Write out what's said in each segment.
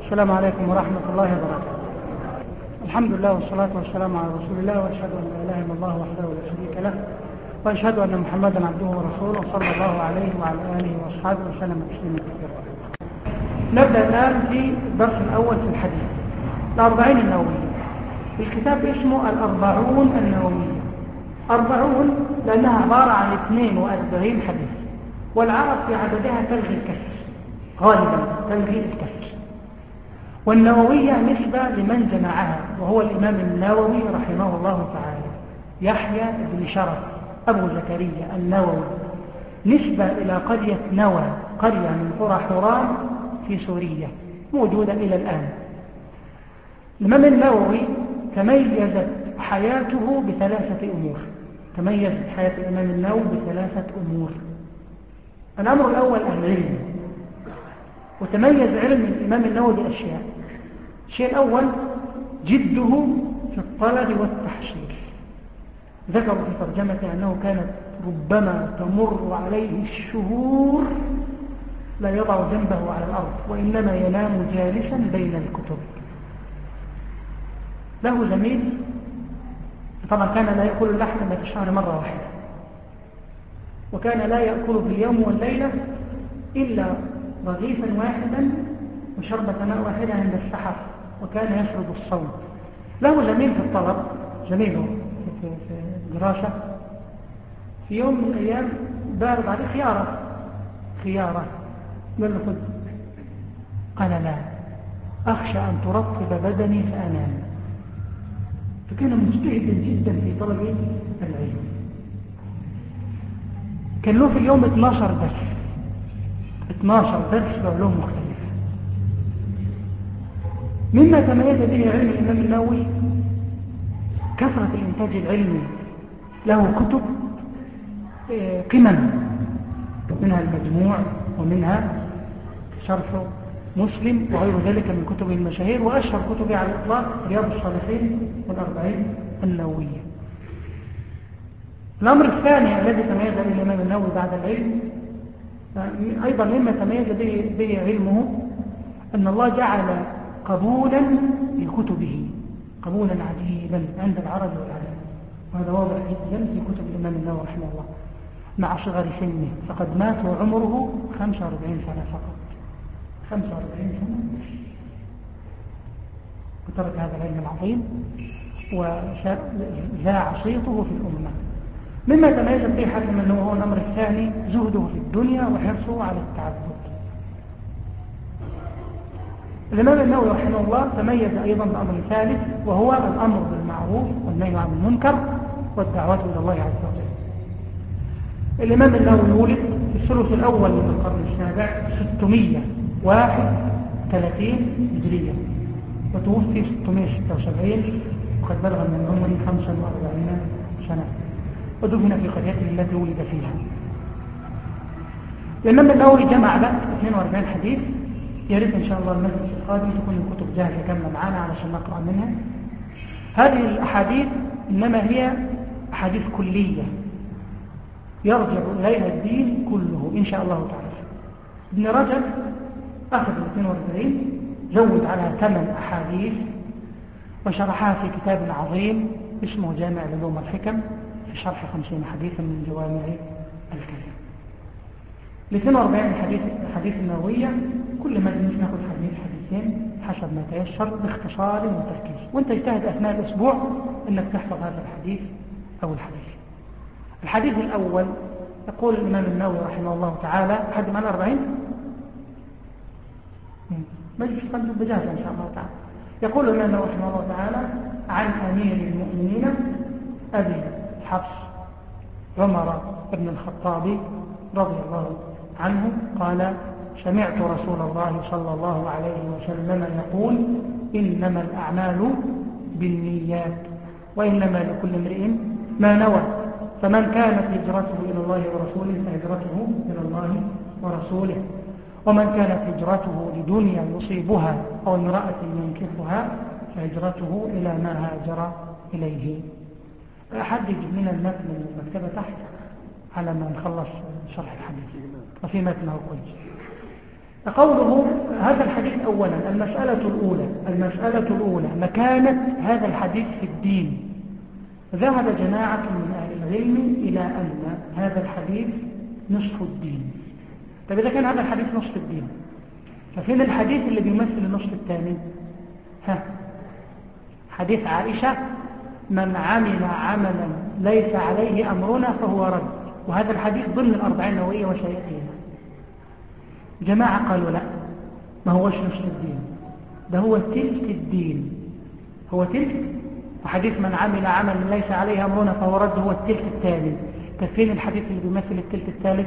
السلام عليكم ورحمة الله وبركاته. الحمد لله والصلاة والسلام على رسول الله، وأشهد أن لا إله إلا الله وحده لا شريك له، وأشهد أن محمدا عبده ورسوله صلى الله عليه وعلى آله وأصحابه وسلم تسليما كثيرا. نبدأ الآن في الدرس الأول في الحديث، الأربعين النووية. الكتاب اسمه الأربعون النووية. 40 لأنها عبارة عن 42 حديث، والعرب في عددها تلغي الكسر، غالبا تلغي الكسر. والنووية نسبة لمن جمعها، وهو الإمام النووي رحمه الله تعالى، يحيى بن شرف أبو زكريا النووي، نسبة إلى قرية نوى، قرية من قرى حوران في سوريا، موجودة إلى الآن. الإمام النووي تميزت حياته بثلاثة أمور. تميزت حياة الإمام النووي بثلاثة أمور. الأمر الأول العلم، وتميز علم الإمام النووي بأشياء. الشيء الأول جده في الطلب والتحصيل. ذكر في ترجمته أنه كانت ربما تمر عليه الشهور لا يضع جنبه على الأرض، وإنما ينام جالسا بين الكتب. له زميل طبعا كان لا يأكل اللحم إلا في الشهر مرة واحدة، وكان لا يأكل في اليوم والليلة إلا رغيفا واحدا وشربة ماء واحدة عند السحر، وكان يفرض الصوم. له زميل في الطلب، زميله في الدراسة، في يوم من الأيام بارد عليه خيارة قال له خذ. قال لا، أخشى أن ترطب بدني فأنام. فكان مجتهدا جدا في طلب العلم. كان له في اليوم 12 درس بعلوم مختلفة. مما تميز به علم الإمام النووي كثرة الإنتاج العلمي. له كتب قمم، منها المجموع، ومنها شرح مسلم، وغير ذلك من كتبه المشاهير. وأشهر كتبه على الإطلاق رياض الصالحين والأربعين النووية. الأمر الثاني الذي تميز به الإمام النووي بعد العلم، أيضا مما تميز به علمه، أن الله جعل قبولا لكتبه، قبولا عجيبا عند العرب والعجم، وهذا واضح جدا في كتب الإمام النووي رحمه الله، مع صغر سنه، فقد مات وعمره 45 سنة فقط، 45 سنة، وترك هذا العلم العظيم وذاع صيته في الأمة. مما تميز به حكم أنه هو الأمر الثاني زهده في الدنيا وحرصه على التعبد. الإمام النووي رحمه الله تميز أيضا بأمر ثالث، وهو الأمر بالمعروف والنهي عن المنكر والدعوة إلى الله عز وجل. الإمام النووي ولد في الثلث الأول من القرن السابع 631 هجرية، وتوفي 676، وقد بلغ من عمره 45 سنة، ودفن في قريته التي ولد فيها. الإمام النووي جمع له 42 حديث. يا ريت إن شاء الله المجلس القادم تكون الكتب جاهزة كاملة معنا علشان نقرأ منها. هذه الأحاديث إنما هي أحاديث كلية يرجع إليها الدين كله إن شاء الله تعالى. ابن رجب أخذ 42 زود على 8 أحاديث وشرحها في كتاب عظيم اسمه جامع العلوم والحكم، في شرح 50 حديثا من جوامع الكلم. 42 حديث النووية، كل مجلس ناخذ حديثين حسب ما تيسر باختصار وتركيز، وانت اجتهد أثناء الأسبوع أنك تحفظ هذا الحديث أو الحديث. الحديث الأول يقول الإمام النووي رحمه الله تعالى، حد معنا 40 مجلس قد بجازة إن شاء الله تعالى. يقول الإمام النووي رحمه الله تعالى عن أمير المؤمنين أبي حفص عمر بن الخطاب رضي الله عنه قال: سمعت رسول الله صلى الله عليه وسلم يقول: إنما الأعمال بالنيات، وإنما لكل امرئ ما نوى، فمن كانت هجرته إلى الله ورسوله فهجرته إلى الله ورسوله، ومن كانت هجرته لدنيا يصيبها أو امرأة ينكحها فهجرته إلى ما هاجر إليه. أحدد من المتن المكتبة تحت على ما نخلص شرح الحديث، وفي متنه كويس. قوله هذا الحديث أولا المسألة الأولى مكانة هذا الحديث في الدين. ذهب جماعة من أهل العلم إلى أن هذا الحديث نصف الدين. طيب إذا كان هذا الحديث نصف الدين، ففين الحديث اللي بيمثل النصف الثاني؟ حديث عائشة: من عمل عملا ليس عليه أمرنا فهو رد. وهذا الحديث ضمن الأربعين النووية وسيأتينا. جماعة قالوا لا، ما هوش نصف الدين، ده هو تلك الدين، هو تلك. وحديث من عمل عملا ليس عليه أمرنا فهو رد هو التلك الثاني. فين الحديث اللي بيمثل التلك الثالث؟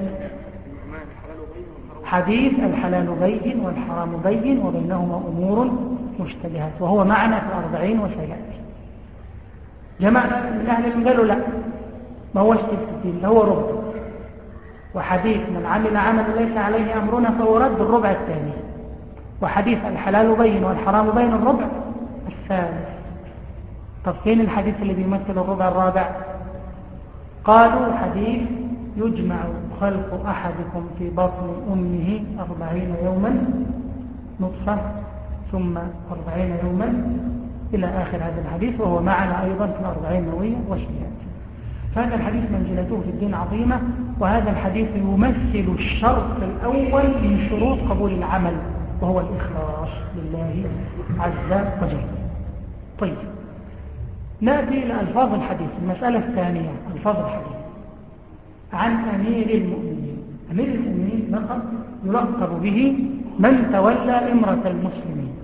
حديث الحلال بين والحرام بين وبينهما أمور مشتبهات، وهو معنا في الأربعين وسيأتي. جماعة من أهل العلم قالوا لا، ما هوش تلك الدين، ده هو ربع. وحديث من عمل عملا ليس عليه أمرنا فهو رد الربع الثاني. وحديث الحلال بين والحرام بين الربع الثالث. طب فين الحديث اللي بيمثل الربع الرابع؟ قالوا حديث يجمع خلق أحدكم في بطن أمه 40 يوما نطفة ثم 40 يوما إلى آخر هذا الحديث، وهو معنا أيضا في الأربعين النووية والشهادة. فهذا الحديث منزلته في الدين عظيمة، وهذا الحديث يمثل الشرط الأول من شروط قبول العمل، وهو الإخلاص لله عز وجل. طيب، نأتي إلى ألفاظ الحديث. المسألة الثانية ألفاظ الحديث. عن أمير المؤمنين. أمير المؤمنين لقب يلقب به من تولى إمرة المسلمين.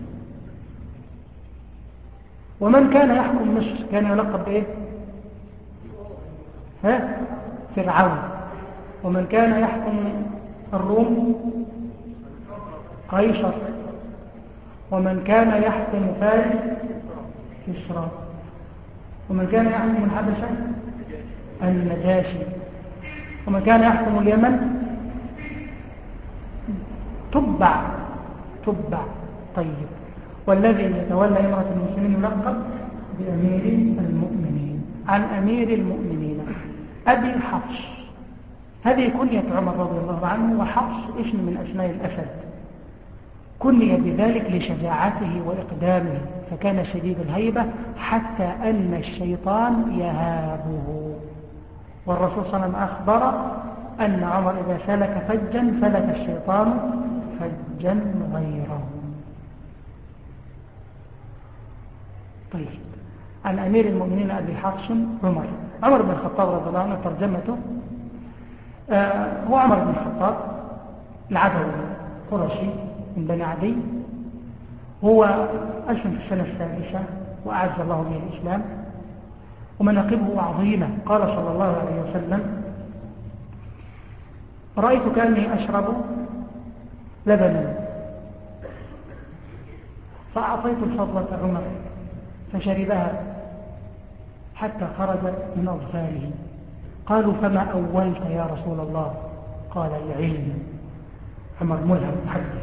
ومن كان يحكم مصر كان يلقب بإيه؟ فرعون. ومن كان يحكم الروم قيصر. ومن كان يحكم فارس كسرى. ومن كان يحكم الحبشة النجاشي. ومن كان يحكم اليمن تبع. طيب، والذي يتولى إمرة المسلمين يلقب بأمير المؤمنين. عن أمير المؤمنين أبي حفص. هذه كنية عمر رضي الله عنه، وحفص اسم من أسماء الأسد، كني بذلك لشجاعته وإقدامه، فكان شديد الهيبة حتى أن الشيطان يهابه. والرسول صلى الله عليه وسلم أخبر أن عمر إذا سلك فجا فلك الشيطان فجا غيره. طيب، عن أمير المؤمنين أبي حفص عمر بن الخطاب رضي الله عنه. ترجمته هو عمر بن الخطاب العدوي قرشي من بني عدي. هو أسلم في السنة السادسة وأعز الله به الإسلام، ومناقبه عظيمة. قال صلى الله عليه وسلم: رأيت كأني أشرب لبنا فأعطيت الفضلة عمر فشربها حتى خرجت من أظفاره. قالوا: فما أولت يا رسول الله؟ قال: العلم. عمر ملهم محدث.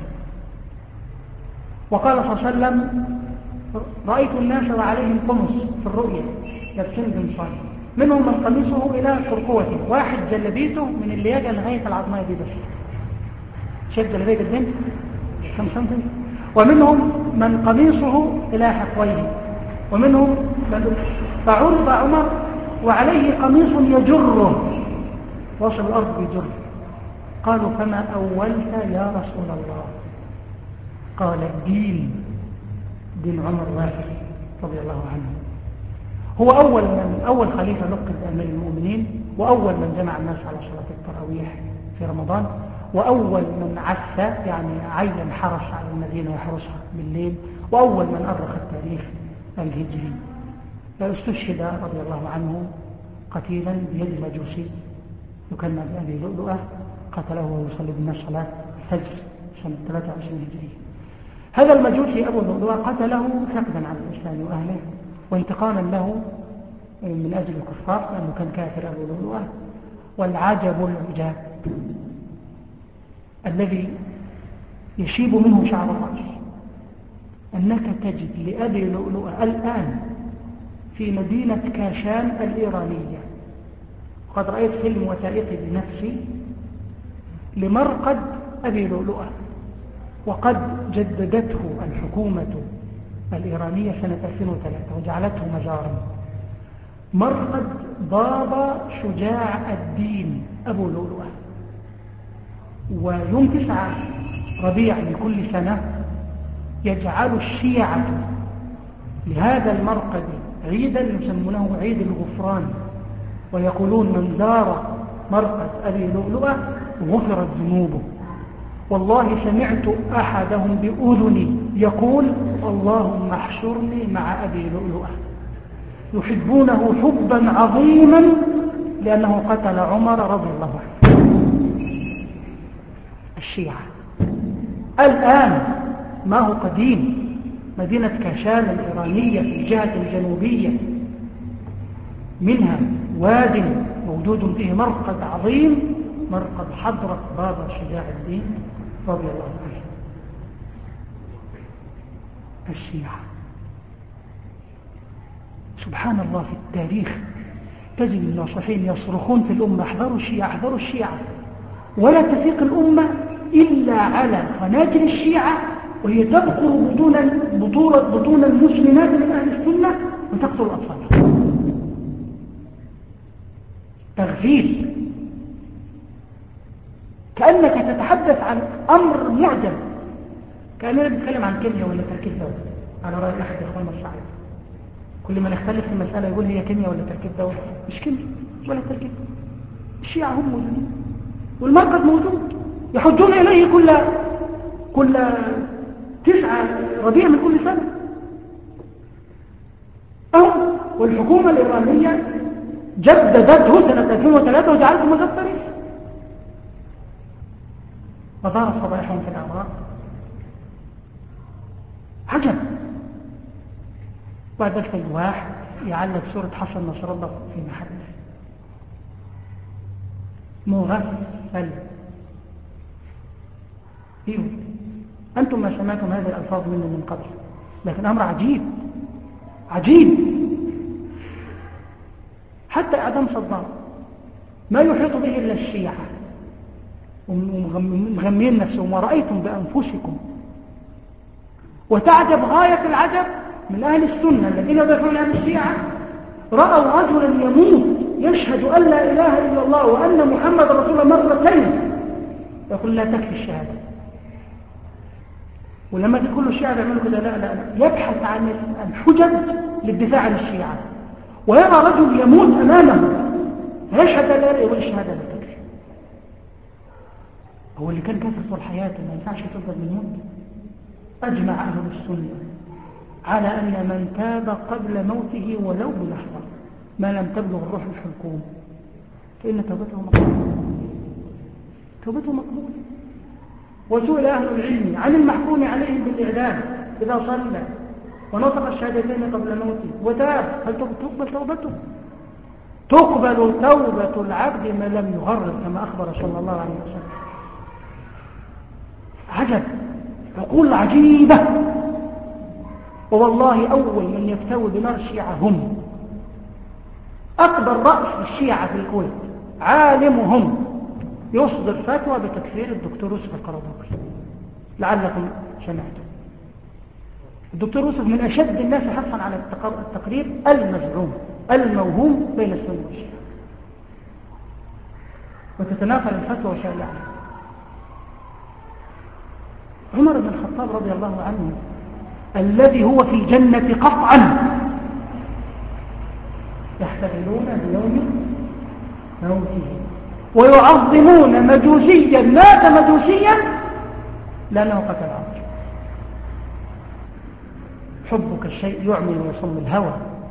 وقال صلى الله عليه وسلم: رأيت الناس وعليهم قمص في الرؤيا لابسين قمصان، منهم من قميصه إلى ترقوته، واحد جلبيته من اللياقة لغاية العظمية دي بس، شايف جلبية الدين كم سنتي. ومنهم من قميصه إلى حقويه، ومنهم من فعرض عمر وعليه قميص يجره، وصل الأرض بجره. قالوا: فما أولت يا رسول الله؟ قال: الدين. دين عمر واحد رضي الله عنه. هو أول خليفة لقب بأمير المؤمنين، وأول من جمع الناس على صلاة التراويح في رمضان، وأول من عس يعني عين حرس على المدينة يحرسها بالليل، وأول من أرخ التاريخ الهجري. استشهد رضي الله عنه قتيلا بيد مجوسي يكنى بأبي لؤلؤة، قتله وهو يصلي بالناس صلاة الفجر سنة 23 هجرية. هذا المجوسي أبو لؤلؤة قتله حقدا على الإسلام وأهله، وانتقاما له من أجل الكفار، لأنه كان كافر أبو لؤلؤة. والعجب العجاب الذي يشيب منه شعر الرأس أنك تجد لأبي لؤلؤة الآن في مدينة كاشان الإيرانية، قد رأيت فيلم وثائقي بنفسي لمرقد أبي لؤلؤة وقد جددته الحكومة الإيرانية سنة 2003 وجعلته مزارا. مرقد بابا شجاع الدين أبو لؤلؤة. ويوم 9 ربيع من كل سنة يجعل الشيعة لهذا المرقد عيدا يسمونه عيد الغفران، ويقولون من زار مرقد أبي لؤلؤة غفرت ذنوبه. والله سمعت أحدهم بأذني يقول اللهم احشرني مع أبي لؤلؤة. يحبونه حبا عظيما لأنه قتل عمر رضي الله عنه. الشيعة الآن ما هو قديم. مدينة كاشان الإيرانية في الجهة الجنوبية منها واد موجود فيه مرقد عظيم، مرقد حضرة بابا شجاع الدين رضي الله عنه. الشيعة سبحان الله في التاريخ تجد الناصحين يصرخون في الأمة احذروا الشيعة احذروا الشيعة، ولا تفيق الأمة إلا على خناجر الشيعة، وهي تبقر بطون المسلمات من أهل السنة وتقتل الأطفال. تغفيل، كأنك تتحدث عن أمر معجم، كأننا بنتكلم عن كيمياء ولا تركيب دواء على رأي أحد إخواننا الصحيح. كل ما نختلف في المسألة يقول هي كيمياء ولا تركيب دواء. مش كيمياء ولا تركيب. الشيعة هم موجودين والمرقد موجود، يحجون إليه كل 9 ربيع من كل سنة. والحكومة الإيرانية جددته سنة 2003 وجعلته مزار تاريخ. وظهرت فضائحهم في الأعراض عجب. بعد ذلك الواحد يعلق صورة حسن نصر الله في محل مغفل. ايوه أنتم ما سمعتم هذه الألفاظ منه من قبل، لكن أمر عجيب عجيب. حتى أعدام صدام ما يحيط به إلا الشيعة ومغمين نفسهم، ورأيتم بأنفسكم. وتعجب غاية العجب من أهل السنة الذين يدافعون عن الشيعة، رأوا رجلا يموت يشهد أن لا إله إلا الله وأن محمد رسول الله مرتين، يقول لا تكفي الشهادة. ولما تقول الشيعة يعملوا كده لا لا لا، يبحث عن الحجج للدفاع عن الشيعة، ويرى رجل يموت أمامه فيشهد لا إله يقول الشهادة لا تكفي. هو اللي كان كافر طول حياته ما ينفعش تفضل من موت. أجمع أهل السنة على أن من تاب قبل موته ولو بلحظة ما لم تبلغ الروح الحلقوم فإن توبته مقبولة. توبته مقبولة. وسئل أهل العلم عن المحكوم عليهم بالإعدام إذا صلى ونطق الشهادتين قبل موته وتاب هل تقبل توبته؟ تقبل توبة العبد ما لم يغرر كما أخبر صلى الله عليه وسلم. عجب، عقول عجيبة. ووالله أول من يفتوي بنار الشيعة هم أكبر رأس الشيعة في الكويت، عالمهم يصدر فتوى بتكفير الدكتور يوسف القرضاوي، لعلكم سمعتم. الدكتور يوسف من أشد الناس حرصا على التقرير المزعوم الموهوم بين السنة والشيعة، وتتناقل الفتوى شائعة. عمر بن الخطاب رضي الله عنه الذي هو في الجنة قطعا يحتفلون بيوم موته ويعظمون مجوسيا مات مجوسيا لأنه قتل عمر. حبك الشيء يعمي ويصم الهوى.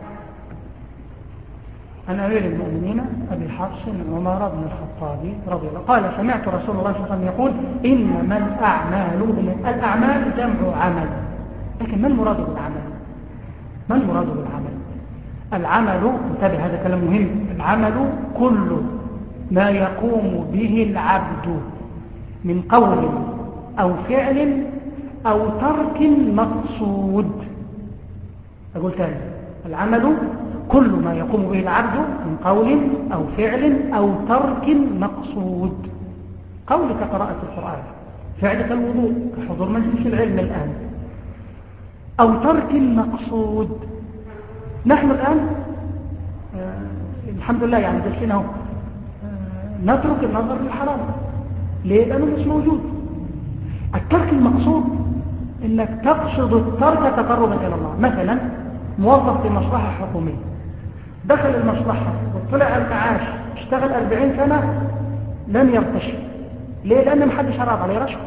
عن أمير المؤمنين أبي حفص عمر بن الخطاب رضي الله قال سمعت رسول الله صلى الله عليه وسلم يقول إنما الأعمال جمع عمل. لكن ما المراد بالعمل؟ ما المراد بالعمل؟ العمل، انتبه هذا كلام مهم، العمل كل ما يقوم به العبد من قول أو فعل أو ترك مقصود. أقول تاني، العمل كل ما يقوم به العبد من قول أو فعل أو ترك مقصود. قول كقراءة القرآن، فعل كالوضوء، كحضور مجلس العلم الآن، أو ترك المقصود. نحن الآن الحمد لله يعني جالسين نترك النظر للحرام. ليه؟ لأنه مش موجود. الترك المقصود إنك تقصد الترك تقربا إلى الله. مثلا موظف في مصلحة حكومية، دخل المصلحة وطلع المعاش، اشتغل 40 سنة لم يرتشي. ليه؟ لأن محدش عرض عليه رشوة.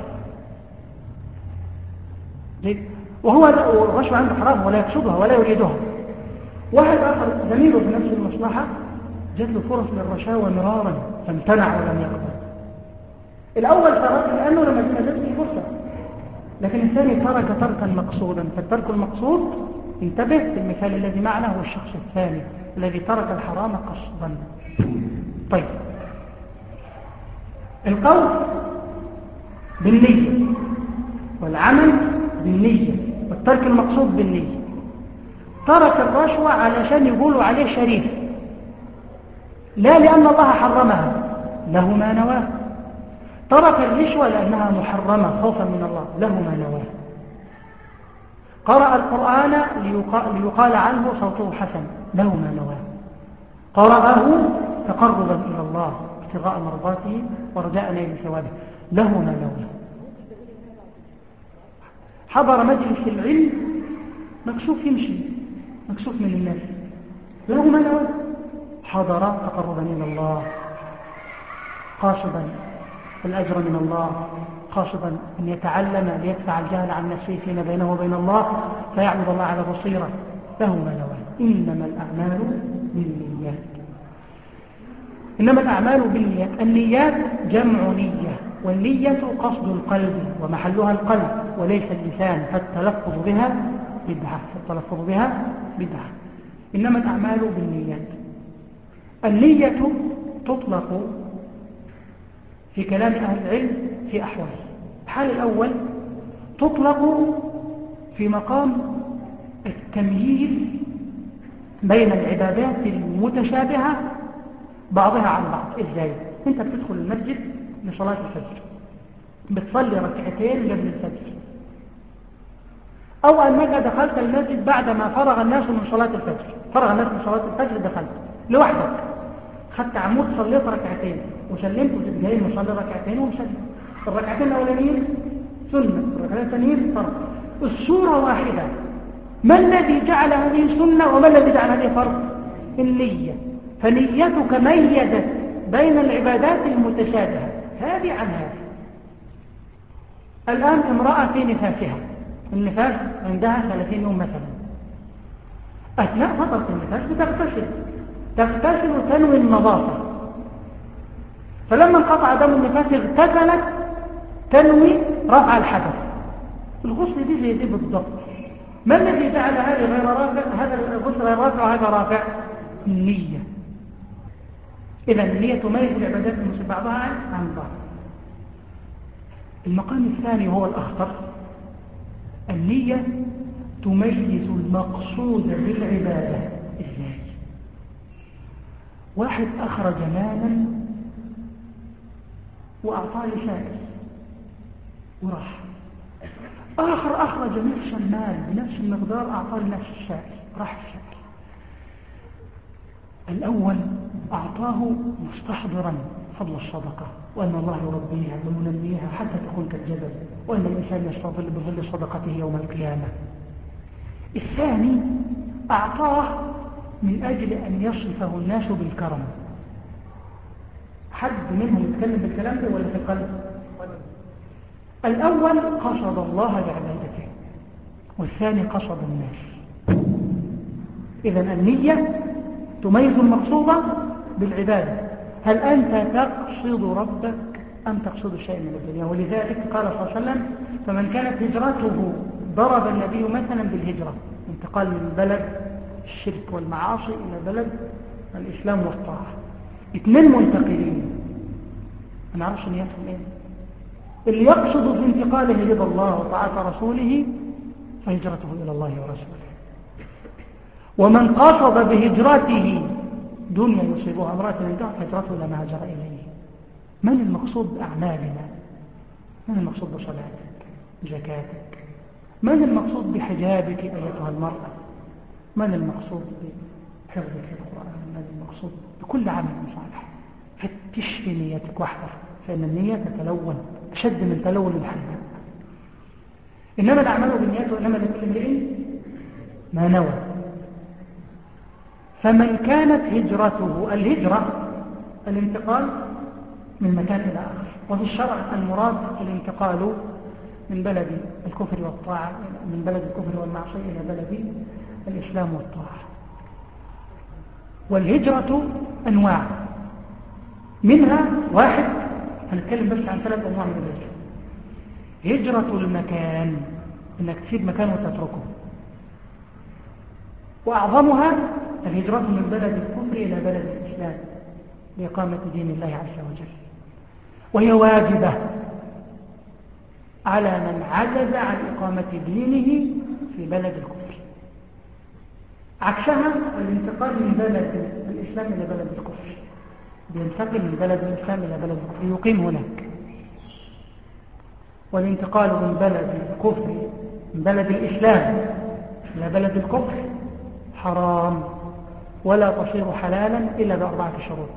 وهو الرشوة عنده حرام ولا يقصدها ولا يريدها. واحد آخر زميله في نفس المصلحة جات له فرص للرشاوى مرارا فامتنع ولم يقبل. الأول ترك لأنه لما جات له فرصة، لكن الثاني ترك تركا مقصودا. فالترك المقصود، انتبه في المثال الذي معنا، هو الشخص الثاني الذي ترك الحرام قصدا. طيب، القول بالنية والعمل بالنية والترك المقصود بالنية. ترك الرشوة علشان يقولوا عليه شريف، لا لأن الله حرمها، له ما نواه. ترك الرشوة لأنها محرمة خوفا من الله، له ما نواه. قرأ القرآن ليقال عنه صوته حسن، له ما نواه. قرأه تقربا إلى الله ابتغاء مرضاته ورجاء نيل ثوابه، له ما نواه. حضر مجلس العلم مكسوف يمشي، مكسوف من الناس، له ما نواه. حضر تقربا إلى الله قاصدا الأجر من الله، قاصدا أن يتعلم ليدفع الجهل عن نفسه فيما بينه وبين الله فيعبد الله على بصيرة، له ما نواه. إنما الأعمال بالنيات. إنما الأعمال بالنيات. النيات جمع نية، والنية قصد القلب ومحلها القلب وليس اللسان، فالتلفظ بها بدعة. إنما الأعمال بالنيات. النية تطلق في كلام أهل العلم في أحوال. الحال الأول تطلق في مقام التمييز بين العبادات المتشابهة بعضها عن بعض. إزاي؟ أنت بتدخل المسجد لصلاة الفجر، بتصلي ركعتين قبل الفجر، أو أنك دخلت المسجد بعدما فرغ الناس من صلاة الفجر، فرغ الناس من صلاة الفجر، دخلت لوحدك، خدت عمود صليت ركعتين وسلمت وتتجاهل مصلي ركعتين ومسلم. الركعتين الأولانيين سنة، الركعتين الثانيين فرض، الصورة واحدة. ما الذي جعل هذه سنة وما الذي جعل هذه فرض؟ النية. فنيتك ميزت بين العبادات المتشابهة هذه عن هذه. الآن امرأة في نفاسها، النفاس عندها 30 يوم مثلا، أثناء فترة النفاس تغتسل وتنوي النظافة، فلما انقطع دم النفاس اغتسلت تنوي رفع الحدث. الغسل دي زي دي بالضبط. ما الذي جعل هذا غير رافع، هذا الغسل غير رافع وهذا رافع؟ النية. إذا النية تميز العبادات من بعضها عن بعض. المقام الثاني وهو الأخطر، النية تميز المقصود بالعبادة. إزاي؟ واحد أخرج مالا وأعطاه لسائل وراح، آخر أخرج نفس المال بنفس المقدار أعطاه لنفس السائل، راح السائل. الأول أعطاه مستحضرا فضل الصدقة وأن الله يربيها وينميها حتى تكون كالجبل، وأن الإنسان يستظل بظل صدقته يوم القيامة. الثاني أعطاه من أجل أن يصفه الناس بالكرم. حد منهم يتكلم بالكلام ده ولا في القلب؟ الأول قصد الله بعبادته والثاني قصد الناس. إذن النية تميز المقصودة بالعبادة. هل أنت تقصد ربك أم تقصد شيء من الدنيا؟ ولذلك قال صلى الله عليه وسلم: فمن كانت هجرته، ضرب النبي مثلا بالهجرة، انتقال من بلد الشرك والمعاصي إلى بلد الإسلام والطاعة. 2 منتقلين ما نعرفش نياتهم ايه. اللي يقصد في انتقاله رضا الله وطاعة رسوله فهجرته إلى الله ورسوله. ومن قصد بهجرته دنيا يصيبها امرأة ينتهى فهجرته إلى ما هاجر إليه. من المقصود بأعمالنا؟ من المقصود بصلاتك، زكاتك؟ من المقصود بحجابك أيتها المرأة؟ من المقصود بحفظك للقرآن؟ من المقصود بكل عمل صالح؟ فتش في نيتك واحذر، فإن النية تتلون أشد من تلون الحبة. إنما الأعمال بالنيات وإنما لكل امرئ ما نوى. فمن كانت هجرته، الهجرة الانتقال من مكان إلى آخر، وفي الشرع المراد الانتقال من بلد الكفر والطاعة، من بلد الكفر والمعصية إلى بلد الإسلام والطاعة. والهجرة أنواع، منها واحد، هنتكلم بس عن 3 أنواع من الهجرة. هجرة المكان، إنك تسيب مكان وتتركه، وأعظمها الهجرة من بلد الكفر إلى بلد الإسلام لإقامة دين الله عز وجل، وهي واجبة على من عجز عن إقامة دينه في بلد الكفر. عكسها الانتقال من بلد الإسلام إلى بلد الكفر، بينتقل من بلد الإسلام إلى بلد الكفر يقيم هناك. والانتقال من بلد الكفر، من بلد الإسلام إلى بلد الكفر حرام، ولا تصير حلالا إلا ب4 شروط.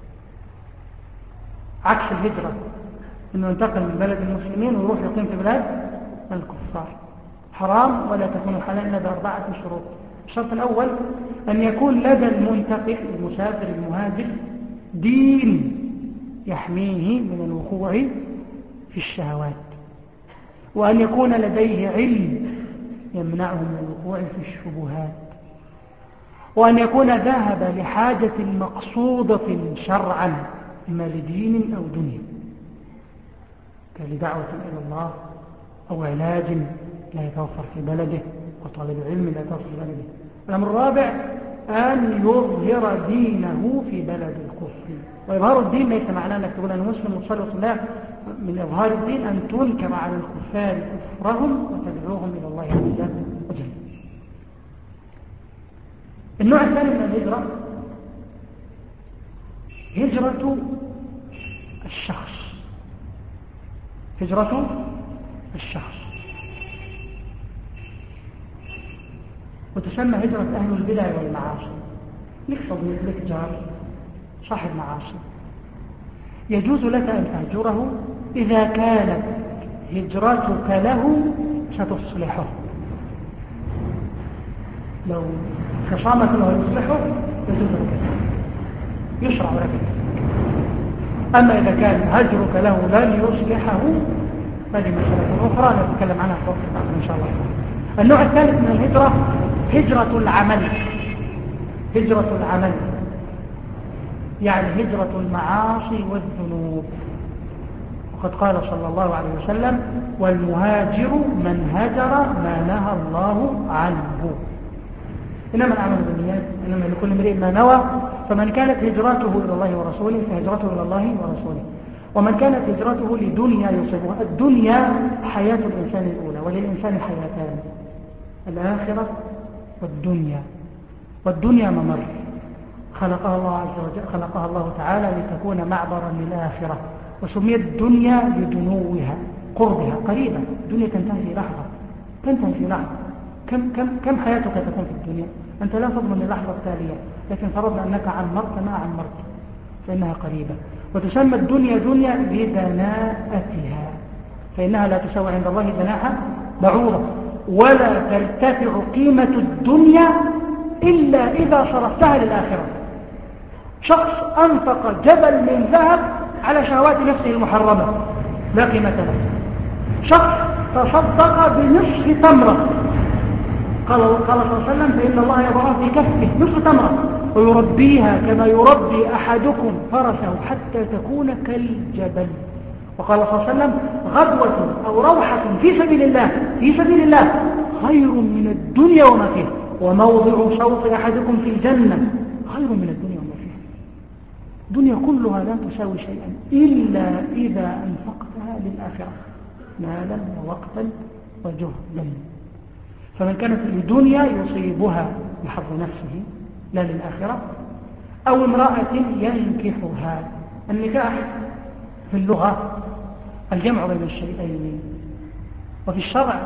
عكس الهجرة إنه ينتقل من بلد المسلمين ويروح يقيم في بلاد الكفار، حرام ولا تكون حلالا إلا ب4 شروط. الشرط الأول أن يكون لدى المنتقل المسافر المهاجر دين يحميه من الوقوع في الشهوات، وأن يكون لديه علم يمنعه من الوقوع في الشبهات، وأن يكون ذهب لحاجة مقصودة شرعا، إما لدين أو دنيا، كلدعوة إلى الله أو علاج لا يتوفر في بلده، وطالب علم لا يتوفر في بلده. الأمر الرابع أن يظهر دينه في بلد الكفر. وإظهار الدين ليس معناه أنك تقول أنا مسلم وتصلي وصلاة. من إظهار الدين أن تنكر على الكفار كفرهم وتدعوهم إلى الله عز وجل. النوع الثاني من الهجرة هجرة الشخص، هجرة الشخص، وتسمى هجرة أهل البدع والمعاصي. لك صديق، لك جار، صاحب معاصي، يجوز لك أن تهجره إذا كانت هجرتك له ستصلحه. لو خصامك له يصلحه يجوز لك، يشرع لك. أما إذا كان هجرك له لن يصلحه هذه مسألة أخرى نتكلم عنها في وقت آخر إن شاء الله. النوع الثالث من الهجرة هجرة العمل، هجرة العمل يعني هجرة المعاصي والذنوب. وقد قال صلى الله عليه وسلم والمهاجر من هجر ما نهى الله عنه. إنما العمل بالنيات، إنما لكل امرئ ما نوى. فمن كانت هجرته إلى الله ورسوله فهجرته إلى الله ورسوله، ومن كانت هجرته لدنيا يصيبها. الدنيا حياة الإنسان الأولى، وللإنسان حياتان، الآخرة والدنيا. والدنيا ممر خلقها الله عز وجل، خلقها الله تعالى لتكون معبرا للآخرة، وسميت الدنيا لدنوها، قربها، قريبة. الدنيا تنتهي في لحظة، تنتهي في لحظة. كم حياتك تكون في الدنيا؟ أنت لا تضمن اللحظة التالية، لكن فرضنا أنك عمرت ما عمرت فإنها قريبة. وتسمى الدنيا دنيا بدناءتها، فإنها لا تساوي عند الله جناح بعوضة، ولا ترتفع قيمة الدنيا إلا إذا صرفتها للآخرة. شخص أنفق جبل من ذهب على شهوات نفسه المحرمة لا قيمة له. شخص تصدق بنصف تمرة، قال صلى الله عليه وسلم فإن الله يضعها في كفه نصف تمرة ويربيها كما يربي أحدكم فرسه حتى تكون كالجبل. وقال صلى الله عليه وسلم غدوة أو روحة في سبيل الله، في سبيل الله خير من الدنيا وما فيها، وموضع صوت أحدكم في الجنة خير من الدنيا وما فيها. الدنيا كلها لا تساوي شيئا إلا إذا أنفقتها للآخرة مالا ووقتا وجهدا. فمن كانت الدنيا يصيبها بحظ نفسه لا للآخرة، أو امرأة ينكحها. النكاح في اللغة الجمع بين الشيئين. وفي الشرع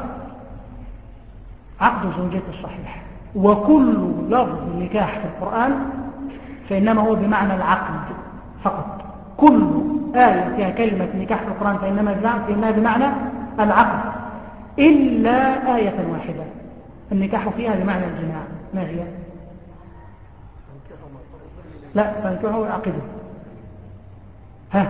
عقد الزوجية الصحيح، وكل لفظ نكاح في القرآن فإنما هو بمعنى العقد فقط. كل آية فيها كلمة نكاح في القرآن فإنها بمعنى العقد، إلا آية واحدة النكاح فيها بمعنى الجماع. ما هي؟ لا، فانكحوا عقده. ها؟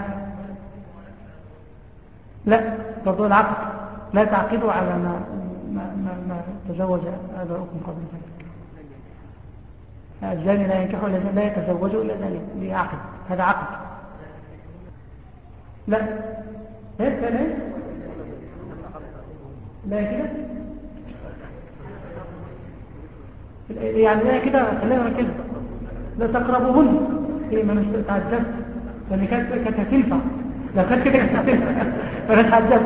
لا، برضو العقد. لا تعقدوا على ما تزوج آباؤكم قبل ذلك. الزاني لا ينكح لا يتزوج إلا زاني بعقد، هذا عقد. لا هيك لا لا كده يعني لا كده، خلينا كده لا تقربوهن. هي ما مش تعجبت لان كانت هتنفع، لو كانت كده كانت هتنفع فانا تعجبت.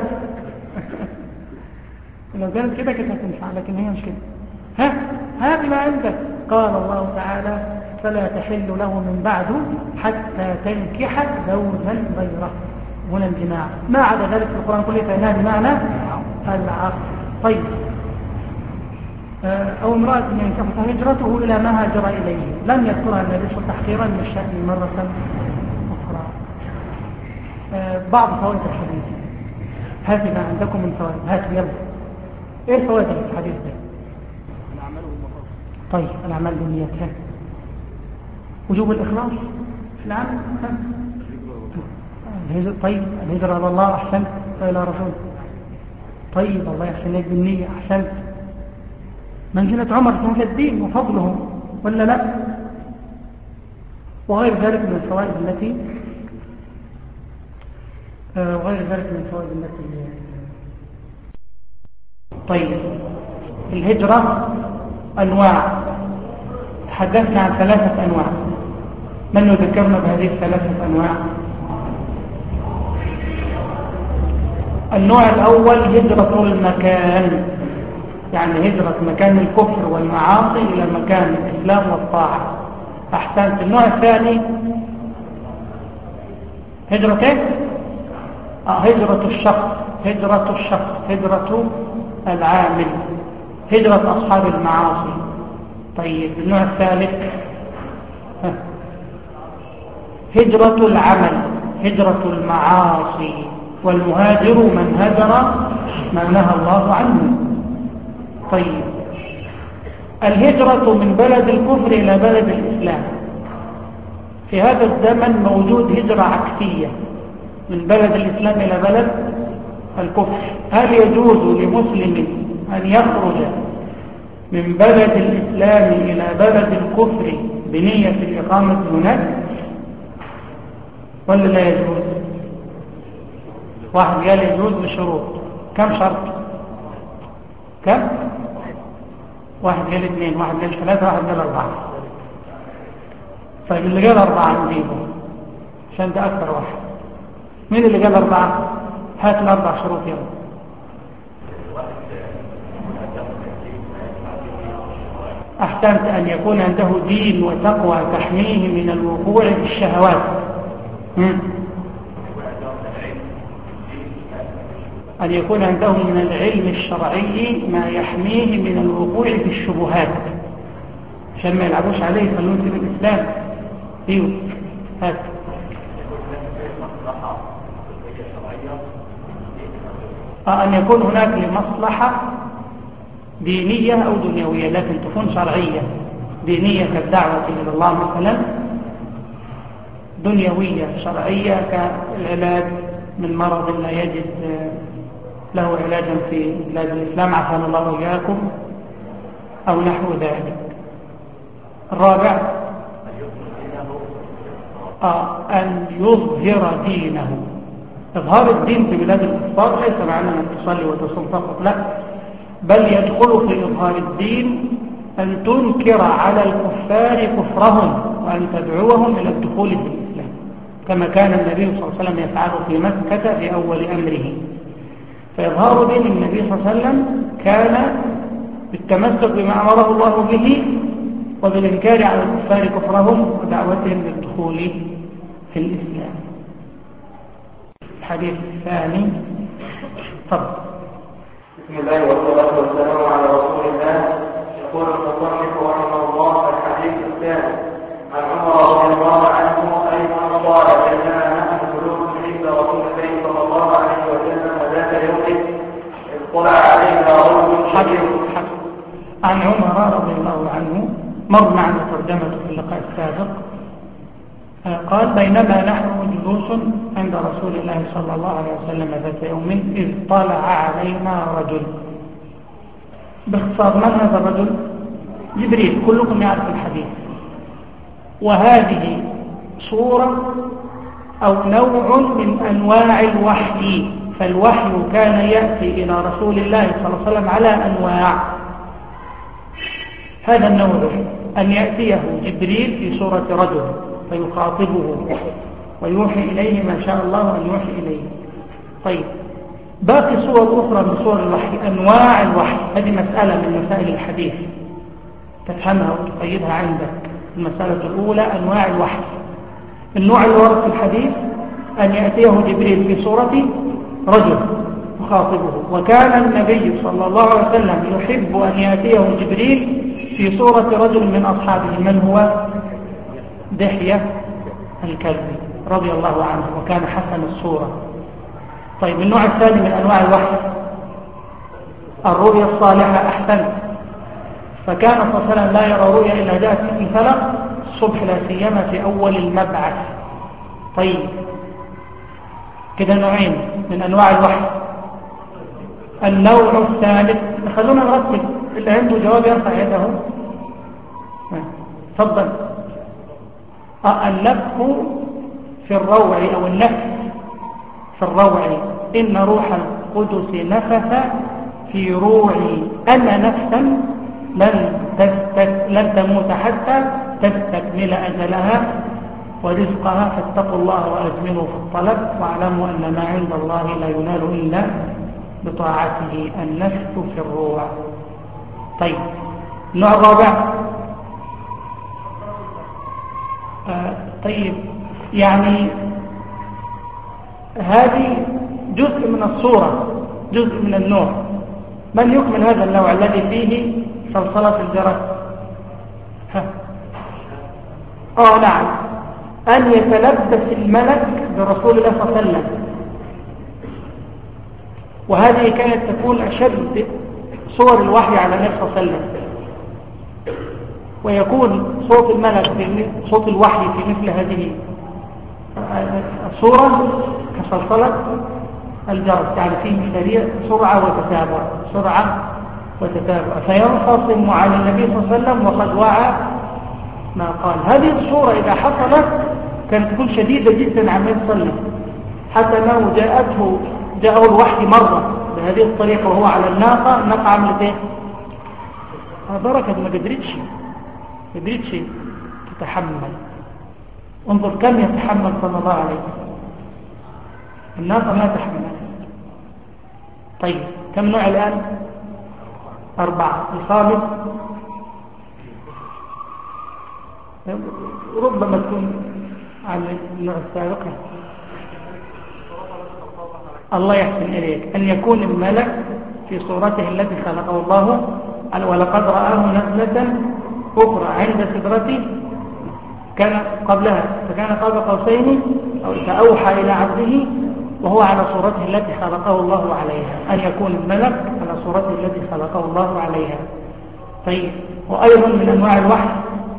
لو كانت كده كانت هتنفع، لكن هي مش كده. ها هات ما عندك. قال الله تعالى فلا تحل له من بعد حتى تنكح زوجا غيره. هنا الجماع، ما عدا ذلك في القرآن كله فإنها بمعنى العقد. طيب، أو امرأة ينكح فهجرته إلى ما هاجر إليه، لم يذكرها النبي صلى الله عليه وسلم تحقيرا للشأن مرة أخرى. بعض فوائد الحديث، هات ما عندكم من فوائد، هات يلا. إيه الفوائد في الحديث ده؟ طيب، الأعمال بالنيات. وجوب الإخلاص في العمل. طيب، الهجرة إلى الله أحسنت، وإلى رسول. طيب، الله يحسن لك بالنية أحسنت. منزلة عمر في الدين وفضله ولا لا؟ وغير ذلك من الفوائد التي طيب، الهجرة أنواع، تحدثنا عن 3 أنواع. من يذكرنا بهذه 3 أنواع؟ النوع الأول هجرة المكان، يعني هجرة مكان الكفر والمعاصي إلى مكان الإسلام والطاعة. أحسنت. النوع الثاني هجرة هجرة الشخص، هجرة العامل، هجرة أصحاب المعاصي. طيب، النوع الثالث هجرة العمل، هجرة المعاصي. والمهاجر من هجر ما نهى الله عنه. طيب، الهجرة من بلد الكفر إلى بلد الإسلام. في هذا الزمن موجود هجرة عكسية من بلد الإسلام إلى بلد الكفر. هل يجوز لمسلم أن يخرج من بلد الإسلام إلى بلد الكفر بنية الإقامة هناك ولا لا يجوز؟ واحد قال يجوز بشروط. كم شرط؟ كم؟ واحد قال 2، واحد قال 3، واحد قال 4. طيب، اللي قال 4 نجيبه عشان ده أكثر واحد. مين اللي قال 4؟ هات ال4 شروط يلا. أحسنت. أن يكون عنده دين وتقوى تحميه من الوقوع في الشهوات. أن يكون عنده من العلم الشرعي ما يحميه من الوقوع في الشبهات عشان ما يلعبوش عليه فلوس الإسلام. ايوه، هات. أن يكون هناك لمصلحة دينية أو دنيوية، لكن تكون شرعية. دينية كالدعوة إلى الله مثلا، دنيوية شرعية كالعلاج من مرض لا يجد له علاجا في بلاد الإسلام عافانا الله وإياكم أو نحو ذلك. الرابع أن يظهر دينه. إظهار الدين في بلاد الكفار ليس معنى أن تصلي وتصوم فقط، لا، بل يدخل في إظهار الدين أن تنكر على الكفار كفرهم وأن تدعوهم إلى الدخول في الإسلام كما كان النبي صلى الله عليه وسلم يفعل في مكة في أول أمره. فإظهار دين النبي صلى الله عليه وسلم كان بالتمسك بما أمره الله به وبالإنكار على الكفار كفرهم ودعوتهم للدخول في الإسلام. الحديث الثاني. تفضل. بسم الله والصلاة والسلام على رسول الله. يقول المصنف رحمه الله: الحديث الثاني عن عمر رضي الله عنه أيضا قال: بينما نحن جلوس عند رسول الله صلى الله عليه وسلم ذات يوم اطلع علينا رجل شديد. عن عمر رضي الله عنه مر معنا ترجمته في اللقاء السابق. قال: بينما نحن جلوس عند رسول الله صلى الله عليه وسلم ذات يوم إذ طلع علينا رجل. باختصار، من هذا الرجل؟ جبريل، كلكم يعرف الحديث. وهذه صورة أو نوع من أنواع الوحي، فالوحي كان يأتي إلى رسول الله صلى الله عليه وسلم على أنواع. هذا النوع أن يأتيه جبريل في صورة رجل فيخاطبه ويوحي إليه ما شاء الله أن يوحي إليه. طيب، باقي صور أخرى من صور الوحي، أنواع الوحي. هذه مسألة من مسائل الحديث تفهمها وتقيدها عندك. المسألة الأولى أنواع الوحي. النوع اللي ورد في الحديث أن يأتيه جبريل في صورة رجل يخاطبه، وكان النبي صلى الله عليه وسلم يحب أن يأتيه جبريل في صورة رجل من أصحابه. من هو؟ دحية الكلبي رضي الله عنه، وكان حسن الصورة. طيب، النوع الثاني من أنواع الوحي الرؤيا الصالحة. أحسنت. فكان صلى الله عليه وسلم لا يرى رؤيا إلا جاءت مثل الفلق الصبح، لا سيما في أول المبعث. طيب، كده نوعين من أنواع الوحي. النوع الثالث، خلونا نرتب، اللي عنده جواب يرفع يده. تفضل. النفخ في الروع أو النفس في الروع: إن روح القدس نفث في روعي أنا نفسا لن تموت حتى تستكمل أجلها ورزقها، فاتقوا الله وأجملوا في الطلب واعلموا أن ما عند الله لا ينال إلا بطاعته. النفس في الروع. طيب، النوع الرابع. طيب، يعني هذه جزء من الصورة، جزء من النوع. من يكمل هذا النوع الذي فيه صلصلة الجرس؟ نعم، أن يتلبس الملك برسول الله صلى الله عليه وسلم. وهذه كانت تكون أشد صور الوحي على النبي صلى الله عليه وسلم، ويكون صوت الملك صوت الوحي في مثل هذه الصورة كصلصلة الجرس، يعني فيه سرعة وتتابع، فينفصم على النبي صلى الله عليه وسلم وقد وعى ما قال. هذه الصورة إذا حصلت كانت تكون شديدة جدا عما يصلي، حتى أنه جاءه الوحي مرة بهذه الطريقة وهو على الناقة عملت ايه؟ بركة، ما قدرتش تتحمل. انظر كم يتحمل صلى الله عليه وسلم، الناقة ما تحمل. طيب، كم نوع الآن؟ 4. الخامس ربما تكون على النوع السابق. الله يحسن إليك، أن يكون الملك في صورته التي خلقه الله. ولقد رآه نزلة أخرى عند سدرته كان قبلها، فكان قاب قوسين أو فأوحى إلى عبده وهو على صورته التي خلقه الله عليها. أن يكون الملك على صورته التي خلقه الله عليها. طيب، وأيضا من أنواع الوحي.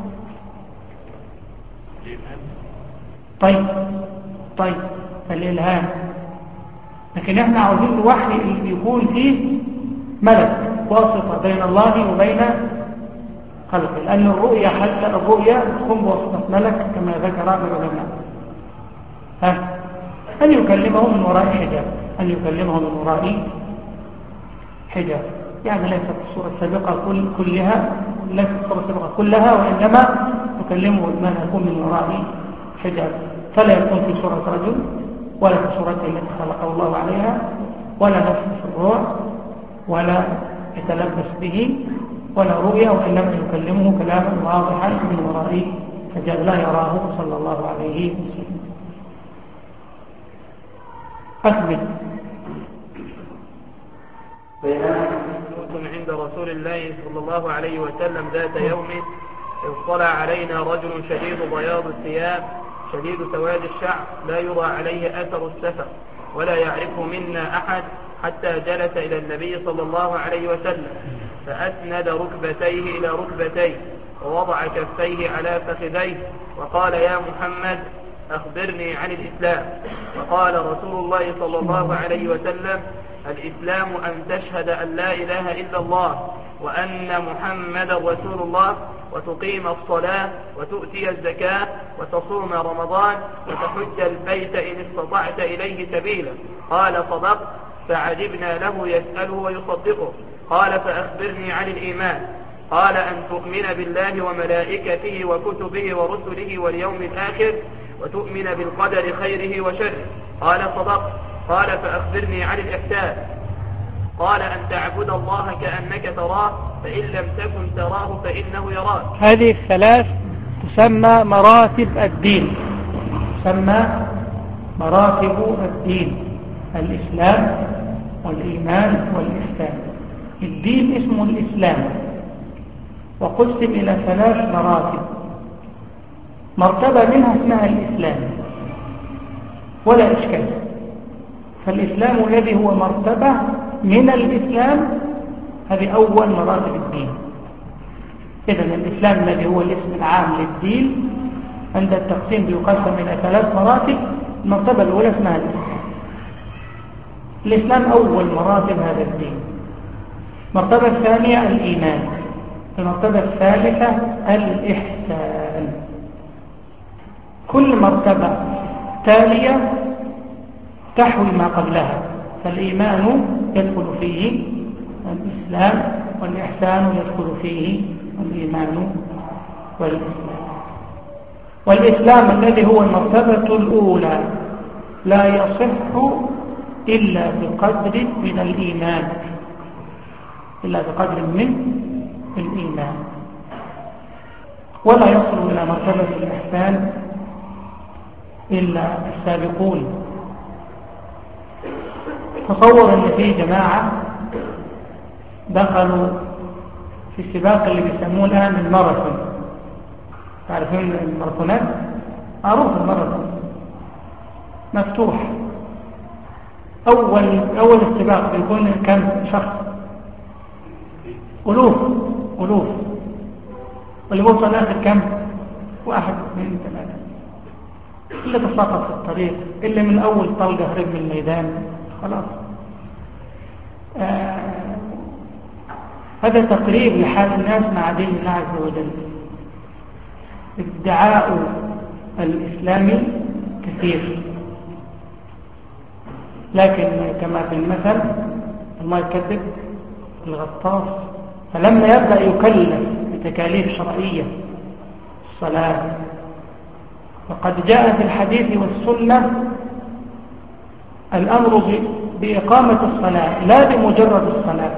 طيب، الإلهام. لكن احنا عاوزين الوحي اللي يكون فيه ملك واسطة بين الله وبين خلقه، لأن الرؤيا حتى الرؤيا تكون بواسطة ملك كما ذكر العلماء. أن يكلمه من وراء حجاب، يعني ليست الصورة السابقة كلها، وإنما يكلمه ما يكون من وراء حجاب، فلا يكون في صورة رجل ولا في صورته التي خلقه الله عليها، ولا نفس في الروح، ولا يتلبس به، ولا رؤيا، وإنما يكلمه كلاما واضحا من وراء حجاب لا يراه صلى الله عليه وسلم. أثبت. بينما كنتم عند رسول الله صلى الله عليه وسلم ذات يوم اطلع علينا رجل شديد بياض الثياب شديد سواد الشعر لا يرى عليه أثر السفر ولا يعرف منا أحد حتى جلس إلى النبي صلى الله عليه وسلم فأسند ركبتيه إلى ركبتيه ووضع كفيه على فخذيه وقال يا محمد أخبرني عن الإسلام. فقال رسول الله صلى الله عليه وسلم الإسلام أن تشهد أن لا إله إلا الله وأن محمد رسول الله وتقيم الصلاة وتؤتي الزكاة وتصوم رمضان وتحج البيت إن استطعت إليه سبيلا. قال صدقت. فعجبنا له يسأله ويصدقه. قال فأخبرني عن الإيمان. قال أن تؤمن بالله وملائكته وكتبه ورسله واليوم الآخر وتؤمن بالقدر خيره وشره. قال صدقت. قال فأخبرني عن الإحسان. قال أن تعبد الله كأنك تراه فإن لم تكن تراه فإنه يراك. هذه الثلاث تسمى مراتب الدين، تسمى مراتب الدين: الإسلام والإيمان والإحسان. الدين اسمه الإسلام وقسم إلى 3 مراتب. مرتبة منها اسمها الإسلام ولا إشكال، فالإسلام الذي هو مرتبة من الإسلام هذه أول مراتب الدين. إذن الإسلام الذي هو الاسم العام للدين عند التقسيم بيقسم إلى 3 مراتب. المرتبة الأولى اسمها الإسلام. الإسلام أول مراتب هذا الدين. المرتبة الثانية الإيمان. المرتبة الثالثة الإحسان. كل مرتبة تالية تحوي ما قبلها، فالإيمان يدخل فيه الإسلام والإحسان يدخل فيه الإيمان والإسلام. والإسلام الذي هو المرتبة الأولى لا يصح إلا بقدر من الإيمان، إلا بقدر من الإيمان، ولا يصل إلى مرتبة الإحسان إلا السابقون. تصور أن في جماعة دخلوا في السباق اللي بيسموه الآن الماراثون. تعرفين الماراثونات؟ معروف الماراثون مفتوح. أول السباق بيكون كم شخص؟ ألوف واللي بوصل آخر كم؟ 1 2 3. اللي تساقط في الطريق، اللي من أول طلقة هرب من الميدان، خلاص. هذا تقريب لحال الناس مع دين الله عز وجل. ادعاء الإسلام كثير، لكن كما في المثل الله يكذب الغطاس. فلما يبدأ يكلف بتكاليف شرعية الصلاة، وقد جاء في الحديث والسنة الأمر بإقامة الصلاة لا بمجرد الصلاة.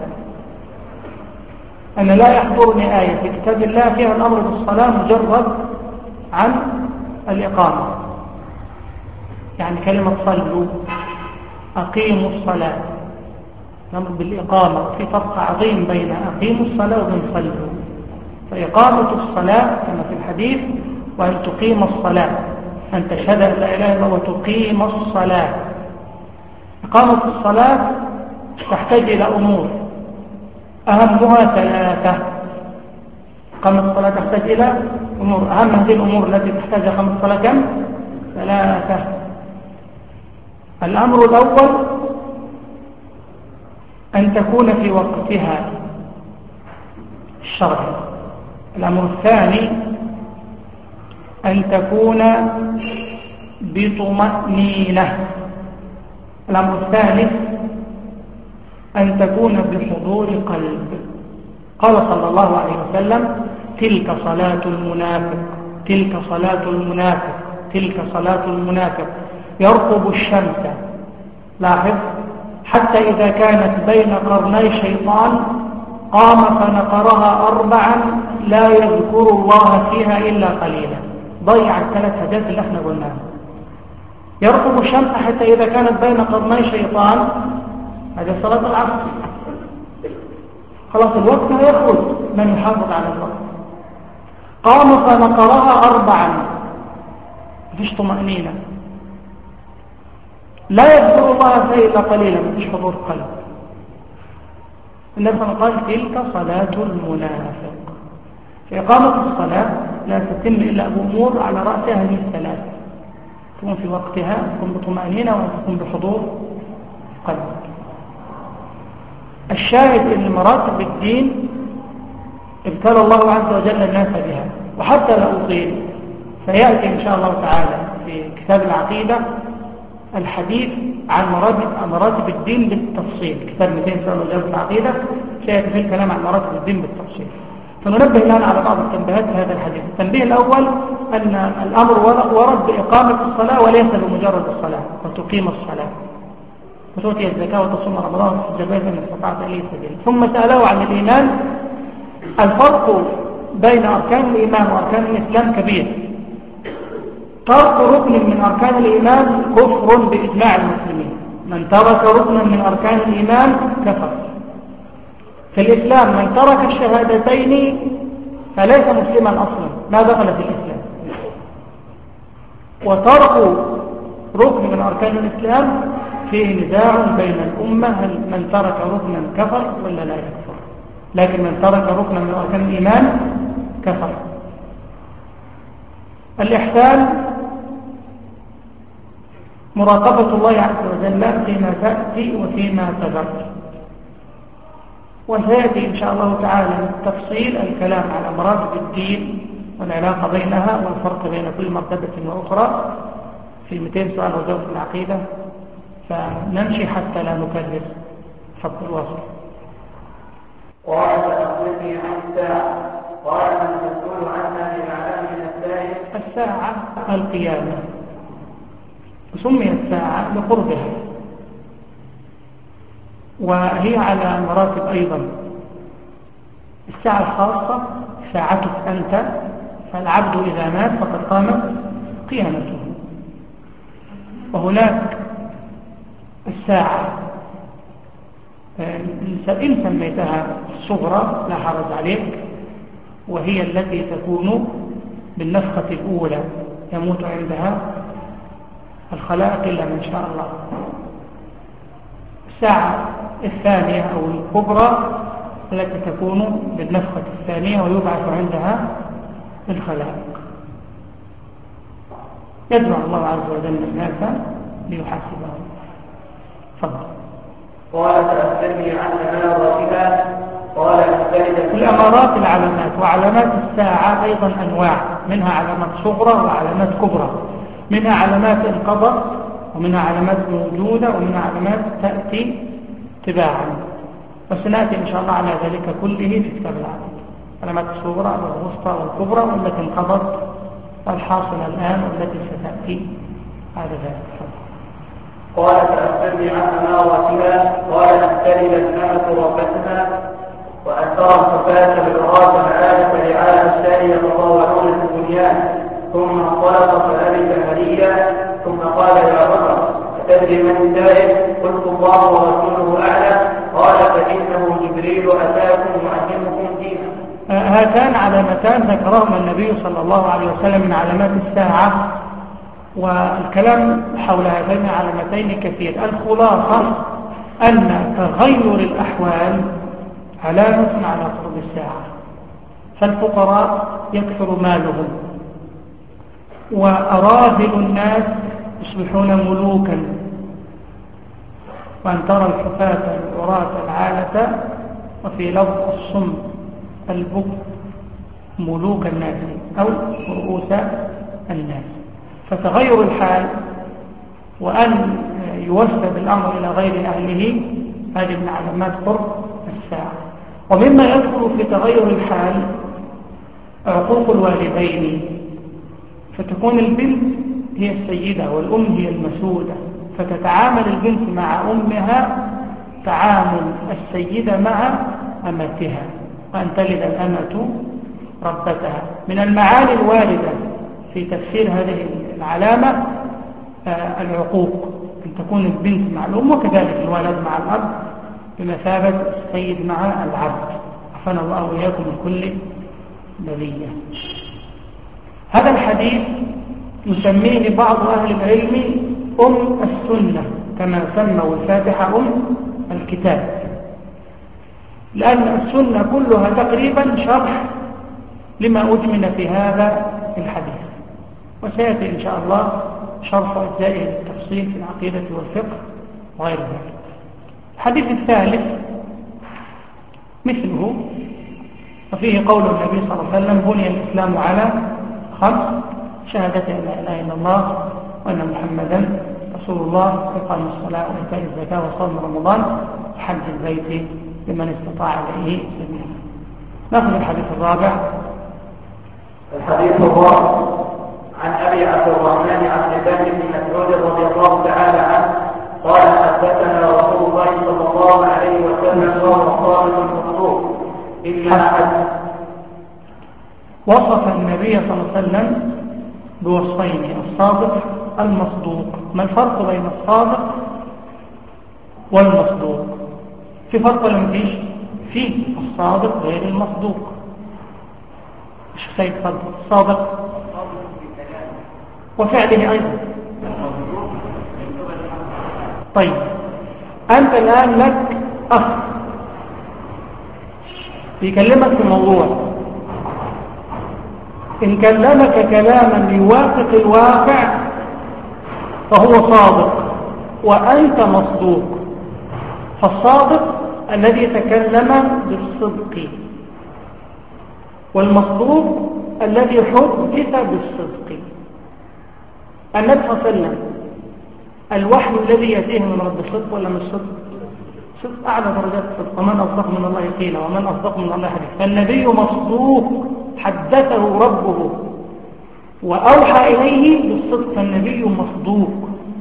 أنا لا يحضرني آية في كتاب الله فيها الأمر بالصلاة مجرد عن الإقامة، يعني كلمة صلوا، أقيموا الصلاة، الأمر بالإقامة. في فرق عظيم بين أقيموا الصلاة وبين صلوا. فإقامة الصلاة كما في الحديث وأن تقيم الصلاة، أن تشهد أن لا إله إلا الله وتقيم الصلاة. إقامة الصلاة تحتاج إلى أمور أهمها 3. إقامة الصلاة تحتاج إلى أمور، أهم هذه الأمور التي تحتاج إقامة الصلاة كم؟ 3. الأمر الأول أن تكون في وقتها الشرعي. الأمر الثاني أن تكون بطمأنينة. الأمر الثالث أن تكون بحضور قلب. قال صلى الله عليه وسلم تلك صلاة المنافق، تلك صلاة المنافق، تلك صلاة المنافق يرقب الشمس، لاحظ، حتى إذا كانت بين قرني شيطان قام فنقرها 4 لا يذكر الله فيها إلا قليلا. ضيع ال3 حاجات اللي احنا قلناها. يرقب الشمس حتى إذا كانت بين قرني شيطان، هذه صلاة العصر. خلاص الوقت هيخرج من يحافظ على الوقت. قام فنقرها 4، مفيش طمأنينة، لا يذكر الله فيه إلا قليلا، مفيش حضور قلب. النبي صلى الله عليه وسلم قال تلك صلاة المنافق. في إقامة الصلاة لا تتم إلا بأمور على رأسها هذه الثلاث، تكون في وقتها، تكون بطمأنينة، وتكون بحضور قلب. الشاهد أن مراتب الدين ابتلى الله عز وجل الناس بها، وحتى لا أطيل سيأتي إن شاء الله تعالى في كتاب العقيدة الحديث عن مراتب الدين بالتفصيل. كتاب 200 سؤال وجواب العقيدة سيأتي فيه الكلام عن مراتب الدين بالتفصيل. فننبه الآن على بعض التنبيهات في هذا الحديث. التنبيه الأول أن الأمر ورد بإقامة الصلاة وليس بمجرد الصلاة، وتقيم الصلاة وتؤتي الزكاة وتصوم رمضان وتحج البيت إن استطعت إليه سبيلا. ثم سأله عن الإيمان. الفرق بين أركان الإيمان وأركان الإسلام كبير. ترك ركن من أركان الإيمان كفر بإجماع المسلمين. من ترك ركنا من أركان الإيمان كفر. في الإسلام من ترك الشهادتين فليس مسلما أصلا، ما دخل في الإسلام. وترك ركن من أركان الإسلام فيه نزاع بين الأمة، هل من ترك ركنا كفر ولا لا يكفر؟ لكن من ترك ركنا من أركان الإيمان كفر. الإحسان مراقبة الله عز وجل فيما تأتي وفيما تذر. وسيأتي إن شاء الله تعالى بالتفصيل الكلام على مراتب الدين والعلاقة بينها والفرق بين كل مرتبة وأخرى في 200 سؤال وجواب في العقيدة، فنمشي حتى لا نكرر. تفضل واصل. قال فأخبرني عن الساعة. قال المسؤول عنها بمعلم من السائل. الساعة القيامة، سميت الساعة لقربها، وهي على مراتب أيضا. الساعة الخاصة ساعتك أنت، فالعبد إذا مات فقد قامت قيامته. وهناك الساعة إن سميتها الصغرى لا حرج عليك، وهي التي تكون بالنفخة الأولى، يموت عندها الخلائق إلا من شاء الله. الساعة الثانية أو الكبرى التي تكون بالنفخة الثانية ويبعث عندها الخلائق. يجمع الله عز وجل الناس ليحاسبهم. فضل. قال فأخبرني عن أماراتها. قال مختلفة. الأمارات العلامات، وعلامات الساعة أيضا أنواع، منها علامات صغرى وعلامات كبرى. منها علامات انقضت، ومنها علامات موجودة، ومنها علامات تأتي تباعا. وسنأتي إن شاء الله على ذلك كله في كتاب العقيدة. علامات الصغرى والوسطى والكبرى، والتي انقضت والحاصلة الآن والتي ستأتي على ذلك. قال فأخبرني عن أماراتها. قال أن تلد الأمة ربتها، وأن ترى الحفاة بالعراة العالة لعالم الثاني يتطاولون في البنيان. ثم انطلق فألف هديا، ثم قال يا عمر أتدري من السائل؟ قلت الله ورسوله أعلم. قال فإنه جبريل أتاكم يعلمكم دينا. هاتان علامتان ذكرهما النبي صلى الله عليه وسلم من علامات الساعة، والكلام حول هاتين العلامتين كثير. الخلاصة أن تغير الأحوال علامة على قرب الساعة. فالفقراء يكثر مالهم، وأراذل الناس يصبحون ملوكا، وأن ترى الحفاة العراة العالة، وفي لفظ الصم البكم ملوك الناس أو رؤوس الناس. فتغير الحال وأن يوسد الأمر إلى غير أهله هذه من علامات قرب الساعة. ومما يدخل في تغير الحال عقوق الوالدين، فتكون البنت هي السيدة والأم هي المسودة، فتتعامل البنت مع أمها تعامل السيدة مع أمتها، وأن تلد الأمة ربتها. من المعاني الواردة في تفسير هذه العلامة العقوق، أن تكون البنت مع الأم وكذلك الولد مع الأب بمثابة السيد مع العبد. عفانا الله وإياكم من كل بلية. هذا الحديث يسميه بعض أهل العلم أم السنة، كما سموا الفاتحة أم الكتاب، لأن السنة كلها تقريبا شرح لما أجمل في هذا الحديث، وسيأتي إن شاء الله شرح أجزائه للتفصيل في العقيدة والفقه وغير ذلك. الحديث الثالث مثله، وفيه قول النبي صلى الله عليه وسلم: بني الإسلام على 5: شهادة أن لا إله إلا الله وأن محمدا رسول الله، وإقام الصلاة وإيتاء الزكاة وصوم رمضان وحج البيت لمن استطاع إليه سبيلا. نأخذ الحديث الرابع. الحديث الرابع عن أبي عبد الرحمن عبد الله بن مسعود رضي الله تعالى عنه قال: حدثنا رسول الله صلى الله عليه وسلم وهو صادق المصدوق إن أحد. وصف النبي صلى الله عليه وسلم بوصفين: الصادق المصدوق. ما الفرق بين الصادق والمصدوق؟ في فرق ولا مفيش؟ فيه. الصادق غير المصدوق. مش سيد فرق الصادق وفعله أيضا. طيب، أنت الآن لك أخ بيكلمك في موضوع، إن كلمك كلاما يوافق الواقع فهو صادق وأنت مصدوق. فالصادق الذي تكلم بالصدق، والمصدوق الذي حدث بالصدق. النبي صلى الله عليه وسلم الوحي الذي يأتيه من رب الصدق ولا من الصدق؟ صدق، أعلى درجات الصدق. ومن أصدق من الله قيلا ومن أصدق من الله حديثا. فالنبي مصدوق، حدثه ربه وأوحى إليه بالصدق، فالنبي مصدوق.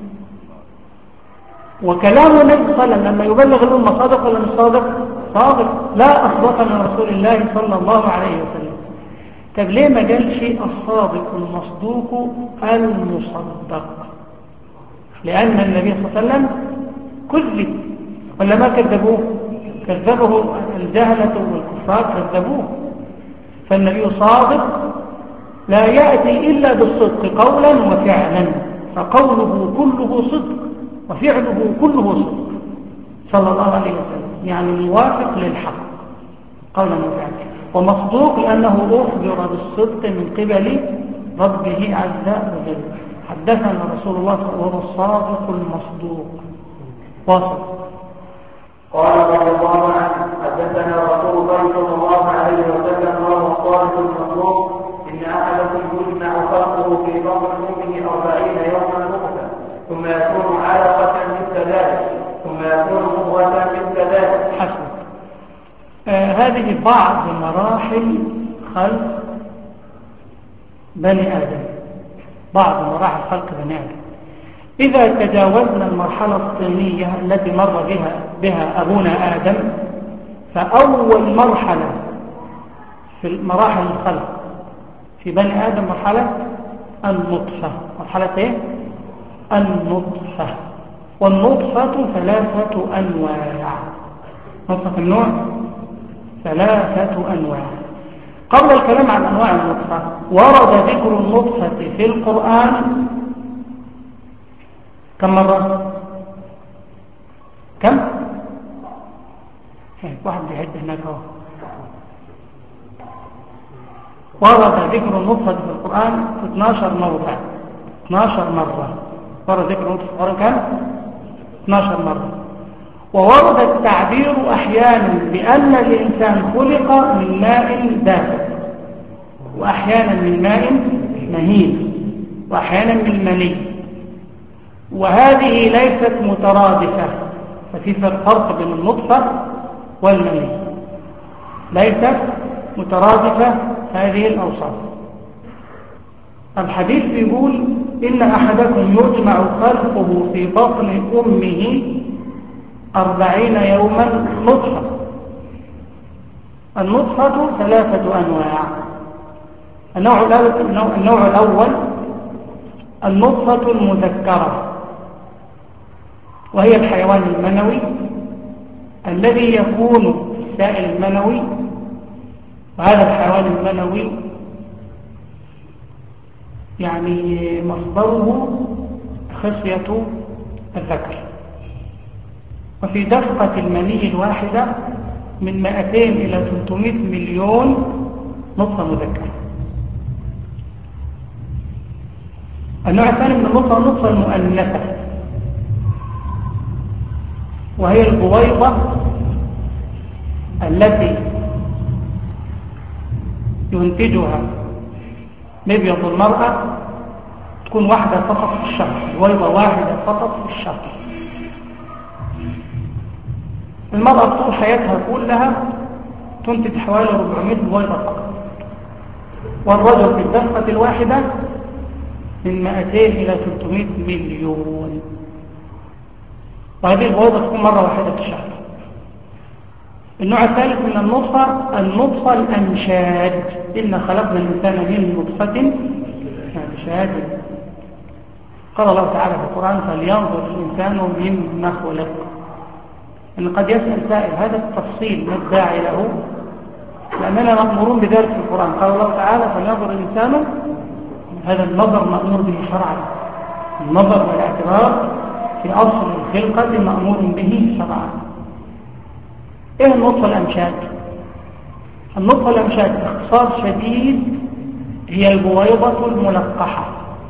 وكلام النبي صلى الله عليه وسلم لما يبلغ الأمة صادق ولا مش صادق؟ صادق، لا أصدق من رسول الله صلى الله عليه وسلم. طب ليه ما قالش الصادق المصدوق المصدق؟ لأن النبي صلى الله عليه وسلم كذب، ولا ما كذبوه؟ كذبه الجهلة والكفار، كذبوه. فالنبي صادق لا يأتي إلا بالصدق قولا وفعلا، فقوله كله صدق وفعله كله صدق صلى الله عليه وسلم، يعني موافق للحق قولا وفعلا. ومصدوق لأنه أخبر بالصدق من قبل ربه عز وجل. حدثنا رسول الله وهو الصادق المصدوق. واصل. قال رضي الله عنه: حدثنا رسول الله صلى الله عليه وسلم وهو الصادق المصدوق إن أحدكم يجمع خلقه في بطن أمه 40 يوما نطفة ثم يكون علقة مثل ذلك ثم يكون مضغة مثل ذلك. حسن. هذه بعض مراحل خلق بني آدم، بعض مراحل خلق بني آدم. إذا تجاوزنا المرحلة الطينية التي مر بها أبونا آدم، فأول مرحلة في مراحل الخلق في بني آدم مرحلة النطفة. مرحلة إيه؟ النطفة. والنطفة 3 أنواع. نطفة النوع 3 أنواع. قبل الكلام عن أنواع النطفة، ورد ذكر النطفة في القرآن كم مرة؟ كم؟ واحد بيعد هناك اهو. ورد ذكر النطفة في القرآن 12 موضع، 12 مرة ورد ذكر النطفة في القرآن كم؟ 12 مرة. وورد التعبير أحيانا بأن الإنسان خلق من ماء دافق، وأحيانا من ماء مهين، وأحيانا من مني، وهذه ليست مترادفة. ففي فرق بين النطفة والمني، ليست مترادفة هذه الأوصاف. الحديث يقول إن أحدكم يجمع خلقه في بطن أمه 40 يوما نطفة. النطفة 3 أنواع. النوع الأول النطفة المذكرة، وهي الحيوان المنوي الذي يكون في السائل المنوي، وهذا الحيوان المنوي يعني مصدره خصية الذكر. وفي دفقة المني الواحدة من 200 إلى 300 مليون نطفة مذكرة. النوع الثاني من النطفة المؤنثة، وهي البويضة التي ينتجها مبيض المرأة، تكون واحدة فقط في الشهر، بويضة واحدة فقط في الشهر. المرأة طول حياتها كلها تنتج حوالي 400 بويضة فقط، والرجل في الدفقة الواحدة من 200 إلى 300 مليون. وهذه البويضة تكون مرة واحدة في الشهر. النوع الثالث من النطفة الأمشاج. إن خلقنا الإنسان من نطفة أمشاج. قال الله تعالى في القرآن: فلينظر الإنسان مما خلق. إن قد يسأل سائل هذا التفصيل ما الداعي له؟ لأننا مأمورون بذلك في القرآن. قال الله تعالى: فلينظر الإنسان. هذا النظر مأمور به شرعا. النظر والاعتبار في أصل الخلقة مأمور به شرعا. إيه النطفة الأمشاج؟ النطفة الأمشاج باختصار شديد هي البويضة الملقحة،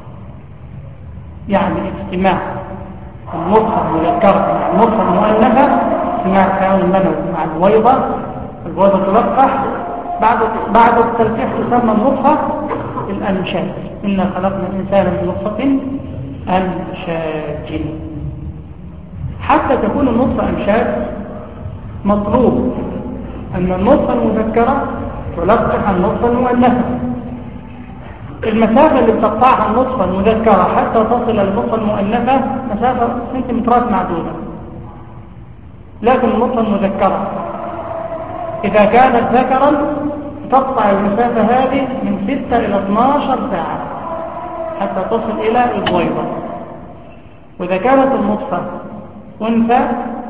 يعني اجتماع النطفة المذكرة مع النطفة المؤنثة، اجتماع الحيوان المنوي مع البويضة تلقح. بعد التلقيح تسمى النطفة الأمشاج. إنا خلقنا الإنسان من نطفة أمشاج. حتى تكون النطفة أمشاج مطلوب أن النطفة المذكرة تلقح النطفة المؤنثة. المسافة اللي بتقطعها النطفة المذكرة حتى تصل للنطفة المؤنثة مسافة سنتيمترات معدودة، لكن النطفة المذكرة إذا كانت ذكرا تقطع المسافة هذه من 6 إلى 12 ساعة حتى تصل إلى البويضة. وإذا كانت النطفة أنثى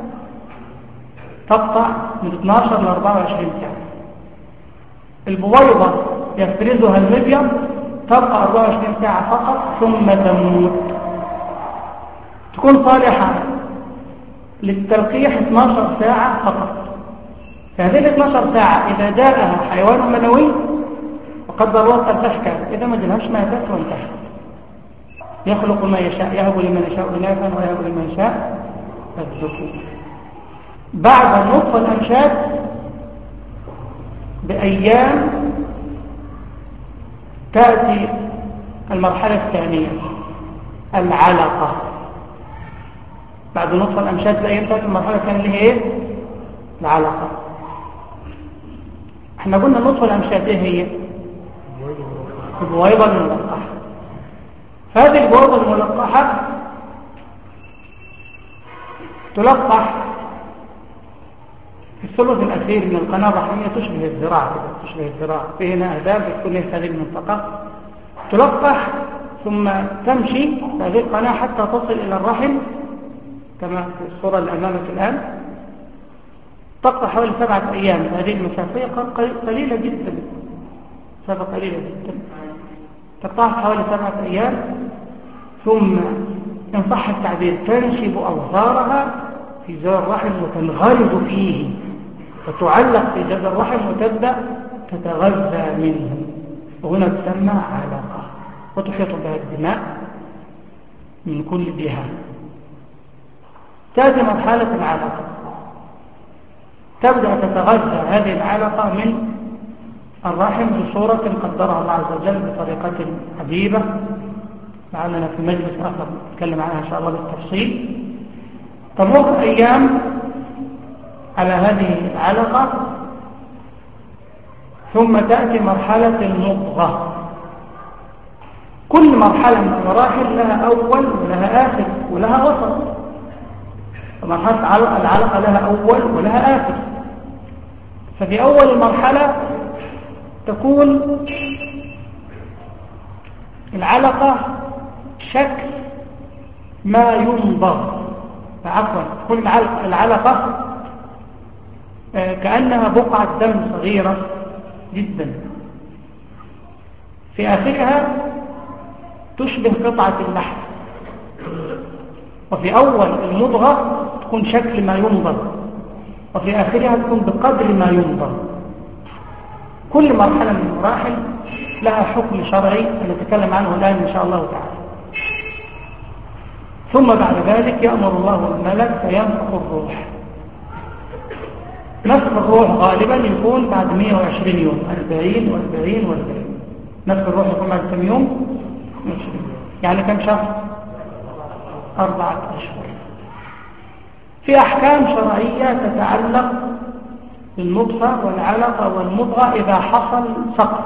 تقطع من 12 ل 24 ساعة. البويضة يفرزها المبيض، تبقى 24 ساعة فقط ثم تموت. تكون صالحة للتلقيح 12 ساعة فقط. في هذه 12 ساعة إذا جاءها حيوان منوي وقدر الله قد تحكى، إذا ما جلهاش ماتت وانتهت. يخلق ما يشاء، يهب لمن يشاء إناثا ويهب لمن يشاء الذكور. بعد النطفة الأمشاج بأيام تأتي المرحلة الثانية العلقة. بعد النطفة الأمشاج بأيام تأتي المرحلة الثانية اللي هي إيه؟ العلقة. احنا قلنا النطفة الأمشاج إيه هي؟ البويضة الملقحة. هذه البويضة الملقحة تلقح في الثلث الأخير من القناة الرحمية، تشبه الذراع كده، تشبه الذراع. في هنا أهداف بتكون في هذه المنطقة، تلقح ثم تمشي في هذه القناة حتى تصل إلى الرحم كما في الصورة اللي أمامك الآن. تقطع حوالي 7 أيام. هذه المسافة قليلة جدا، مسافة قليلة جدا. تقطع حوالي 7 أيام، ثم إن صح التعبير تنشب أظهارها في جذر الرحم وتنغرز فيه وتعلق في جذر الرحم وتبدأ تتغذى منه، وهنا تسمى علقة، وتحيط بها الدماء من كل جهة. تأتي مرحلة العلقة، تبدأ تتغذى هذه العلقة من الرحم بصورة قدرها الله عز وجل بطريقة عجيبة، لعلنا في مجلس آخر نتكلم عنها إن شاء الله بالتفصيل. تمر أيام على هذه العلقة، ثم تأتي مرحلة المضغة. كل مرحلة من المراحل لها أول ولها آخر ولها وسط. مرحلة العلقة لها أول ولها آخر. ففي أول المرحلة تكون العلقة شكل ما ينضغ، عفوا تكون العلقة كأنها بقعة دم صغيرة جدا، في آخرها تشبه قطعة اللحم، وفي أول المضغة تكون شكل ما ينضغ، وفي آخرها تكون بقدر ما ينضغ. كل مرحلة من المراحل لها حكم شرعي سنتكلم عنه الآن إن شاء الله تعالى. ثم بعد ذلك يأمر الله الملك فينفخ الروح. نفخ الروح غالبا يكون بعد 120 يوم، 40 و40 و40. نفخ الروح يكون بعد كم يوم؟ 120 يوم، يعني كم شهر؟ 4 أشهر. في أحكام شرعية تتعلق بالنطفة والعلقة والمضغة إذا حصل سقط.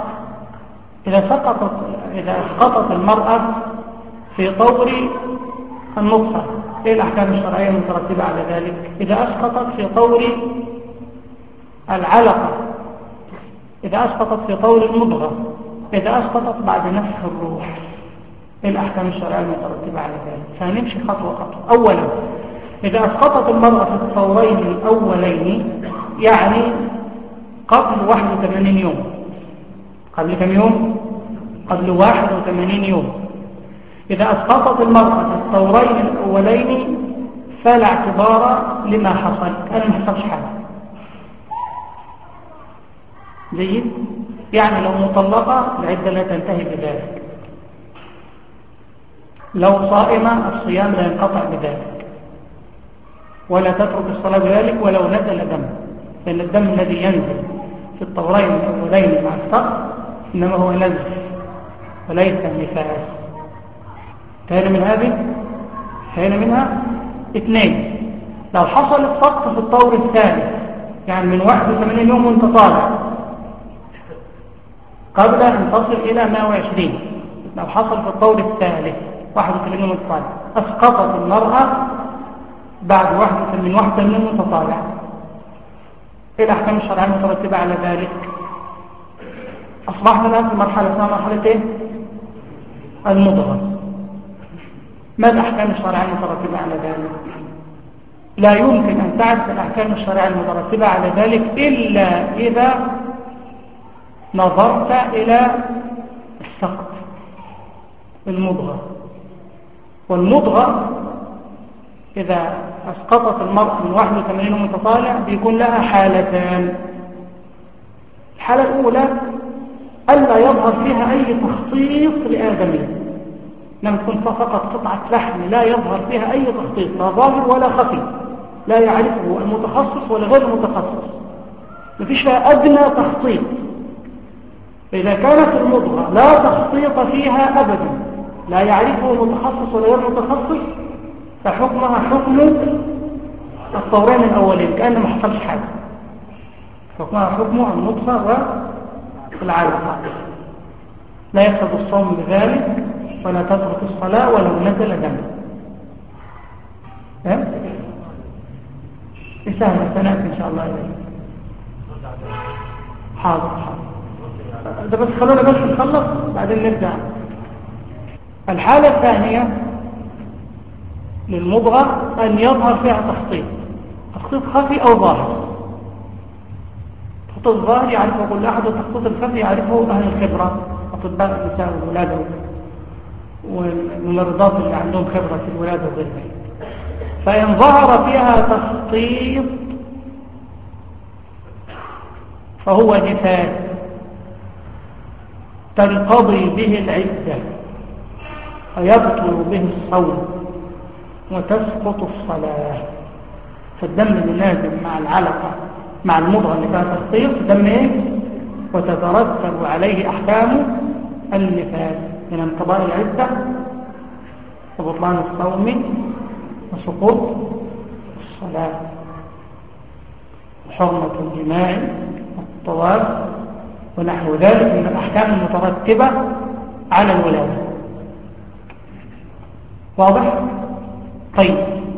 إذا اسقطت المرأة في طور النطفة، ايه الأحكام الشرعية المترتبة على ذلك؟ إذا اسقطت في طور العلقة، إذا اسقطت في طور المضغة، إذا اسقطت بعد نفخ الروح، ايه الأحكام الشرعية المترتبة على ذلك؟ فهنمشي خطوة خطوة. أولا، إذا اسقطت المرأة في الطورين الأولين، يعني قبل 81 يوم. قبل كم يوم؟ قبل 81 يوم. إذا أسقطت المرأة في الطورين الأولين فلا اعتبار لما حصل، أنا ما حصلش حاجة. جيد؟ يعني لو مطلقة العدة لا تنتهي بذلك، لو صائمة الصيام لا ينقطع بذلك، ولا تترك الصلاة بذلك ولو نزل دم، لأن الدم الذي ينزل في الطورين الأولين مع السقط إنما هو نزل وليس نفاس. كان من هذه كان منها 2. لو حصل السقط في الطور الثالث، يعني من 81 يوم وانت طالع قبل أن تصل إلى 120، لو حصل في الطور الثالث 81 يوم وانت طالع، أسقطت المرأة بعد 81 يوم وانت طالع، ايه الأحكام الشرعية المترتبة على ذلك؟ أصبحنا الآن في مرحلة اسمها مرحلة ايه؟ المضغة. ما الأحكام الشرعية المترتبة على ذلك؟ لا يمكن أن تعرف الأحكام الشرعية المترتبة على ذلك إلا إذا نظرت إلى السقط، المضغة. والمضغة إذا أسقطت المرأة من 81 متطالع بيكون لها حالتان. الحالة الأولى ألا يظهر فيها أي تخطيط لآدمي، لم تكن فقط قطعة لحم لا يظهر فيها أي تخطيط، لا ظاهر ولا خفي، لا يعرفه المتخصص ولا غير المتخصص، مفيش فيها أدنى تخطيط. فإذا كانت المضغة لا تخطيط فيها أبدا، لا يعرفه المتخصص ولا غير المتخصص، فحكمها حكم الطورين الأولين، كأنه ما حصلش حاجة. حكمها حكم النطفة والعلقة، لا يفسد الصوم بذلك، ولا تترك الصلاة ولو نزل دم. سهل سنأتي إن شاء الله إليه. حاضر ده بس خلونا بس نخلص بعدين نرجع. الحالة الثانية للمضغة أن يظهر فيها تخطيط خفي أو ظاهر. التخطيط الظاهر يعرفه كل أحد، والتخطيط الخفي يعرفه أهل الخبرة، أطباء النساء والولادة والممرضات اللي عندهم خبرة في الولادة وغيرها. فإن ظهر فيها تخطيط فهو نفاس تنقضي به العدة ويبطل به الصوم وتسقط الصلاة. فالدم اللي نازل مع العلقة مع المضغة اللي فيها تخطيط دم ايه؟ وتترتب عليه أحكام النفاس من انقضاء العدة وبطلان الصوم وسقوط الصلاة وحرمة الجماع والطواف ونحو ذلك من الأحكام المترتبة على الولادة. واضح؟ طيب،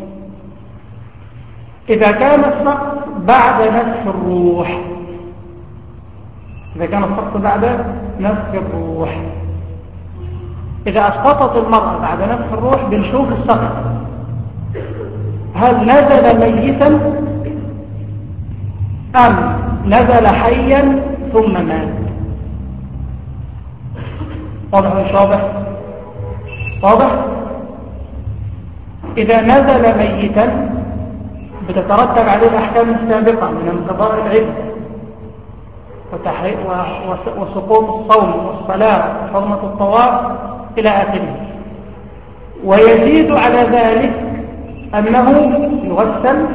إذا كان السقط بعد نفخ الروح، إذا كان السقط بعد نفخ الروح إذا أسقطت المرأة بعد نفخ الروح بنشوف السقط، هل نزل ميتا أم نزل حيا ثم مات؟ واضح مش واضح؟ واضح؟ إذا نزل ميتا بتترتب عليه الأحكام السابقة من انقضاء العدة وسقوط الصوم والصلاة وحرمة الطواف إلى آخره، ويزيد على ذلك أنه يغسل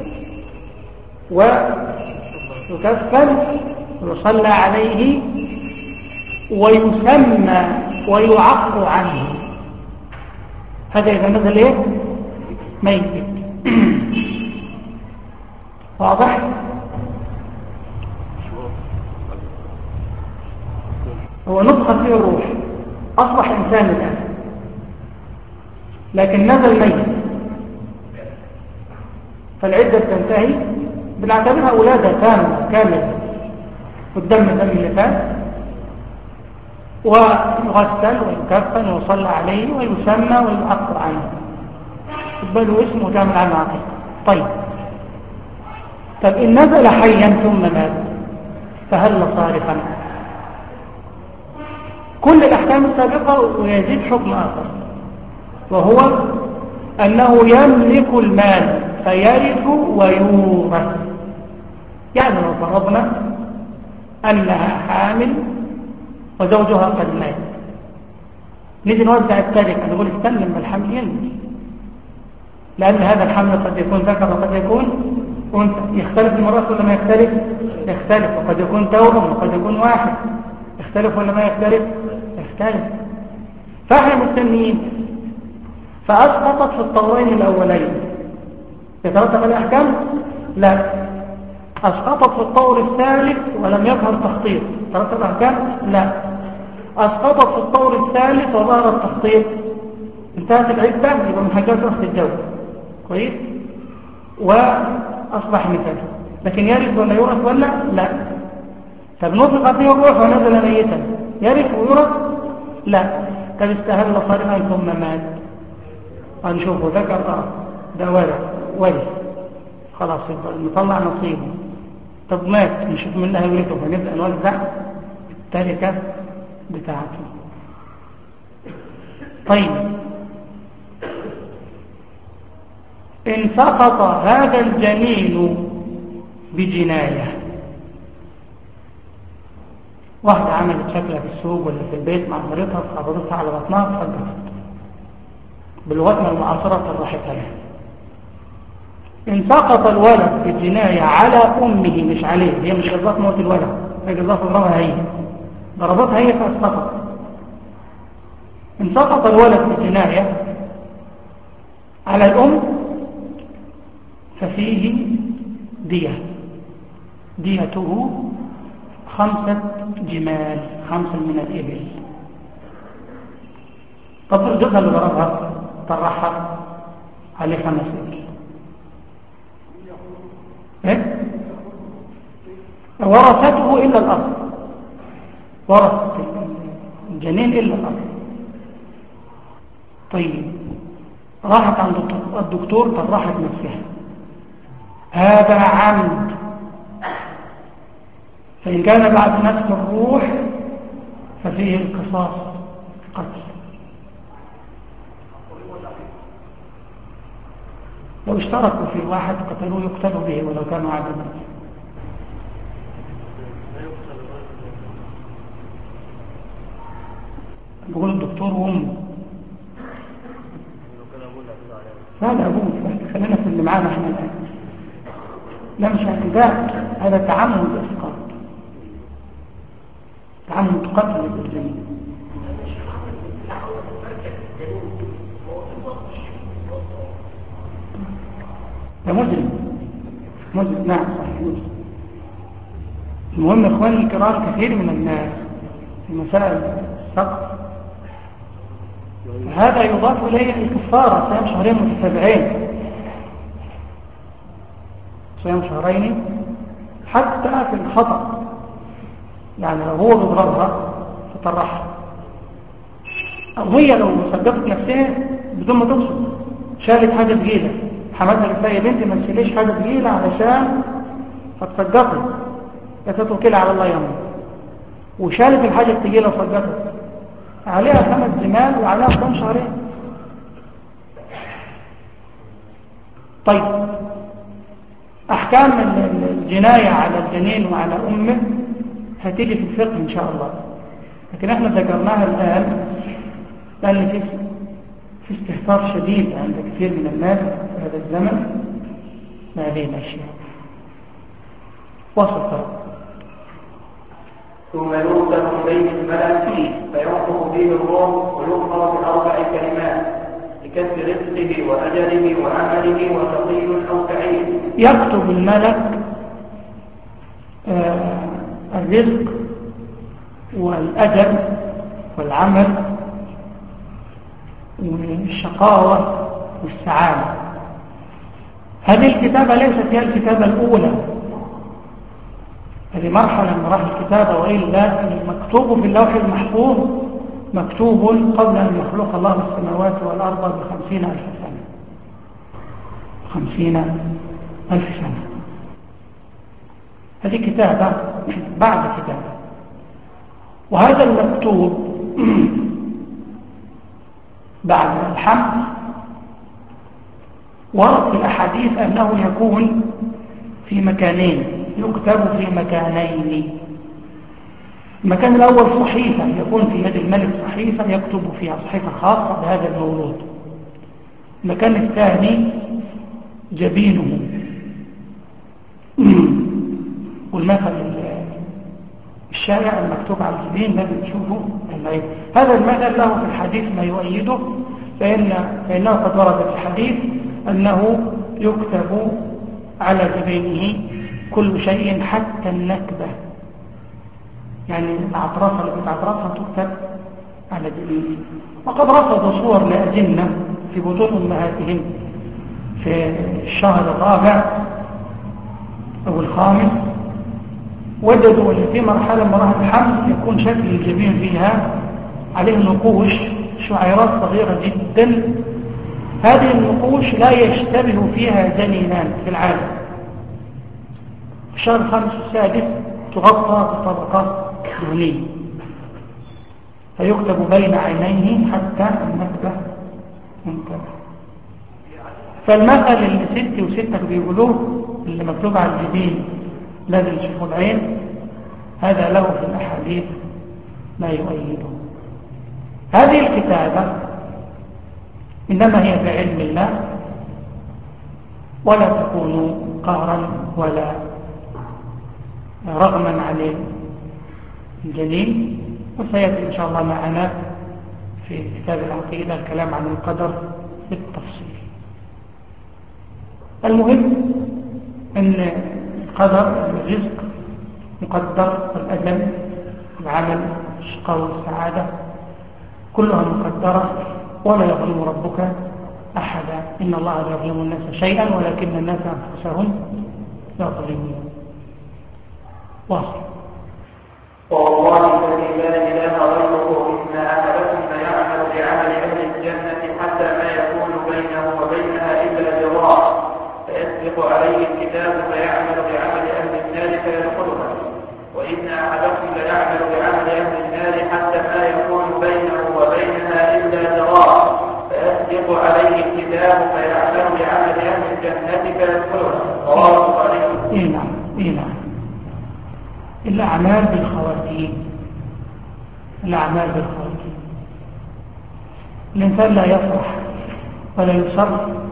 ويكفن ويصلى عليه ويسمى ويعق عنه. هذا إذا نزل إيه؟ ميت. واضح؟ هو نفخ فيه الروح، أصبح إنسان الآن، لكن نزل ميت، فالعدة تنتهي، بنعتبرها ولادة كاملة، والدم دم اللي فات، ويغسل ويكفن ويصلى عليه ويسمى ويعق عنه، يقبله اسمه وتعمل عنه عقيقة. طب إن نزل حيا ثم مات فهل صارفا؟ كل الأحكام السابقة ويزيد حكم آخر، وهو أنه يملك المال فيرث ويورث. يعني لو فرضنا أنها حامل وزوجها قد مات، نيجي نوزع التركة، نقول استنى لما الحمل ينزل، لأن هذا الحمل قد يكون ذكر وقد يكون أنثى. يختلف المرأة ولا ما يختلف؟ يختلف، وقد يكون توأم وقد يكون واحد. يختلف ولا ما يختلف؟ يختلف. فاحنا مستنيين، فأسقطت في الطورين الأولين يترتب الأحكام؟ لا، أسقطت في الطور الثالث ولم يظهر تخطيط ترتب الأحكام؟ لا، أسقطت في الطور الثالث وظهر التخطيط، انتهت العدة، يبقى من حاجات وقت الجو كويس، وأصبح مثال. لكن يرث ولا يورث ولا لا؟ طب نطلق فيه الروح ونزل ميتا، يرث ويورث؟ لا. طب استهل صارما ثم مات، هنشوفه ذكر ده ورث خلاص، يبقى نطلع نصيبه. طب مات، نشوف منها يورثه، فنبدأ نوزع التركة بتاعته. طيب، إن سقط هذا الجنين بجناية، واحدة عملت شكلها في السوق ولا في البيت مع مريضها، فقبضتها على بطنها فصدرت، بلغتنا المعاصرة صرحتها لها. إن سقط الولد بجناية على أمه مش عليه، هي مش قصدت موت الولد، هي قصدت ضربها هي، ضربتها هي فاسقطت. إن سقط الولد بجناية على الأم ففيه ديته 5 جمال، 5 من الإبل. طب الجزء اللي ضربها طرحها عليه 5 إبل، إيه؟ ورثته إلا الأرض، ورثت الجنين إلا الأرض. طيب، راحت عند الدكتور طرحت نفسها، هذا عمد، فإن كان بعد نفخ الروح ففيه القصاص قتل. لو اشتركوا في واحد قتلوه يقتلوا به ولو كانوا عددا. بقول الدكتور وامه، هذا أبوه، خلينا في اللي معانا احنا الآن. لا مش اعتداء، هذا تعمد إسقاط، تعمد قتل الجنين. ده مجرم، نعم صحيح مجرم. المهم إخواني الكرام، كثير من الناس في مسائل السقط هذا يضاف إليه الكفارة، صيام 2 شهرين متتابعين، صيام 2 شهرين حتى في الخطأ. يعني لو هو بيضربها فطرحها أو هي لو صدقت نفسها بدون ما تقصد شالت حاجة تقيلة، حماتها قالت لها يا بنتي ما تشيليش حاجة تقيلة علشان هتصدقي، فتتوكلي على الله يوم، وشالت الحاجة الثقيلة وصدقت، عليها 5 زمال وعليها صيام شهرين. طيب أحكام الجناية على الجنين وعلى أمه هتيجي في الفقه إن شاء الله، لكن احنا ذكرناها الآن لأن في استهتار شديد عند كثير من الناس في هذا الزمن هذه الأشياء. وصل ثم يرسل إليه الملك فينفخ فيه الروح ويؤمر ب4 كلمات بكسب رزقه وأجله وعمله وشقي أو سعيد. يكتب الملك الرزق والأجل والعمل والشقاوة والسعادة. هذه الكتابة ليست هي الكتابة الأولى، هذه مرحلة من مراحل الكتابة، وإلا المكتوب في اللوح المحفوظ مكتوب قبل أن يخلق الله السماوات والأرض ب50,000 سنة. 50,000 سنة. هذه كتابة بعد كتابة. وهذا المكتوب بعد الحمل ورد في الأحاديث أنه يكون في مكانين، يكتب في مكانين. المكان الأول صحيفة، يكون في يد الملك صحيفة يكتب فيها، صحيفة خاصة بهذا المولود. المكان الثاني جبينه. والمثل الشائع المكتوب على الجبين لازم تشوفه. هذا المثل له في الحديث ما يؤيده، فإنه قد ورد في الحديث أنه يكتب على جبينه كل شيء حتى النكبة، يعني العطرسة اللي بتعطرسها تكتب على جبينه. وقد رصدوا صور لأجنة في بطون أمهاتهم في الشهر الرابع أو الخامس، وجدوا أن في مرحلة من مراحل الحمل يكون شكل الجبين فيها عليه نقوش، شعيرات صغيرة جدا. هذه النقوش لا يشتبه فيها جنينان في العالم. في الشهر الخامس والسادس تغطى بطبقات دهنية، فيكتب بين عينيه حتى النكبة منتبه. فالمثل اللي ستي وستك بيقولوه اللي مكتوب على الجبين لازم يشوفوا العين، هذا له في الأحاديث ما يؤيده. هذه الكتابة إنما هي في علم الله، ولا تكون قهرا ولا رغما على الجنين. وسيأتي إن شاء الله معنا في كتاب العقيدة الكلام عن القدر بالتفصيل. المهم أن القدر، الرزق مقدر، الأجل، العمل، الشقاء والسعادة كلها مقدرة، ولا يظلم ربك أحدا. إن الله لا يظلم الناس شيئا ولكن الناس أنفسهم يظلمون. واصل. والله الذي لا إله غيره إن أحدكم ليعمل بعمل أهل الجنة حتى ما يكون بينه وبينها إلا ذراع فيسبق عليه الكتاب فيعمل بعمل أهل النار فيدخلها، وإن أحدكم ليعمل بعمل أهل النار حتى ما يكون بينه وبينها إلا ذراع فيسبق عليه الكتاب فيعمل بعمل أهل الجنة فيدخلها. رواه البخاري. نعم. الأعمال بالخواتيم. الأعمال بالخواتيم. الإنسان لا يفرح ولا يسر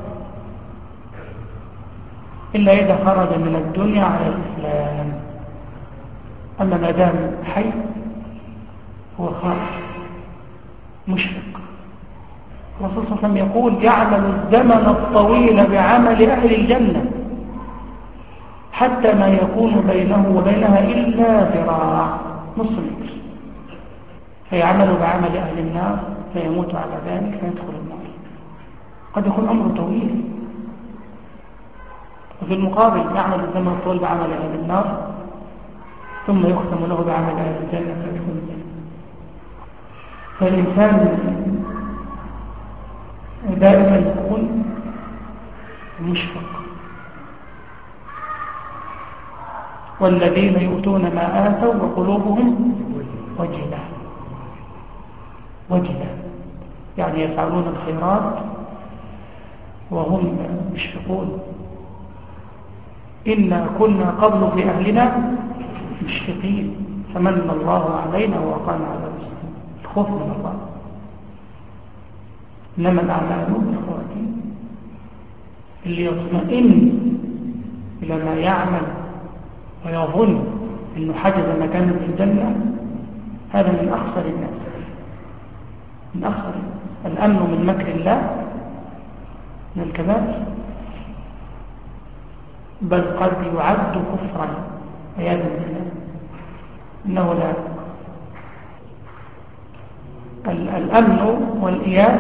إلا إذا خرج من الدنيا على الإسلام. أما ما دام حي هو خارج مشفق. الرسول صلى الله عليه وسلم يقول يعمل الزمن الطويل بعمل أهل الجنة حتى ما يكون بينه وبينها إلا ذراع، نص متر، فيعمل بعمل أهل النار فيموت على ذلك فيدخل النار. قد يكون أمره طويل. وفي المقابل يعمل الزمن الطويل بعمل أهل النار ثم يختم له بعمل أهل الجنة فيدخل الجنة. فالإنسان دائما يكون مشفق. والذين يؤتون ما آتوا وقلوبهم وجلة يعني يفعلون الخيرات وهم مشفقون. إنا كنا قبل في أهلنا مشفقين فمن الله علينا ووقانا على المسلمين. الخوف من الله. إنما الأعمال إخواتي اللي يطمئن إلى ما يعمل ويظن أنه حجز مكانه في الجنة هذا من أخسر الناس. من أخسر الأمن من مكر الله من الكبائر، بل قد يعد كفرا عياذا بالله. إنه لا الأمن والإياس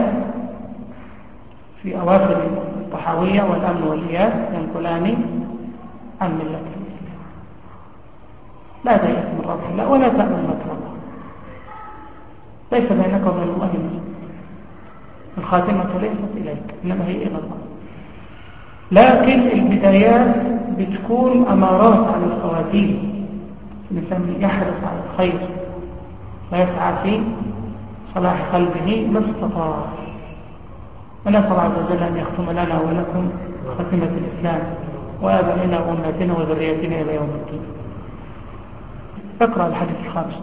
في أواخر الطحاوية والأمن والإياس ينقلان عن ملة الإسلام. لا تيأس من روح الله ولا تأمن مكر الله. ليس بينك وبين الله نصيب. الخاتمة ليست إليك إنما هي إلى الله. لكن البدايات بتكون أمارات على الخواتيم. الإنسان يحرص على الخير ويسعى في صلاح قلبه ما استطاع. ونسأل الله عز وجل أن يختم لنا ولكم خاتمة الإسلام وآبائنا وأمهاتنا وذرياتنا إلى يوم الدين. اقرأ الحديث الخامس.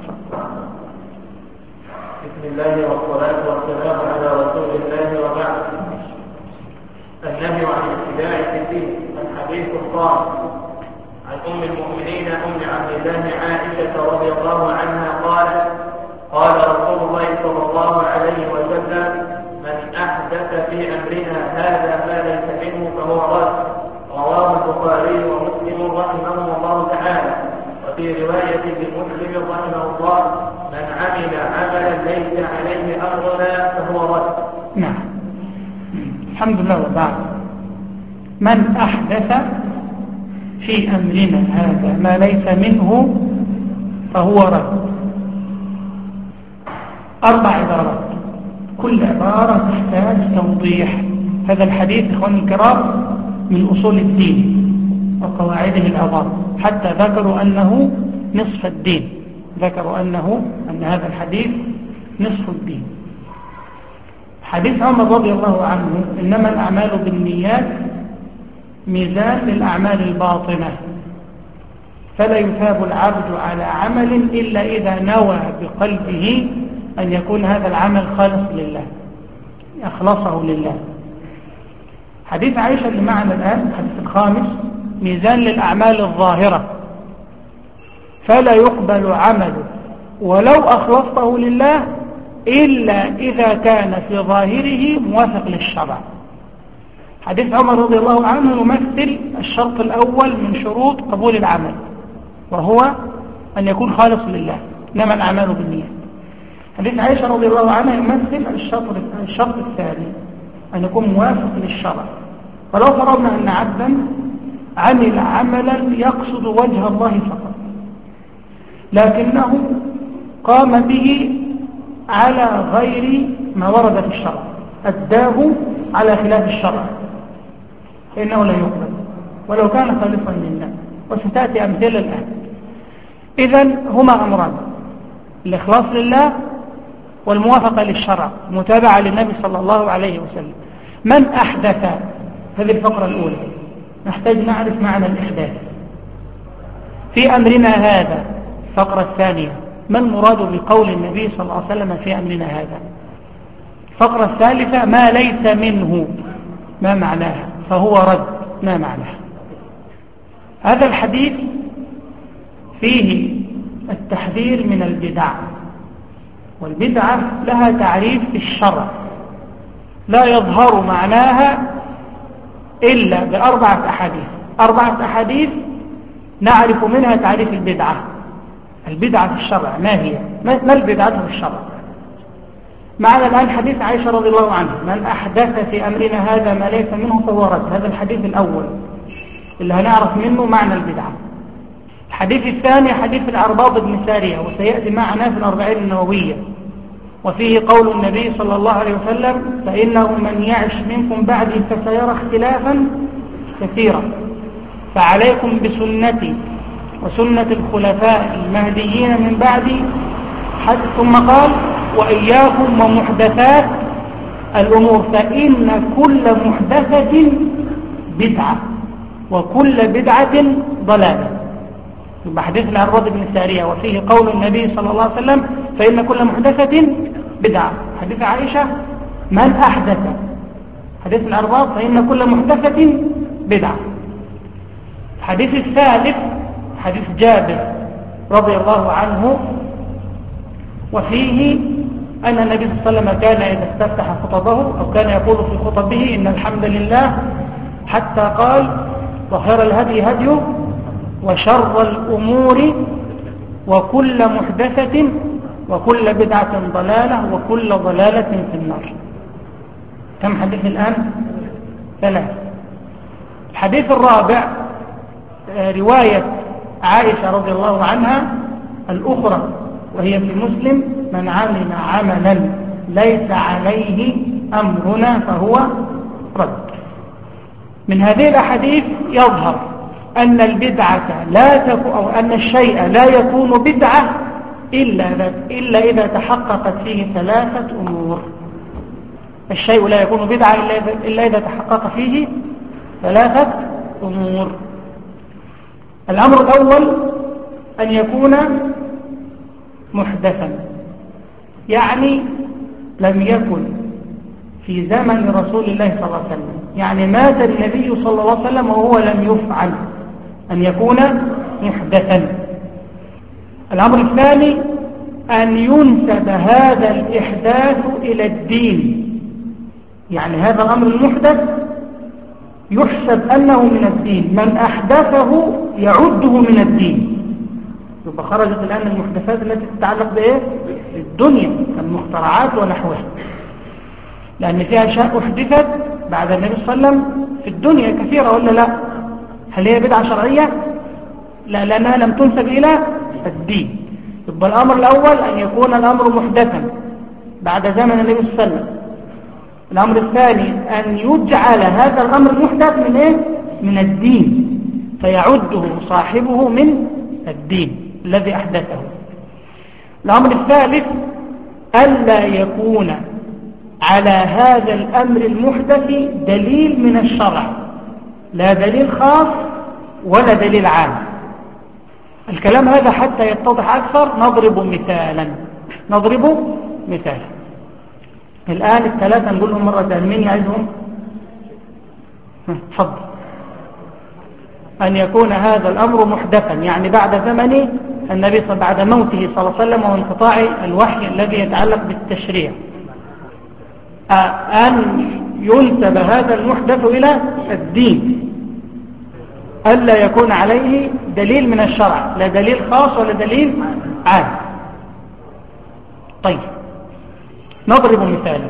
بسم الله والصلاة والسلام على رسول الله وبعد. النهي عن الابتداع في الدين. الحديث الخامس عن أم المؤمنين أم عبد الله عائشة رضي الله عنها قالت: قال رسول الله صلى الله عليه وسلم: من أحدث في أمرنا هذا ما ليس منه فهو رد. رواه البخاري ومسلم رحمه الله تعالى. وفي رواية لمسلم رحمه الله: من عمل عملا ليس عليه أمرنا فهو رد. نعم. الحمد لله. وبعد: من أحدث في أمرنا هذا ما ليس منه فهو رد. 4 عبارات، كل عبارة تحتاج توضيح. هذا الحديث إخواني الكرام من أصول الدين وقواعده العظام، حتى ذكروا أنه نصف الدين. ذكروا أن هذا الحديث نصف الدين. حديث عمر رضي الله عنه: إنما الأعمال بالنيات ميزان للأعمال الباطنة، فلا يثاب العبد على عمل إلا إذا نوى بقلبه أن يكون هذا العمل خالص لله، أخلصه لله. حديث عائشة اللي معنا الآن الحديث الخامس: ميزان للأعمال الظاهرة، فلا يقبل عمله ولو أخلصته لله إلا إذا كان في ظاهره موافق للشرع. حديث عمر رضي الله عنه يمثل الشرط الأول من شروط قبول العمل، وهو أن يكون خالص لله، إنما الأعمال بالنيات. حديث عائشة رضي الله عنها يمثل الشرط الثاني، أن يكون موافق للشرع. ولو فرضنا أن عبدا عمل عملا يقصد وجه الله فقط، لكنه قام به على غير ما ورد في الشرع، أداه على خلاف الشرع، فإنه لا يقبل ولو كان خالصا لله. وستأتي أمثلة الآن. إذن هما أمران: الإخلاص لله والموافقة للشرع، متابعة للنبي صلى الله عليه وسلم. من أحدث، هذه الفقرة الأولى، نحتاج نعرف معنى الإحداث في أمرنا هذا. الفقرة الثانية: ما المراد بقول النبي صلى الله عليه وسلم في أمرنا هذا. الفقرة الثالثة: ما ليس منه، ما معناها، فهو رد، ما معناها. هذا الحديث فيه التحذير من البدع، والبدعة لها تعريف في الشرع لا يظهر معناها إلا ب4 أحاديث. 4 أحاديث نعرف منها تعريف البدعة. البدعة في الشرع ما هي؟ ما البدعة في الشرع؟ معنا الآن حديث عائشة رضي الله عنها: من أحدث في أمرنا هذا ما ليس منه فهو رد. هذا الحديث الأول اللي هنعرف منه معنى البدعة. الحديث الثاني حديث العرباض بن سارية، وسيأتي معنا في 40 النووية. وفيه قول النبي صلى الله عليه وسلم فإنه من يعش منكم بعدي فسيرى اختلافا كثيرا فعليكم بسنتي وسنة الخلفاء المهديين من بعدي. ثم قال وإياكم ومحدثات الأمور فإن كل محدثة بدعة وكل بدعة ضلالة. يبقى حديث العرباض بن السارية وفيه قول النبي صلى الله عليه وسلم فإن كل محدثة بدعة. حديث عائشة من أحدث، حديث العرباض فإن كل محدثة بدعة. الحديث الثالث حديث جابر رضي الله عنه وفيه أن النبي صلى الله عليه وسلم كان إذا استفتح خطبه أو كان يقول في خطبه إن الحمد لله حتى قال وخير الهدي هديه وشر الأمور وكل محدثة وكل بدعة ضلالة وكل ضلالة في النار. كم حديث الآن؟ 3. الحديث الرابع رواية عائشة رضي الله عنها الأخرى وهي في مسلم من عمل عملا ليس عليه أمرنا فهو رد. من هذه الأحاديث يظهر أن البدعة لا تكون أو أن الشيء لا يكون بدعة إلا إذا تحققت فيه 3 أمور. الشيء لا يكون بدعة إلا إذا تحقق فيه 3 أمور. الأمر الأول أن يكون محدثا، يعني لم يكن في زمن رسول الله صلى الله عليه وسلم، يعني مات النبي صلى الله عليه وسلم وهو لم يفعل، أن يكون محدثا. الأمر الثاني أن ينسب هذا الإحداث إلى الدين، يعني هذا الأمر المحدث يحسب أنه من الدين، من أحدثه يعده من الدين. يبقى خرجت الآن المحدثات التي تتعلق بإيه؟ بالدنيا كالمخترعات ونحوها، لأن فيها أشياء أحدثت بعد النبي صلى الله عليه وسلم في الدنيا كثيرة ولا لا؟ هل هي بدعة شرعية؟ لا، لأنها لم تنسب إلى الدين. يبقى الأمر الأول أن يكون الأمر محدثا بعد زمن النبي صلى الله عليه وسلم. الأمر الثاني أن يجعل هذا الأمر المحدث من إيه؟ من الدين، فيعده صاحبه من الدين الذي أحدثه. الأمر الثالث ألا يكون على هذا الأمر المحدث دليل من الشرع، لا دليل خاص ولا دليل عام. الكلام هذا حتى يتضح أكثر نضرب مثالا. الآن ال3 نقولهم مرة ثانية. مين يعيدهم؟ تفضل. أن يكون هذا الأمر محدثا، يعني بعد زمن النبي بعد موته صلى الله عليه وسلم وانقطاع الوحي الذي يتعلق بالتشريع، أن ينسب هذا المحدث إلى الدين، ألا يكون عليه دليل من الشرع، لا دليل خاص ولا دليل عام. طيب نضرب مثالا.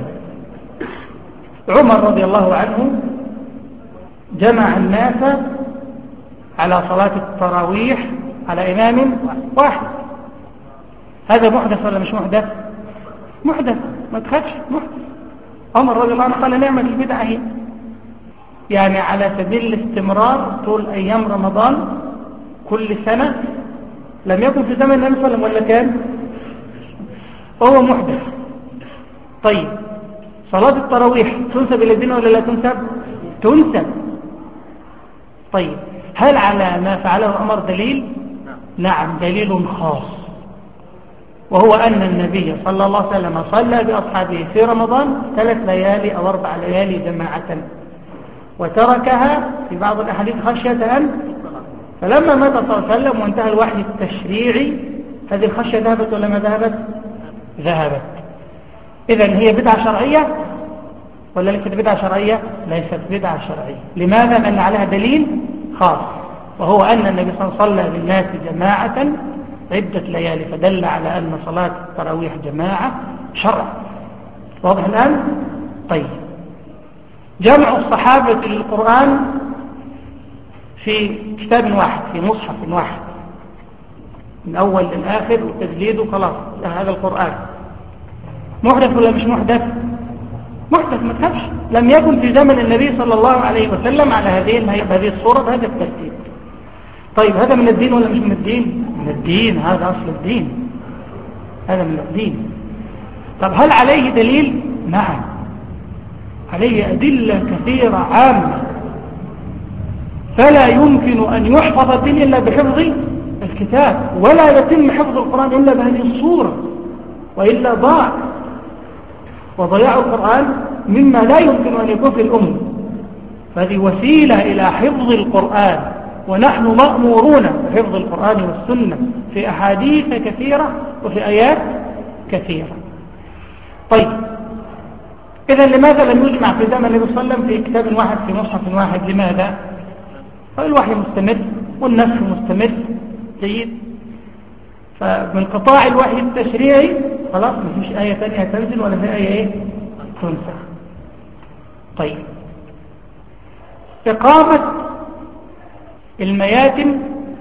عمر رضي الله عنه جمع الناس على صلاة التراويح على إمام واحد. هذا محدث ولا مش محدث؟ محدث، ما تخافش، محدث. عمر رضي الله عنه قال نعمة البدعة هي، يعني على سبيل الاستمرار طول أيام رمضان كل سنة، لم يكن في زمن النبي صلى الله عليه وسلم ولا كان، هو محدث. طيب صلاة التراويح تنسب إلى الدين ولا لا تنسب؟ تنسب. طيب هل على ما فعله عمر دليل؟ نعم دليل خاص، وهو أن النبي صلى الله عليه وسلم صلى بأصحابه في رمضان 3 ليالي أو 4 ليالي جماعة، وتركها في بعض الأحاديث خشية أن، فلما مات صلى الله عليه وسلم وانتهى الوحي التشريعي هذه الخشية ذهبت ولا ما ذهبت؟ ذهبت. إذن هي بدعة شرعية ولا ليست بدعة شرعية؟ ليست بدعة شرعية. لماذا؟ لأن عليها دليل خاص، وهو أن النبي صلى الله عليه وسلم صلى للناس جماعة عدة ليالي، فدل على أن صلاة التراويح جماعة شرع. واضح الآن؟ طيب جمع الصحابة للقرآن في كتاب واحد، في مصحف واحد من أول للآخر وتجليده خلاص هذا القرآن، محدث ولا مش محدث؟ محدث، ما تخافش. لم يكن في زمن النبي صلى الله عليه وسلم على هذه الصورة بهذا الترتيب. طيب هذا من الدين ولا مش من الدين؟ من الدين، هذا أصل الدين، هذا من الدين. طب هل عليه دليل؟ نعم، عليه أدلة كثيرة عامة، فلا يمكن أن يحفظ الدين إلا بحفظ الكتاب، ولا يتم حفظ القرآن إلا بهذه الصورة، وإلا ضاع. وضياع القرآن مما لا يمكن أن يكون في الأمة، فهذه وسيلة إلى حفظ القرآن، ونحن مأمورون بحفظ القرآن والسنة في أحاديث كثيرة وفي آيات كثيرة. طيب إذن لماذا لم يجمع في زمن النبي صلى الله عليه وسلم في كتاب واحد في مصحف واحد؟ لماذا؟ الوحي مستمر والنسخ مستمر، جيد. فمن قطاع الوحي التشريعي خلاص ما فيش آية ثانية تنزل ولا في آية تنسخ. طيب إقامة المياتم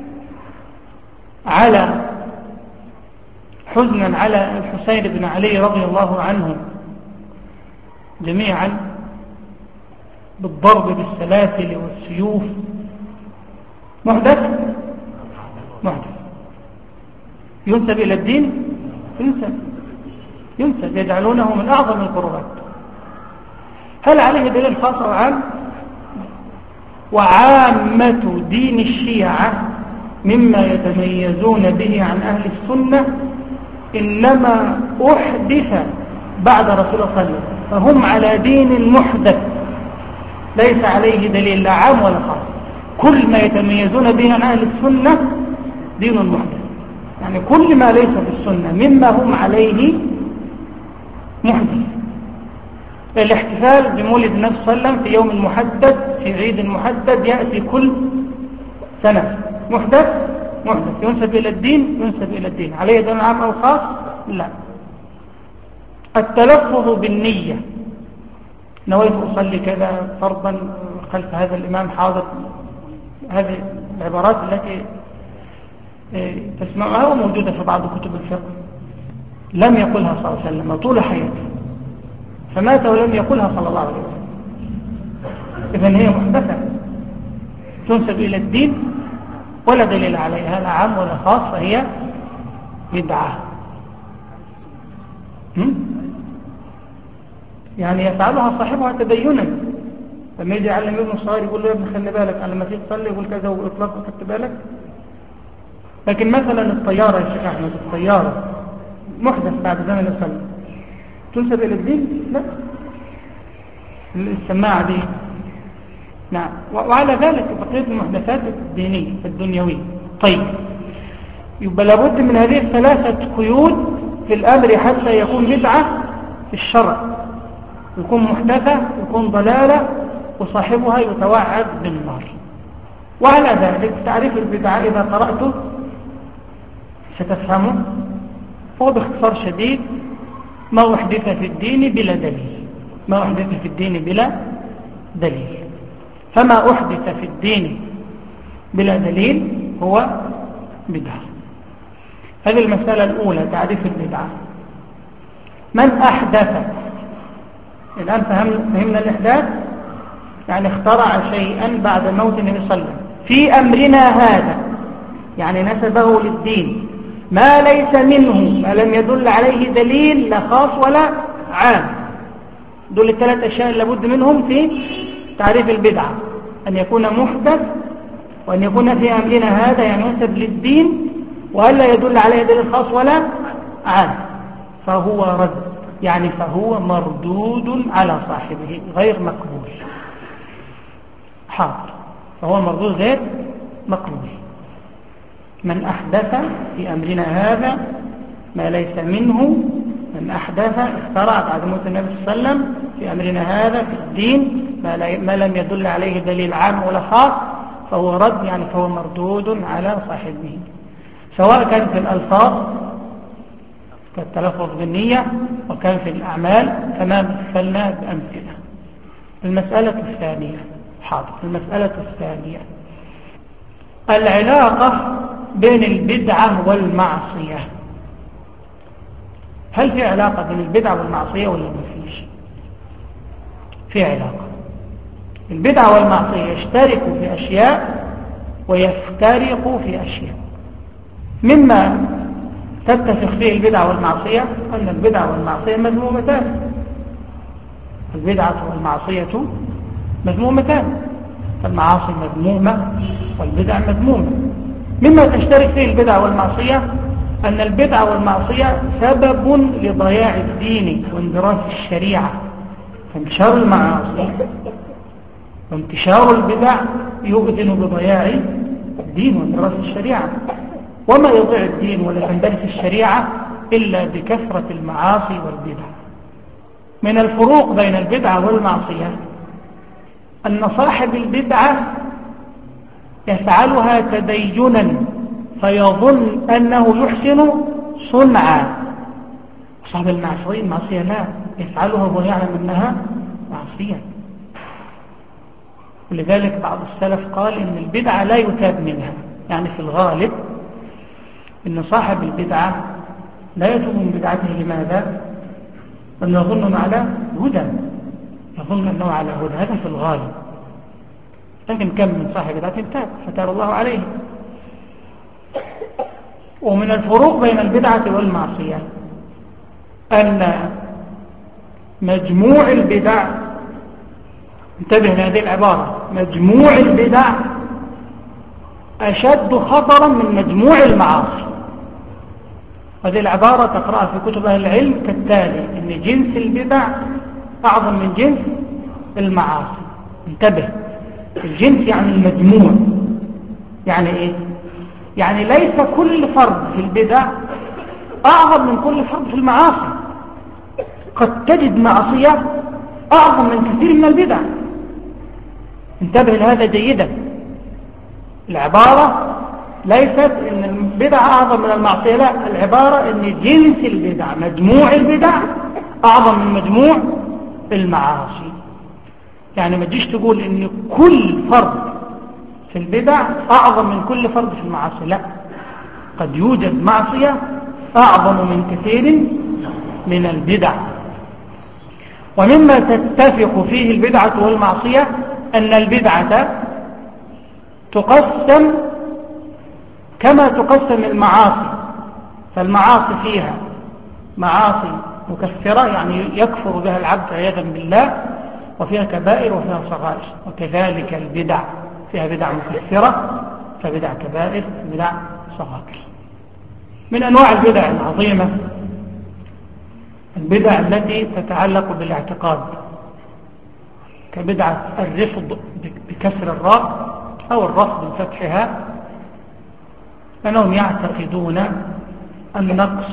حزنا على الحسين بن علي رضي الله عنه جميعا بالضرب بالسلاسل والسيوف، محدث؟ محدث. ينسب إلى الدين؟ ينسب، يجعلونه من أعظم القربات. هل عليه دليل خاص أو عام؟ وعامة دين الشيعة مما يتميزون به عن أهل السنة إنما أحدث بعد رسول الله صلى الله عليه وسلم، فهم على دين محدث ليس عليه دليل لا عام ولا خاص. كل ما يتميزون به عن أهل السنة دين محدث، يعني كل ما ليس في السنة مما هم عليه محدث. الاحتفال بمولد النبي صلى الله عليه وسلم في يوم محدد في عيد محدد يأتي كل سنة، محدث؟ محدث. ينسب إلى الدين؟ ينسب إلى الدين. عليه دليل عام أو خاص؟ لا. التلفظ بالنية، نويت أصلي كذا فرضا خلف هذا الإمام حاضر، هذه العبارات التي تسمعها وموجودة في بعض كتب الفقه، لم يقلها صلى الله عليه وسلم طول حياته، فمات ولم يقلها صلى الله عليه وسلم. إذن هي محدثة تنسب إلى الدين ولا دليل عليها لا عام ولا خاص، فهي بدعة. يعني يفعلها صاحبها تدينا، لما يجي يعلم ابنه الصغير يقول له يا ابن خلي بالك على ما تيجي تصلي يقول كذا واطلاق خدت بالك. لكن مثلا الطيارة يا شيخ احمد، الطيارة محدث بعد زمن الصلاة تنسب الى الدين؟ لا. السماعة دي نعم. وعلى ذلك بقية المحدثات الدينية الدنيوية. طيب يبقى لابد من هذه الثلاثة قيود في الأمر حتى يكون بدعة في الشرع، يكون محدثة، يكون ضلالة، وصاحبها يتوعد بالنار. وعلى ذلك تعريف البدعة إذا قرأته ستفهمه، هو باختصار شديد ما أحدث في الدين بلا دليل، ما أحدث في الدين بلا دليل. فما أحدث في الدين بلا دليل هو بدعة. هذه المسألة الأولى، تعريف البدعة. من أحدث، الآن فهمنا الإحداث، يعني اخترع شيئا بعد موت النبي صلى الله عليه وسلم في أمرنا هذا، يعني نسبه للدين ما ليس منه، ما لم يدل عليه دليل لا خاص ولا عام. دول الثلاث أشياء لابد منهم في تعريف البدعة، أن يكون محدث، وأن يكون في أمرنا هذا يعني ينسب للدين، وألا يدل عليه دليل خاص ولا عام، فهو رد، يعني فهو مردود على صاحبه غير مقبول. حاضر، فهو مردود غير مقبول. من أحدث في أمرنا هذا ما ليس منه، من أحدث اخترع بعد موت النبي صلى الله عليه وسلم في أمرنا هذا في الدين ما لم يدل عليه دليل عام ولا خاص، فهو رد، يعني فهو مردود على صاحبه، سواء كان في الألفاظ كالتلفظ بالنية، وكان في الأعمال كما مثلنا بأمثلة. المسألة الثانية، حاضر، المسألة الثانية العلاقة بين البدعة والمعصية. هل في علاقة بين البدعة والمعصية ولا ما فيش؟ في علاقة. البدعة والمعصية يشتركوا في أشياء ويفترقوا في أشياء. مما تتفق فيه البدعة والمعصية أن البدعة والمعصية مذمومتان. البدعة والمعصية مذمومتان، المعاصي مذمومة والبدع مذمومة. مما تشترك فيه البدعة والمعصية أن البدعة والمعصية سبب لضياع الدين واندراس الشريعة، فانتشار المعاصي وانتشار البدع يؤذن بضياع الدين واندراس الشريعة، وما يضيع الدين ولا تندرس الشريعة إلا بكثرة المعاصي والبدع. من الفروق بين البدعة والمعصية أن صاحب البدعة يفعلها تدينا فيظن أنه يحسن صنعا، صاحب المعصية لا، يفعلها وهو يعلم أنها معصية. ولذلك بعض السلف قال إن البدعة لا يتاب منها، يعني في الغالب إن صاحب البدعة لا يتوب من بدعته. لماذا؟ أنه يظن على هدى، يظن أنه على هدى، هذا في الغالب. لكن كم من صاحب بدعة تاب فتاب الله عليه. ومن الفروق بين البدعة والمعصية أن مجموع البدع، انتبه لهذه العبارة، مجموع البدع أشد خطرا من مجموع المعاصي. هذه العبارة تقرأها في كتب أهل العلم كالتالي: إن جنس البدع أعظم من جنس المعاصي. انتبه، الجنس يعني المجموع. يعني إيه؟ يعني ليس كل فرد في البدع أعظم من كل فرد في المعاصي. قد تجد معصية أعظم من كثير من البدع. انتبه لهذا جيدا. العبارة ليست إن البدع أعظم من المعصية، لا، العبارة إن جنس البدع، مجموع البدع أعظم من مجموع المعاصي. يعني ما تجيش تقول إن كل فرد في البدع أعظم من كل فرد في المعاصي، لا، قد يوجد معصية أعظم من كثير من البدع. ومما تتفق فيه البدعة والمعصية أن البدعة تقسم كما تقسم المعاصي. فالمعاصي فيها معاصي مكفرة، يعني يكفر بها العبد عياذا بالله، وفيها كبائر وفيها صغائر. وكذلك البدع فيها بدع مكفرة، فبدع كبائر، بدع صغائر. من أنواع البدع العظيمة البدع التي تتعلق بالاعتقاد، كبدعة الرفض بكسر الراء أو الرفض بفتحها، أنهم يعتقدون النقص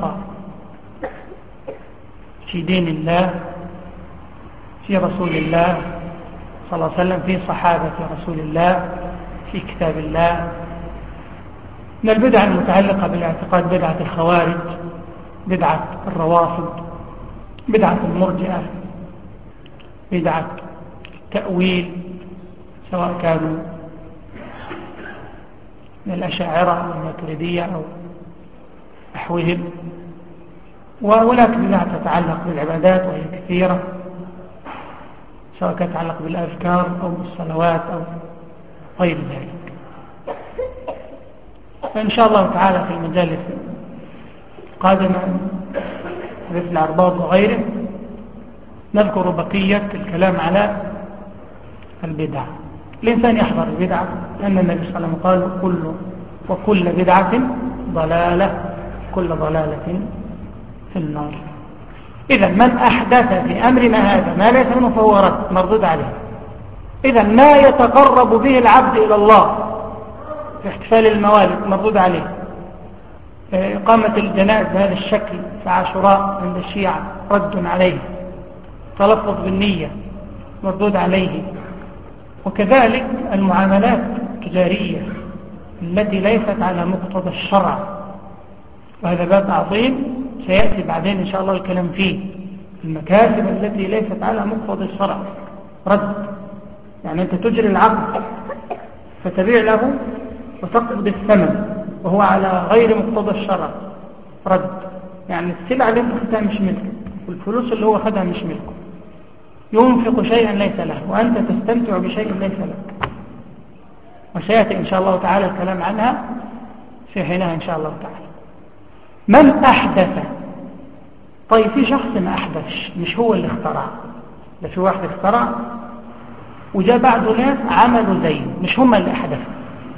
في دين الله، في رسول الله صلى الله عليه وسلم، في صحابة رسول الله، في كتاب الله. من البدع المتعلقة بالاعتقاد بدعة الخوارج، بدعة الروافض، بدعة المرجئة، بدعة التأويل، سواء كانوا من الأشاعرة أو الماتريدية أو نحوهم. وهناك بدعة تتعلق بالعبادات وهي كثيرة، سواء كانت تتعلق بالأذكار أو بالصلوات أو غير ذلك. فإن شاء الله تعالى في المجالس القادمة مثل الأرباط وغيره نذكر بقية الكلام على البدع. الإنسان يحذر البدعة، لأن النبي صلى الله عليه وسلم قال وكل بدعة ضلالة، كل ضلالة في النار. إذا من أحدث في أمرنا هذا ما ليس منه فهو رد، مردود عليه. إذا ما يتقرب به العبد إلى الله في احتفال الموالد مردود عليه. إقامة الجنائز بهذا الشكل في عاشوراء عند الشيعة رد عليه. تلفظ بالنية مردود عليه. وكذلك المعاملات التجارية التي ليست على مقتضى الشرع، وهذا باب عظيم سيأتي بعدين إن شاء الله الكلام فيه. المكاسب التي ليست على مقتضى الشرع رد، يعني أنت تجري العقد فتبيع له وتقبض الثمن وهو على غير مقتضى الشرع رد. يعني السلعة اللي انت خدها مش ملك، والفلوس اللي هو خدها مش ملكه، ينفق شيئا ليس له وأنت تستمتع بشيء ليس لك. وسيأتي إن شاء الله تعالى الكلام عنها في حينها إن شاء الله تعالى. من أحدث؟ طيب في شخص ما أحدثش، مش هو اللي اخترع، ده في واحد اخترع وجاء بعض ناس عملوا زيه، مش هم اللي أحدثوا،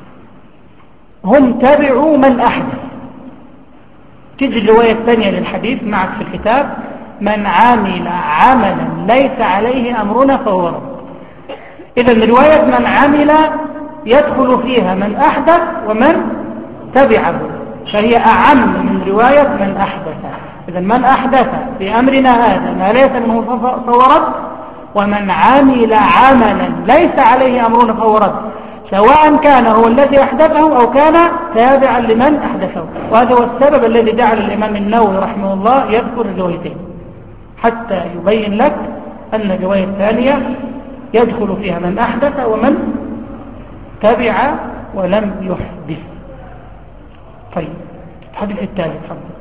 هم تبعوا من أحدث. تيجي الرواية الثانية للحديث معك في الكتاب: من عمل عملا ليس عليه أمرنا فهو رد. إذن رواية من عمل يدخل فيها من أحدث ومن تبعه، فهي أعم من رواية من أحدث. إذن من أحدث في أمرنا هذا ما ليس منه فهو رد، ومن عمل عملا ليس عليه أمرنا فهو رد، سواء كان هو الذي أحدثه أو كان تابعا لمن أحدثه. وهذا هو السبب الذي جعل الإمام النووي رحمه الله يذكر الروايتين، حتى يبين لك أن الرواية الثانية يدخل فيها من أحدث ومن تبع ولم يحدث. طيب الحديث الثالث فضل.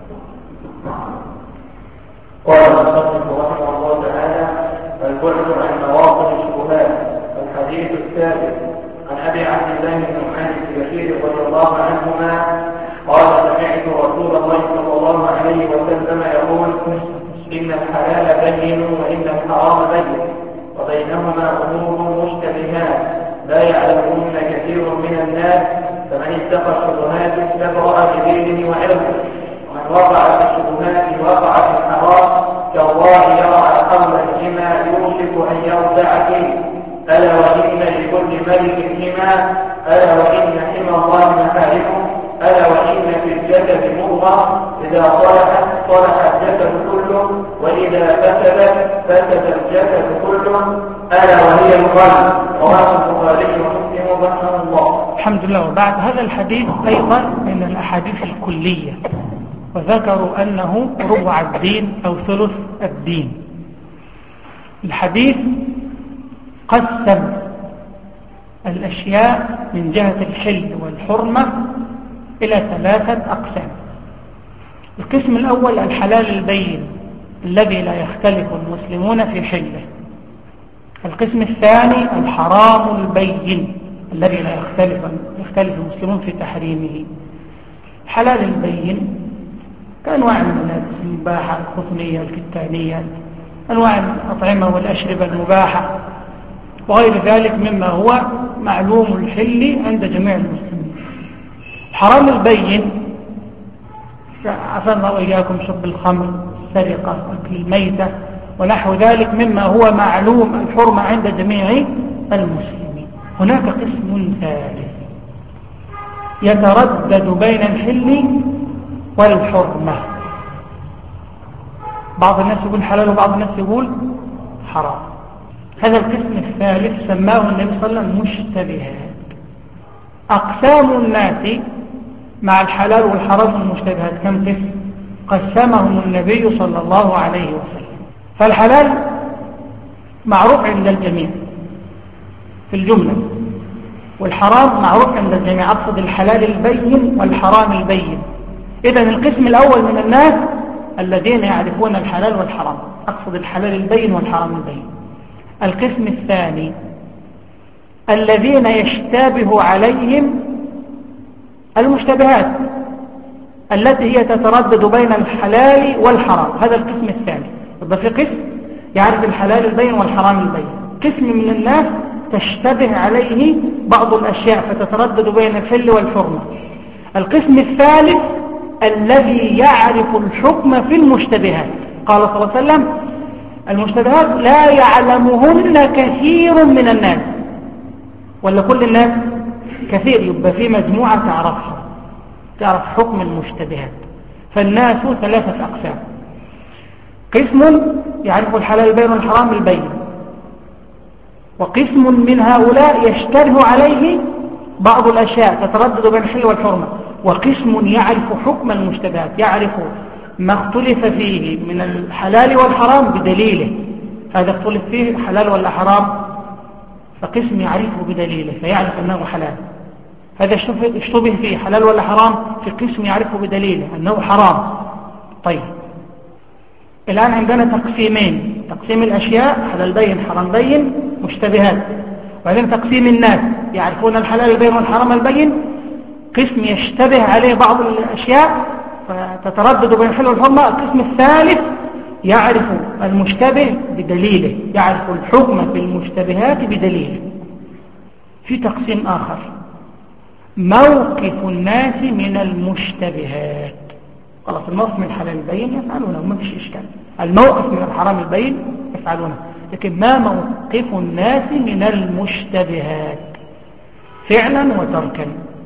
قال المصنف رحمه الله تعالى: البعد عن مواطن الشبهات. الحديث الثالث عن أبي عبد الله بن مالك بشير رضي الله عنهما قال: سمعت رسول الله صلى الله عليه وسلم يقول: إن الحلال بين وإن الحرام بين، وبينهما أمور مشتبهات لا يعلمهن كثير من الناس، فمن اتقى الشبهات استبرأ بدينه وعرضه، ومن وقع في الشبهات وقع في الحرام كالله يرعى حول الحمى يوشك أن يرتع فيه. ألا وإن لكل ملك حمى، ألا وإن حمى الله محارمه، ألا وإن في الجسد مضغة إذا صلحت صلح الجسد كله، وإذا فسد الجسد كله، ألا وهي القلب. رواه البخاري ومسلم رحمه الله. الحمد لله. وبعد هذا الحديث أيضا من الأحاديث الكلية، وذكروا أنه ربع الدين أو ثلث الدين. الحديث قسم الأشياء من جهة الحل والحرمة إلى 3 أقسام. القسم الأول الحلال البين الذي لا يختلف المسلمون في حله. القسم الثاني الحرام البين الذي لا يختلف المسلمون في تحريمه. الحلال البين كأنواع الملابس المباحة، القطنية، الكتانية، أنواع الأطعمة والأشربة المباحة وغير ذلك مما هو معلوم الحل عند جميع المسلمين. الحرام البين عفوا الله وإياكم شرب الخمر، السرقة، أكل الميتة ونحو ذلك مما هو معلوم الحرمة عند جميع المسلمين. هناك قسم ثالث يتردد بين الحل والحرمة، بعض الناس يقول حلال وبعض الناس يقول حرام. هذا القسم الثالث سماه النبي صلى الله عليه وسلم مشتبهات. أقسام الناس مع الحلال والحرام والمشتبهات كم قسم؟ قسمهم النبي صلى الله عليه وسلم. فالحلال معروف عند الجميع في الجملة، والحرام معروف عند الجميع، أقصد الحلال البين والحرام البين. إذن القسم الأول من الناس الذين يعرفون الحلال والحرام، أقصد الحلال البين والحرام البين. القسم الثاني الذين يشتبه عليهم المشتبهات التي هي تتردد بين الحلال والحرام. هذا القسم الثاني. يبقى في قسم يعرف الحلال البين والحرام البين، قسم من الناس تشتبه عليه بعض الأشياء فتتردد بين الحل والحرمة. القسم الثالث الذي يعرف الحكم في المشتبهات. قال صلى الله عليه وسلم: المشتبهات لا يعلمهن كثير من الناس. ولا كل الناس؟ كثير. يبقى في مجموعة تعرف حكم المشتبهات. فالناس 3 أقسام: قسم يعرف الحلال البين والحرام البين، وقسم من هؤلاء يشتبه عليه بعض الأشياء تتردد بين الحل والحرمة، وقسم يعرف حكم المشتبهات، يعرف ما اختلف فيه من الحلال والحرام بدليله. هذا اختلف فيه حلال ولا حرام، فقسم يعرفه بدليله فيعرف أنه حلال. هذا اشتبه فيه حلال ولا حرام، في قسم يعرفه بدليله أنه حرام. طيب الآن عندنا تقسيمين: تقسيم الأشياء حلال بين حرام بين مشتبهات، وبعدين تقسيم الناس يعرفون الحلال البين والحرام البين. قسم يشتبه عليه بعض الأشياء فتتردد بين الحل والحرمة. القسم الثالث يعرف المشتبه بدليله، يعرف الحكم في المشتبهات بدليله. في تقسيم آخر: موقف الناس من المشتبهات. خلاص، الموقف من الحلال البين يفعلونه ما فيش إشكال، الموقف من الحرام البين يفعلونه، لكن ما موقف الناس من المشتبهات فعلا وتركا؟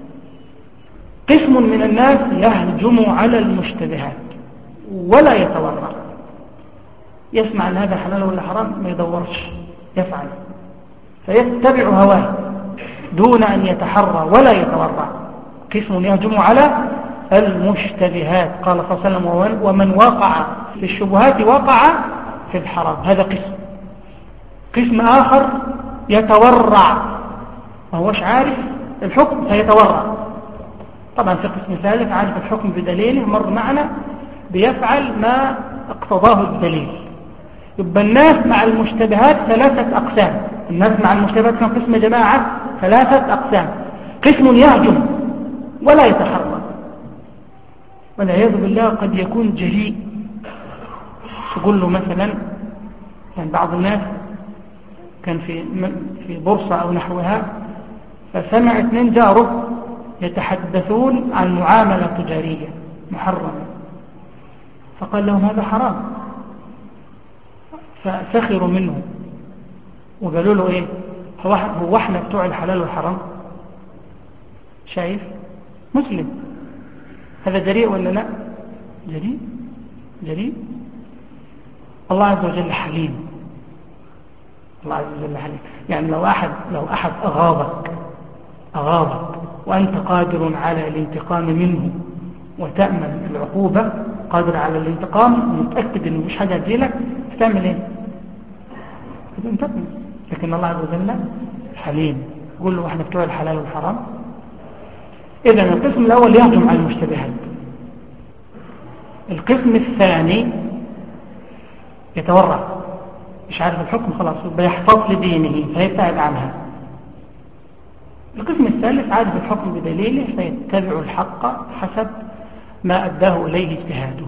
قسم من الناس يهجم على المشتبهات ولا يتورع، يسمع أن هذا حلال ولا حرام ما يدورش، يفعل، فيتبع هواه دون أن يتحرى ولا يتورع. قسم يهجم على المشتبهات، قال صلى الله عليه وسلم: ومن وقع في الشبهات وقع في الحرام. هذا قسم. قسم آخر يتورع، ما هوش عارف الحكم فيتورع. طبعا في قسم ثالث عارف الحكم بدليله، مر معنا، بيفعل ما اقتضاه الدليل. يبقى الناس مع المشتبهات ثلاثة أقسام. الناس مع المشتبهات كان قسم جماعة ثلاثة أقسام: قسم يهجم ولا يتحرك، والعياذ بالله قد يكون جريء. تقول له مثلا، يعني بعض الناس كان في بورصة أو نحوها، فسمع اثنين جاره يتحدثون عن معاملة تجارية محرمة، فقال لهم هذا حرام، فسخروا منه وقالوا له ايه، هو احنا بتوع الحلال والحرام؟ شايف مسلم، هذا جريء ولا لا؟ جريء. الله عز وجل حليم، الله عز وجل حليم. يعني لو أحد أغاظك وأنت قادر على الانتقام منه وتأمن العقوبة، قادر على الانتقام ومتأكد انه مش حاجة تجيلك، تعمل ايه؟ تنتقم. لكن الله عز وجل حليم، يقول له احنا بتوع الحلال والحرام. اذا القسم الاول يهجم على المشتبهات. القسم الثاني يتورع، مش عارف الحكم، خلاص بيحتاط لدينه فيبتعد عنها. القسم الثالث عارف الحكم بدليله فيتبع الحق حسب ما أداه إليه اجتهاده.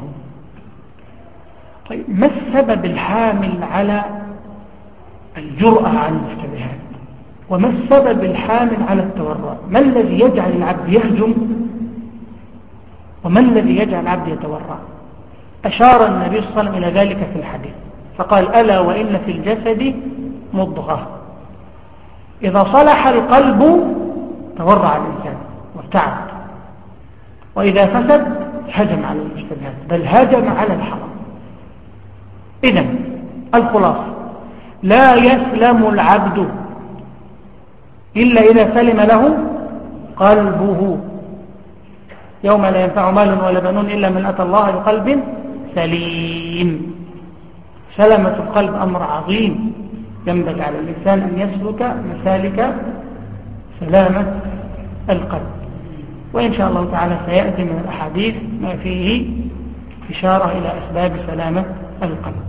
طيب، ما السبب الحامل على الجرأة على المشتبهات؟ وما السبب الحامل على التورع؟ ما الذي يجعل العبد يهجم وما الذي يجعل العبد يتورع؟ أشار النبي صلى الله عليه وسلم إلى ذلك في الحديث فقال: ألا وإن في الجسد مضغة إذا صلح القلب تورع الإنسان وابتعد، وإذا فسد هجم على المشتبهات، بل هجم على الحرام. إذن الخلاصة: لا يسلم العبد إلا إذا سلم له قلبه، يوم لا ينفع مال ولا بنون إلا من أتى الله بقلب سليم. سلامة القلب أمر عظيم، ينبغي على الإنسان أن يسلك مسالك سلامة القلب. وإن شاء الله تعالى سيأتي من الأحاديث ما فيه إشارة إلى أسباب سلامة القلب.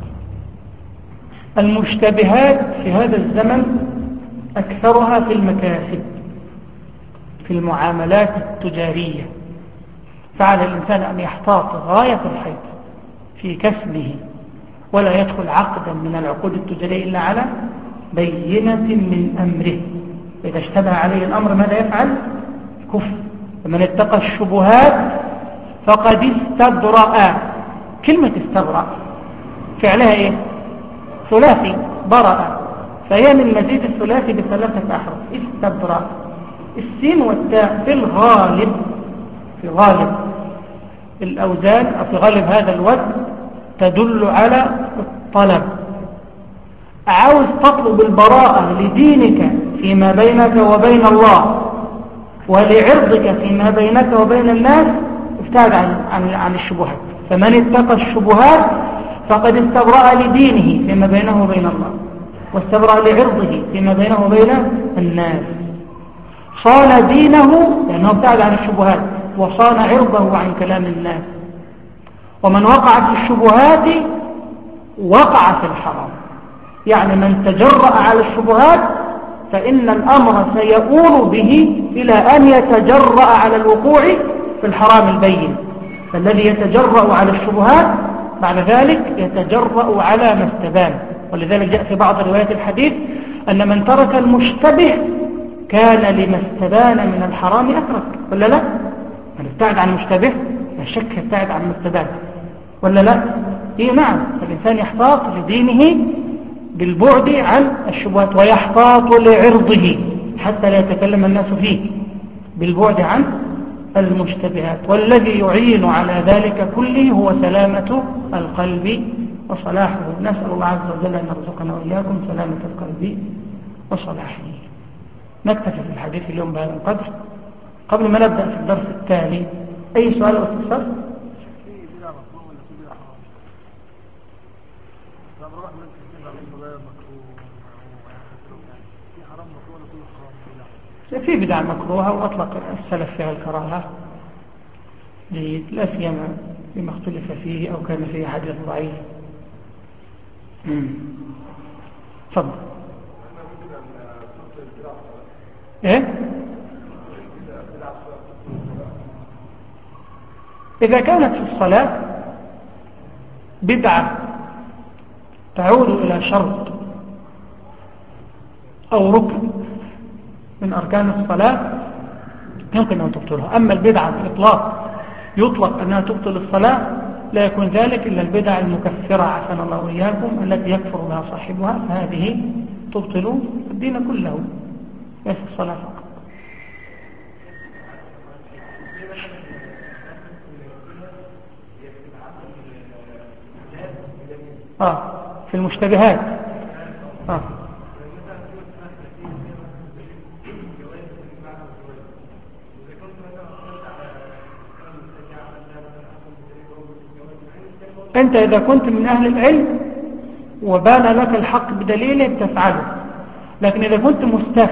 المشتبهات في هذا الزمن أكثرها في المكاسب، في المعاملات التجارية، فعلى الإنسان أن يحتاط غاية الحيط في كسبه، ولا يدخل عقدا من العقود التجارية إلا على بينة من أمره. إذا اشتبه عليه الأمر ماذا يفعل؟ كفر. فمن اتقى الشبهات فقد استبرأ. كلمة استبرأ فعلها إيه؟ ثلاثي، برأ، فهي من مزيد الثلاثي بثلاثة أحرف. استبرأ. السين والتاء في غالب الأوزان أو في غالب هذا الوزن تدل على الطلب. عاوز تطلب البراءة لدينك فيما بينك وبين الله ولعرضك فيما بينك وبين الناس، ابتعد عن الشبهات. فمن اتقى الشبهات فقد استبرأ لدينه فيما بينه وبين الله، واستبرأ لعرضه فيما بينه وبين الناس. صان دينه لأنه ابتعد عن الشبهات، وصان عرضه عن كلام الناس. ومن وقع في الشبهات وقع في الحرام. يعني من تجرأ على الشبهات فإن الأمر سيؤول به إلى أن يتجرأ على الوقوع في الحرام البين. فالذي يتجرأ على الشبهات بعد ذلك يتجرأ على ما استبان. ولذلك جاء في بعض روايات الحديث أن من ترك المشتبه كان لما استبان من الحرام أترك، ولا لا؟ من ابتعد عن المشتبه لا شك ابتعد عن ما استبان، ولا لا؟ إيه نعم. فالإنسان يحتاط لدينه بالبعد عن الشبهات، ويحتاط لعرضه حتى لا يتكلم الناس فيه بالبعد عن المشتبهات. والذي يعين على ذلك كله هو سلامة القلب وصلاحه. نسأل الله عز وجل أن يرزقنا وإياكم سلامة القلب وصلاحه. نكتفي في الحديث اليوم بهذا القدر. قبل ما نبدأ في الدرس التالي أي سؤال أو استفسار؟ في بدع مكروهة وأطلق السلف فيها الكراهة جيد، لا سيما فيما اختلف فيه أو كان فيه حديث ضعيف. تفضل. إيه؟ إذا كانت في الصلاة بدعة تعود إلى شرط أو ركن من أركان الصلاة يمكن أن تبطلها. أما البدعة بإطلاق يطلق أنها تبطل الصلاة لا يكون ذلك إلا البدع المكفرة عافانا الله وإياكم التي يكفر بها صاحبها، فهذه تبطل الدين كله ليس الصلاة فقط. في المشتبهات. أنت إذا كنت من أهل العلم وبان لك الحق بدليله تفعله، لكن إذا كنت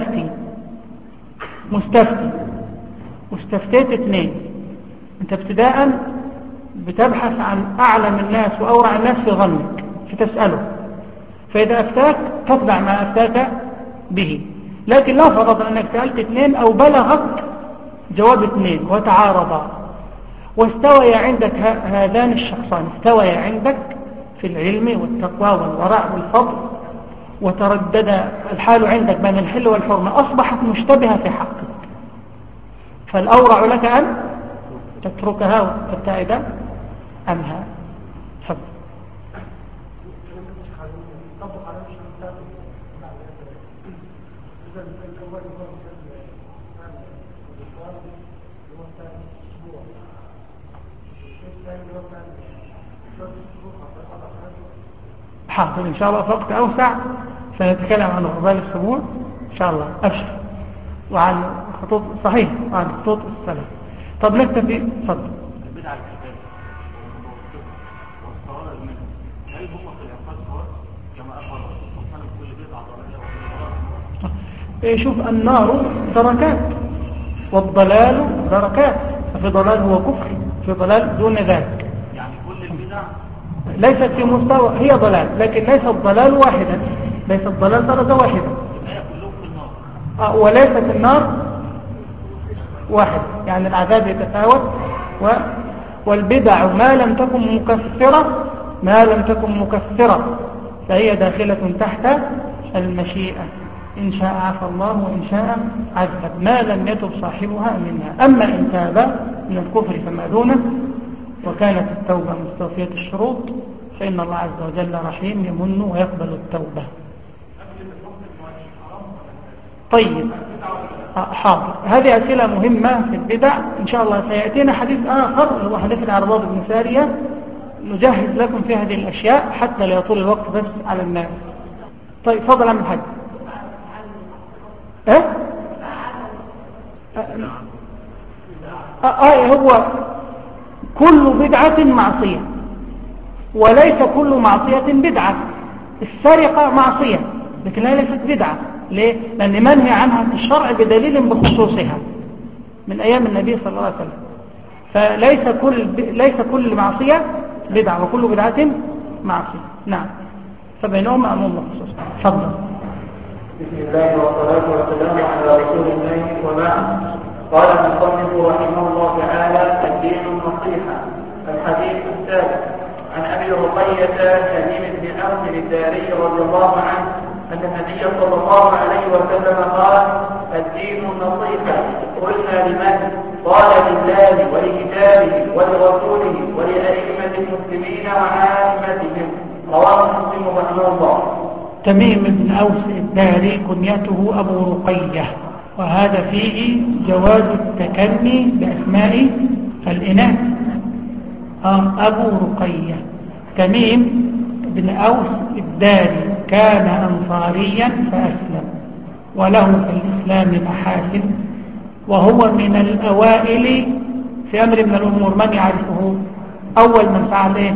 مستفتيت اثنين، أنت ابتداء بتبحث عن أعلم الناس وأورع الناس في ظنك فتسأله، فإذا أفتاك تتبع ما أفتاك به. لكن لو فرض أنك سألت اثنين أو بلغك جواب اثنين وتعارضا واستوي عندك هذان الشخصان، استوي عندك في العلم والتقوى والورع والفضل، وتردد الحال عندك بين الحل والحرمة، أصبحت مشتبهة في حقك، فالأورع لك أن تتركها وتبتعد عنها. تفضل. حاضر إن شاء الله في وقت أوسع سنتكلم عن غربال السبوع إن شاء الله. أبشر. وعن خطوط صحيح وعن خطوط السلام. طب نكتفي. تفضل. البدع الكبيرة والصواب منه هل هم في العقاد سواء كما أخبر الرسول صلى الله عليه وسلم كل بدعة ضلالة؟ شوف، النار دركات والضلال دركات، ففي ضلال هو كفر، في ضلال دون ذلك. يعني كل البدع ليست في مستوى، هي ضلال لكن ليس الضلال واحدا، ليس الضلال درجة واحدة. كلهم في النار. وليست النار واحد، يعني العذاب يتفاوت. والبدع ما لم تكن مكفرة فهي داخلة تحت المشيئة، إن شاء عفى الله وإن شاء عذب، ما لم يتب صاحبها منها. أما إن تاب من الكفر فما دونه وكانت التوبة مستوفية الشروط فإن الله عز وجل رحيم يمن ويقبل التوبة. طيب حاضر، هذه أسئلة مهمة في البدع. إن شاء الله سيأتينا حديث آخر هو حديث العرباض بن سارية نجهز لكم في هذه الأشياء حتى لا يطول الوقت بس على الناس. طيب فضل عن الحج. هو كل بدعة معصية وليس كل معصية بدعة. السرقة معصية لكنها ليست بدعة. ليه؟ لأن منهي عنها في الشرع بدليل بخصوصها من أيام النبي صلى الله عليه وسلم. فليس كل معصية بدعة وكل بدعة معصية. نعم، فبينهم مأموم مخصوص. تفضل. بسم الله والصلاة والسلام على رسول الله وبعد. قال المصنف رحمه الله تعالى: الدين النصيحة. الحديث السابع عن أبي رقية تميم بن أوس الداري رضي الله عنه أن النبي صلى الله عليه وسلم قال: الدين النصيحة. قلنا: لمن؟ قال: لله ولكتابه ولرسوله ولأئمة المسلمين وعامتهم. رواه مسلم رحمه الله. تميم بن أوس الداري كنيته أبو رقية، وهذا فيه جواز التكني بأسماء الإناث. أبو رقية تميم بن أوس الداري كان أنصاريا فأسلم، وله في الإسلام محاسن، وهو من الأوائل في أمر من الأمور. من يعرفه؟ أول من فعل إيه؟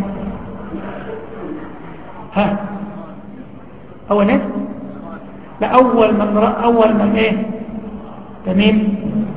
أول إيه؟ لا، أول من إيه؟ تميم.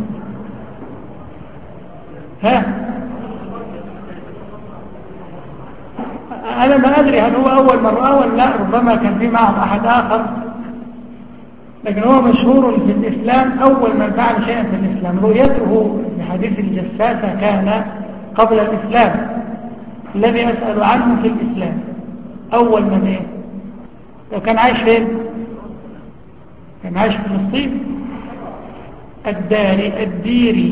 أنا ما أدري هل هو أول من رأى ولا لا، ربما كان في معهم أحد آخر، لكن هو مشهور في الإسلام أول من فعل شيئا في الإسلام. رؤيته بحديث الجساسة كان قبل الإسلام، الذي أسأل عنه في الإسلام أول من إيه؟ لو كان عايش فين؟ كان عايش في فلسطين. الديري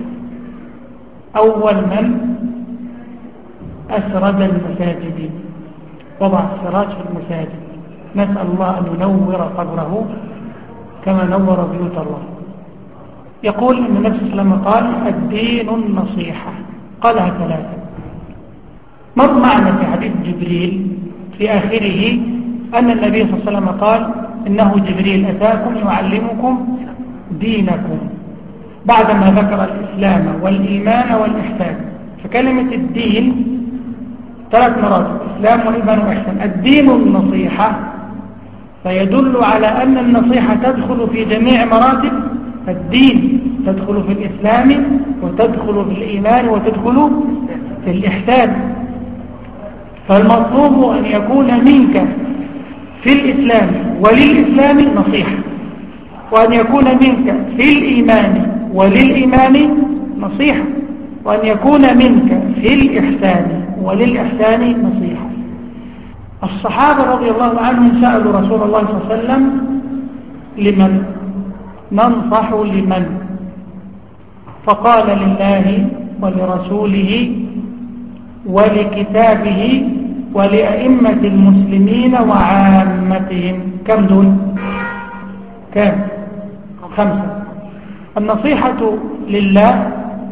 أول من أسرد المساجد، وضع السراج في المساجد. نسأل الله أن ينور قبره كما نور بيوت الله. يقول إن النبي صلى الله عليه وسلم قال: الدين النصيحة. قالها ثلاثة. مر معنا في حديث جبريل في آخره أن النبي صلى الله عليه وسلم قال: إنه جبريل أتاكم يعلمكم دينكم، بعدما ذكر الإسلام والإيمان والإحسان. فكلمة الدين 3 مراتب: إسلام وإيمان وإحسان. الدين النصيحة، فيدل على أن النصيحة تدخل في جميع مراتب الدين، تدخل في الإسلام وتدخل في الإيمان وتدخل في الإحسان. فالمطلوب أن يكون منك في الإسلام وللإسلام نصيحة، وأن يكون منك في الإيمان وللإيمان نصيحة، وأن يكون منك في الإحسان وللإحسان نصيحة. الصحابة رضي الله عنهم سألوا رسول الله صلى الله عليه وسلم: لمن ننصح؟ لمن؟ فقال: لله ولرسوله ولكتابه ولأئمة المسلمين وعامتهم. كم دول؟ كم؟ 5. النصيحة لله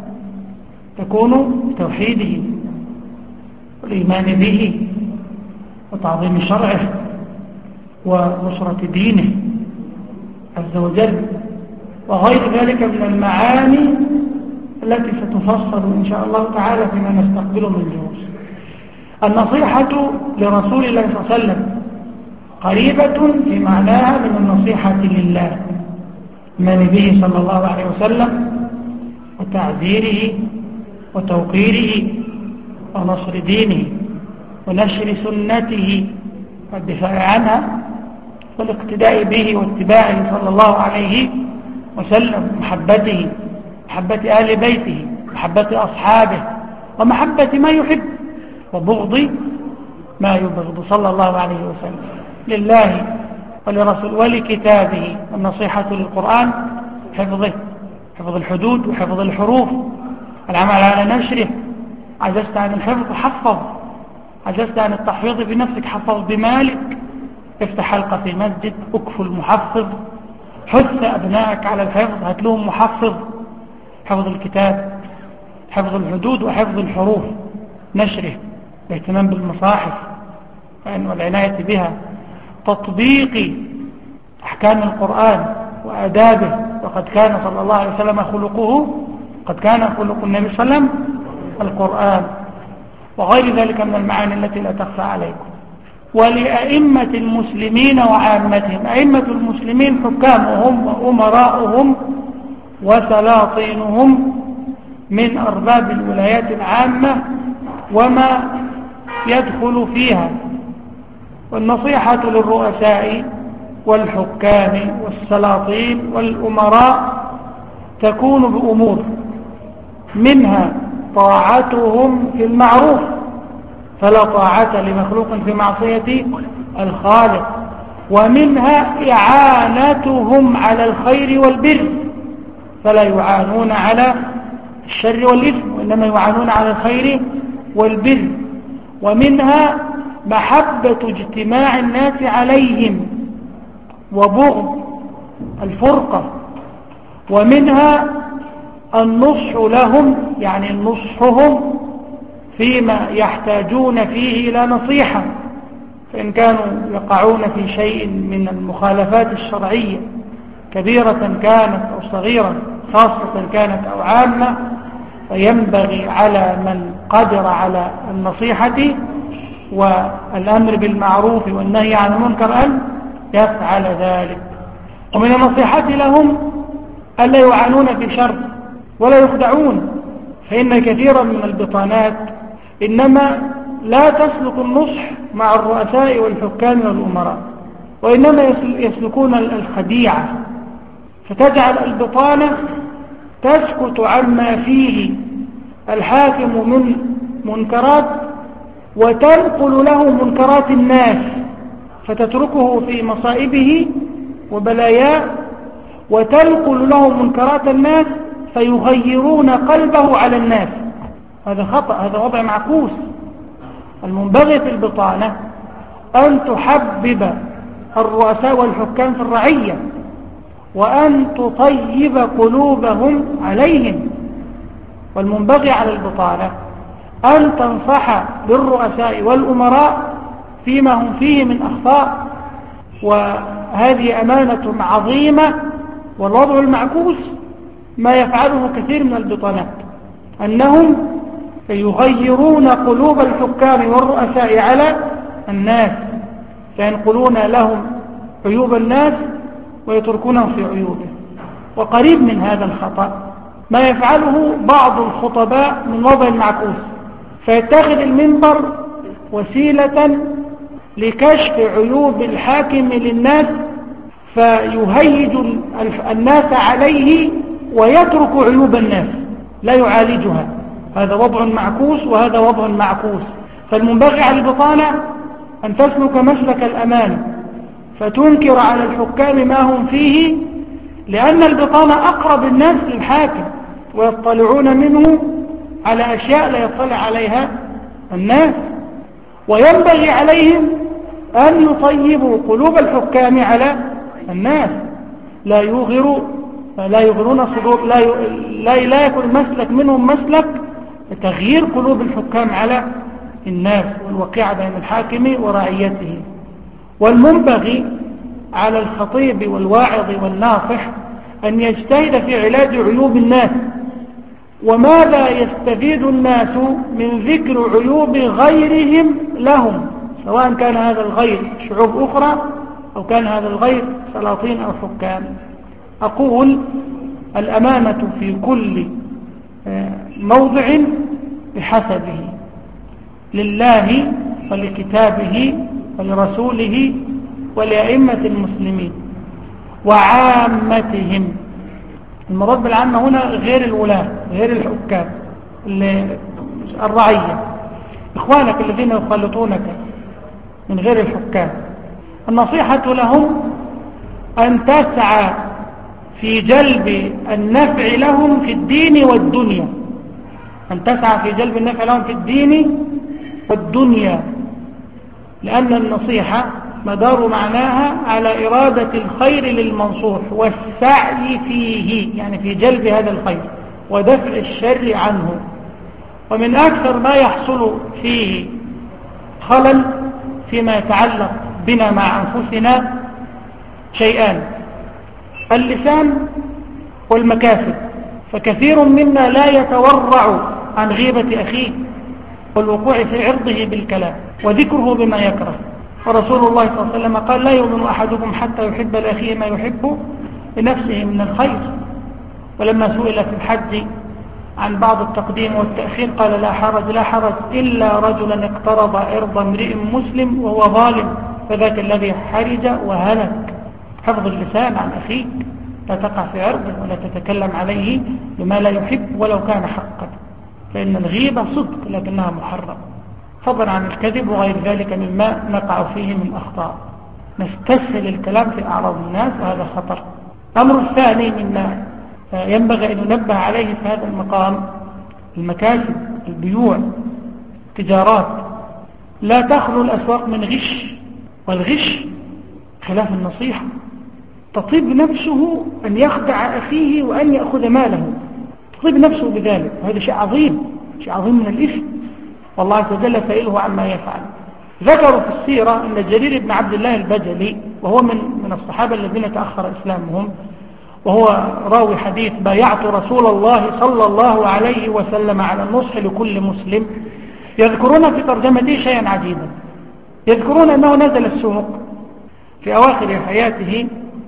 تكون توحيده والإيمان به وتعظيم شرعه ونصرة دينه عز وجل، وغير ذلك من المعاني التي ستفصل إن شاء الله تعالى فيما نستقبله من دروس. النصيحة لرسول الله صلى الله عليه وسلم قريبة في معناها من النصيحة لله، من به صلى الله عليه وسلم، وتعذيره وتوقيره ونصر دينه ونشر سنته والدفاع عنها والاقتداء به واتباعه صلى الله عليه وسلم، محبة آل بيته، محبة أصحابه، ومحبة ما يحب وبغض ما يبغض صلى الله عليه وسلم. لله ولرسول ولكتابه. النصيحة للقرآن حفظه، حفظ الحدود وحفظ الحروف، العمل على نشره. عجزت عن الحفظ حفظ، عجزت عن التحفيظ بنفسك حفظ بمالك، افتح حلقة في مسجد، اكفل محفظ، حث أبنائك على الحفظ، هتلوم محفظ. حفظ الكتاب، حفظ الحدود وحفظ الحروف، نشره، الاهتمام بالمصاحف والعناية بها، تطبيق أحكام القرآن وأدابه. وقد كان صلى الله عليه وسلم خلقه، قد كان خلق النبي صلى الله عليه وسلم القرآن، وغير ذلك من المعاني التي لا تخفى عليكم. ولأئمة المسلمين وعامتهم. أئمة المسلمين حكامهم وأمراؤهم وسلاطينهم من أرباب الولايات العامة وما يدخل فيها والنصيحة للرؤساء والحكام والسلاطين والأمراء تكون بأمور، منها طاعتهم في المعروف، فلا طاعة لمخلوق في معصية الخالق، ومنها إعانتهم على الخير والبر، فلا يعانون على الشر والإثم وإنما يعانون على الخير والبر، ومنها محبة اجتماع الناس عليهم وبغض الفرقة، ومنها النصح لهم، يعني نصحهم فيما يحتاجون فيه إلى نصيحة، فإن كانوا يقعون في شيء من المخالفات الشرعية كبيرة كانت أو صغيرة، خاصة كانت أو عامة، فينبغي على من قدر على النصيحة والأمر بالمعروف والنهي عن المنكر أن يفعل ذلك. ومن النصيحة لهم ألا يعانون في شر ولا يخدعون، فإن كثيرا من البطانات إنما لا تسلك النصح مع الرؤساء والحكام والأمراء، وإنما يسلكون الخديعة، فتجعل البطانة تسكت عما فيه الحاكم من منكرات وتنقل له منكرات الناس، فتتركه في مصائبه وبلاياه، وتنقل له منكرات الناس فيغيرون قلبه على الناس. هذا خطأ، هذا وضع معكوس. المنبغي في البطانة أن تحبب الرؤساء والحكام في الرعية، وأن تطيب قلوبهم عليهم. والمنبغي على البطانة أن تنصح للرؤساء والأمراء فيما هم فيه من أخطاء، وهذه أمانة عظيمة. والوضع المعكوس ما يفعله كثير من البطانات، أنهم يغيرون قلوب الحكام والرؤساء على الناس، فينقلون لهم عيوب الناس ويتركونهم في عيوبه. وقريب من هذا الخطأ ما يفعله بعض الخطباء من وضع المعكوس، فيتخذ المنبر وسيلة لكشف عيوب الحاكم للناس، فيهيج الناس عليه ويترك عيوب الناس لا يعالجها. هذا وضع معكوس وهذا وضع معكوس. فالمنبغي على البطانة أن تسلك مسلك الأمان، فتنكر على الحكام ما هم فيه، لأن البطانة أقرب الناس للحاكم ويطلعون منه على أشياء لا يطلع عليها الناس. وينبغي عليهم أن يطيبوا قلوب الحكام على الناس، لا يغرون صدور، لا يكون مسلك منهم مسلك تغيير قلوب الحكام على الناس والوقيعة بين الحاكم ورعيته. والمنبغي على الخطيب والواعظ والناصح أن يجتهد في علاج عيوب الناس. وماذا يستفيد الناس من ذكر عيوب غيرهم لهم، سواء كان هذا الغير شعوب أخرى أو كان هذا الغير سلاطين أو حكام؟ أقول الأمانة في كل موضع بحسبه، لله ولكتابه ولرسوله ولأئمة المسلمين وعامتهم. المراد بالعامة هنا غير الولاة، غير الحكام، الرعية، إخوانك الذين يخالطونك من غير الحكام. النصيحة لهم أن تسعى في جلب النفع لهم في الدين والدنيا، أن تسعى في جلب النفع لهم في الدين والدنيا، لأن النصيحة مدار معناها على إرادة الخير للمنصوح والسعي فيه، يعني في جلب هذا الخير ودفع الشر عنه. ومن أكثر ما يحصل فيه خلل فيما يتعلق بنا مع أنفسنا شيئان: اللسان والمكاسب. فكثير منا لا يتورع عن غيبة أخيه والوقوع في عرضه بالكلام وذكره بما يكره. ورسول الله صلى الله عليه وسلم قال: لا يؤمن أحدكم حتى يحب لأخيه ما يحب لنفسه من الخير. ولما سئل في الحج عن بعض التقديم والتأخير قال: لا حرج إلا رجلا اقترض عرض امرئ مسلم وهو ظالم فذاك الذي حرج وهلك. حفظ اللسان عن أخيك، لا تقع في عرضه ولا تتكلم عليه بما لا يحب ولو كان حقا، لأن الغيبة صدق لكنها محرم، فضلا عن الكذب وغير ذلك مما نقع فيه من أخطاء. نستسهل الكلام في أعراض الناس وهذا خطر. الأمر الثاني مما ينبغي أن ننبه عليه في هذا المقام المكاسب، البيوع، تجارات، لا تخلو الأسواق من غش، والغش خلاف النصيحة. تطيب نفسه أن يخدع أخيه وأن يأخذ ماله، تطيب نفسه بذلك، وهذا شيء عظيم، شيء عظيم من الإثم، والله عز وجل سائله عما يفعل. ذكروا في السيرة أن جرير بن عبد الله البجلي، وهو من الصحابة الذين تأخر إسلامهم، وهو راوي حديث بايعت رسول الله صلى الله عليه وسلم على النصح لكل مسلم، يذكرون في ترجمته شيئا عجيبا. يذكرون أنه نزل السوق في أواخر حياته،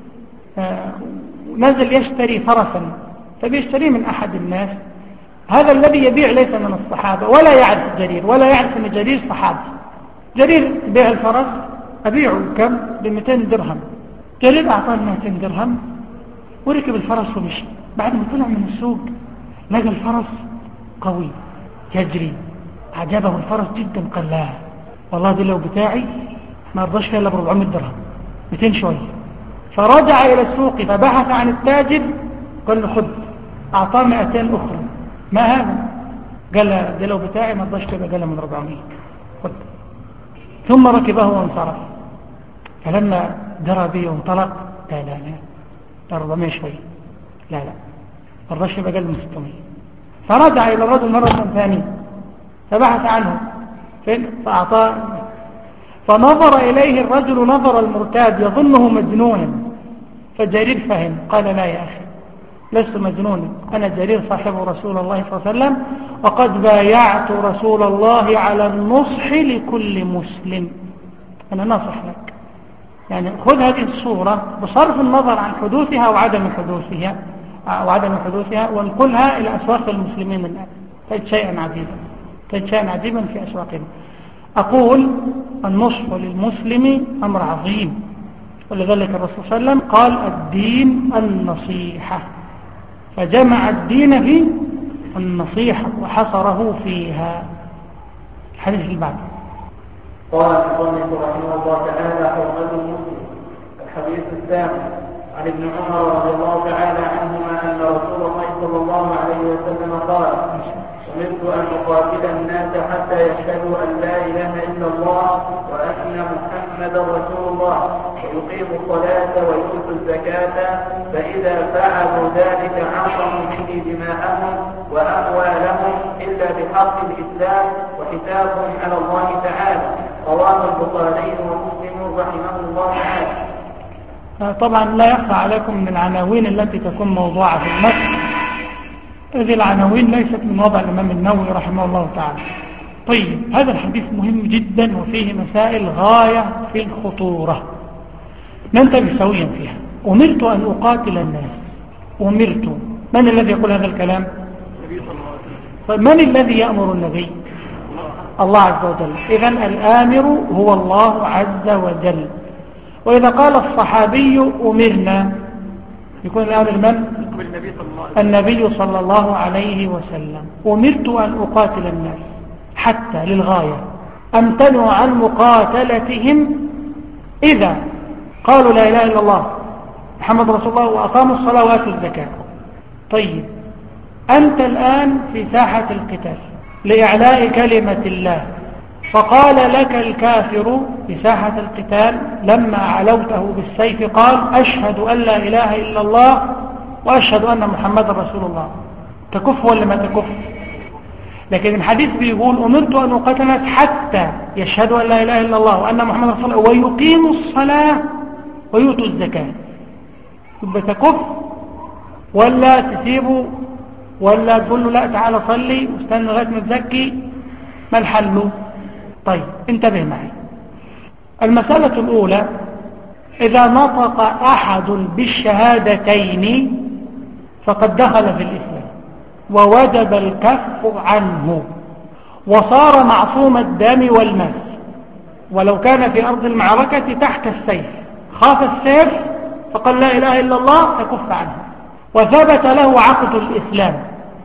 نزل يشتري فرسا، فبيشتريه من أحد الناس. هذا الذي يبيع ليس من الصحابة ولا يعرف جرير، ولا يعرف أن جرير صحابي. جرير بيع الفرس، أبيعه كم؟ ب200 درهم. جرير أعطاه 200 درهم وركب الفرس ومشي. بعد ما طلع من السوق لقى الفرس قوي يجري، عجبه الفرس جدا، قال لا والله دي لو بتاعي ما أرضاش فيها إلا ب400 درهم، 200 شوية. فرجع إلى السوق فبحث عن التاجر، قال له خذ، أعطاه 200 أخرى. ما هذا؟ قال دي لو بتاعي ما أرضاش فيها إلا من 400، خذ. ثم ركبه وانصرف. فلما درى به وانطلق لا لا لا 400 شوية، لا لا الرش بقل من 600. فرجع إلى الرجل مرة ثانية فبحث عنه فأعطاه، فنظر إليه الرجل نظر المرتاد يظنه مجنونا. فجرير فهم، قال لا يا أخي لست مجنونا، أنا جرير صاحب رسول الله صلى الله عليه وسلم، وقد بايعت رسول الله على النصح لكل مسلم، أنا نصح لك. يعني خذ هذه الصورة بصرف النظر عن حدوثها وعدم حدوثها وانقلها إلى أسواق المسلمين الآن، تجد شيئا عجيبا في أسواقنا. أقول النصح للمسلم أمر عظيم، ولذلك الرسول صلى الله عليه وسلم قال الدين النصيحة، فجمع الدين في النصيحة وحصره فيها. الحديث اللي بعده. قال المصنف رحمه الله تعالى حرمة المسلم. الحديث الثاني عن ابن عمر رضي الله تعالى عنهما أن رسول الله صلى الله عليه وسلم قال أمرت أن أقاتل الناس حتى يشهدوا أن لا إله إلا الله وأن محمدا رسول الله ويقيموا الصلاة ويؤتوا الزكاة، فإذا فعلوا ذلك عصموا به دماءهم وأموالهم إلا بحق الإسلام وحسابهم على الله تعالى. رواه البخاري ومسلم رحمه الله تعالى. طبعا لا يخفى عليكم من العناوين التي تكون موضوعة في المتن، هذه العناوين ليست من وضع الإمام النووي رحمه الله تعالى. طيب هذا الحديث مهم جدا وفيه مسائل غاية في الخطورة، ننتبه سويا فيها. أمرت أن أقاتل الناس، أمرت، من الذي يقول هذا الكلام؟ طيب من الذي يأمر النبي؟ الله عز وجل. إذن الآمر هو الله عز وجل. وإذا قال الصحابي أمرنا يكون الآمر من؟ النبي صلى الله عليه وسلم. أمرت أن أقاتل الناس حتى للغاية أمتنع عن مقاتلتهم إذا قالوا لا إله إلا الله محمد رسول الله وأقاموا الصلاة وآتوا الزكاة. طيب أنت الآن في ساحة القتال لإعلاء كلمة الله، فقال لك الكافر في ساحة القتال لما علوته بالسيف قال أشهد أن لا إله إلا الله وأشهد أن محمد رسول الله، تكف ولا ما تكف؟ لكن الحديث بيقول أمرت أن أقاتل الناس حتى يشهدوا أن لا إله إلا الله وأن محمد رسول الله ويقيموا الصلاة ويؤتوا الزكاة. يبقى تكف ولا تسيبه ولا تقول له لا تعالى صلي واستنى لغاية ما تزكي؟ ما الحل؟ طيب انتبه معي. المسألة الأولى إذا نطق أحد بالشهادتين فقد دخل في الإسلام ووجب الكف عنه وصار معصوم الدم والمال، ولو كان في أرض المعركة تحت السيف خاف السيف فقال لا إله إلا الله فكف عنه، وثبت له عقد الإسلام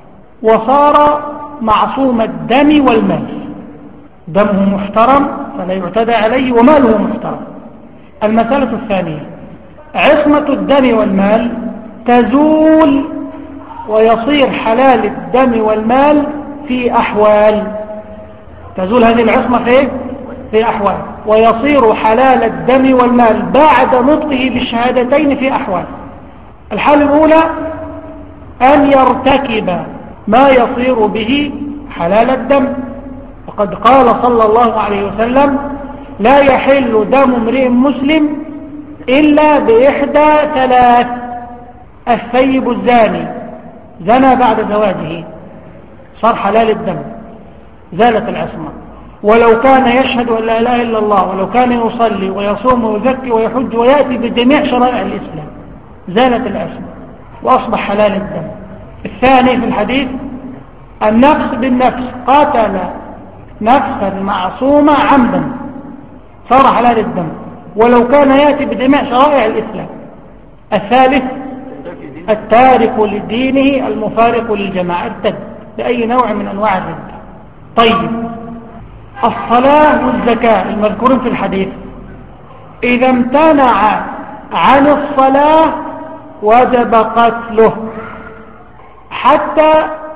وصار معصوم الدم والمال، دمه محترم فلا يعتدى عليه وماله محترم. المسألة الثانية: عصمة الدم والمال تزول ويصير حلال الدم والمال في أحوال، تزول هذه العصمة في أحوال، ويصير حلال الدم والمال بعد نطقه بالشهادتين في أحوال. الحالة الأولى أن يرتكب ما يصير به حلال الدم، وقد قال صلى الله عليه وسلم: لا يحل دم امرئ مسلم إلا بإحدى ثلاث: الثيب الزاني، زنى بعد زواجه صار حلال الدم، زالت العصمة، ولو كان يشهد أن لا إله إلا الله، ولو كان يصلي ويصوم ويزكي ويحج ويأتي بجميع شرائع الإسلام، زالت العصمة وأصبح حلال الدم. الثاني في الحديث: النفس بالنفس، قاتل نفسا معصومة عمدا صار حلال الدم ولو كان يأتي بجميع شرائع الإسلام. الثالث: التارك لدينه المفارق للجماعة، ارتد بأي نوع من أنواع الردة. طيب، الصلاة والزكاة المذكورين في الحديث إذا امتنع عن الصلاة وجب قتله، حتى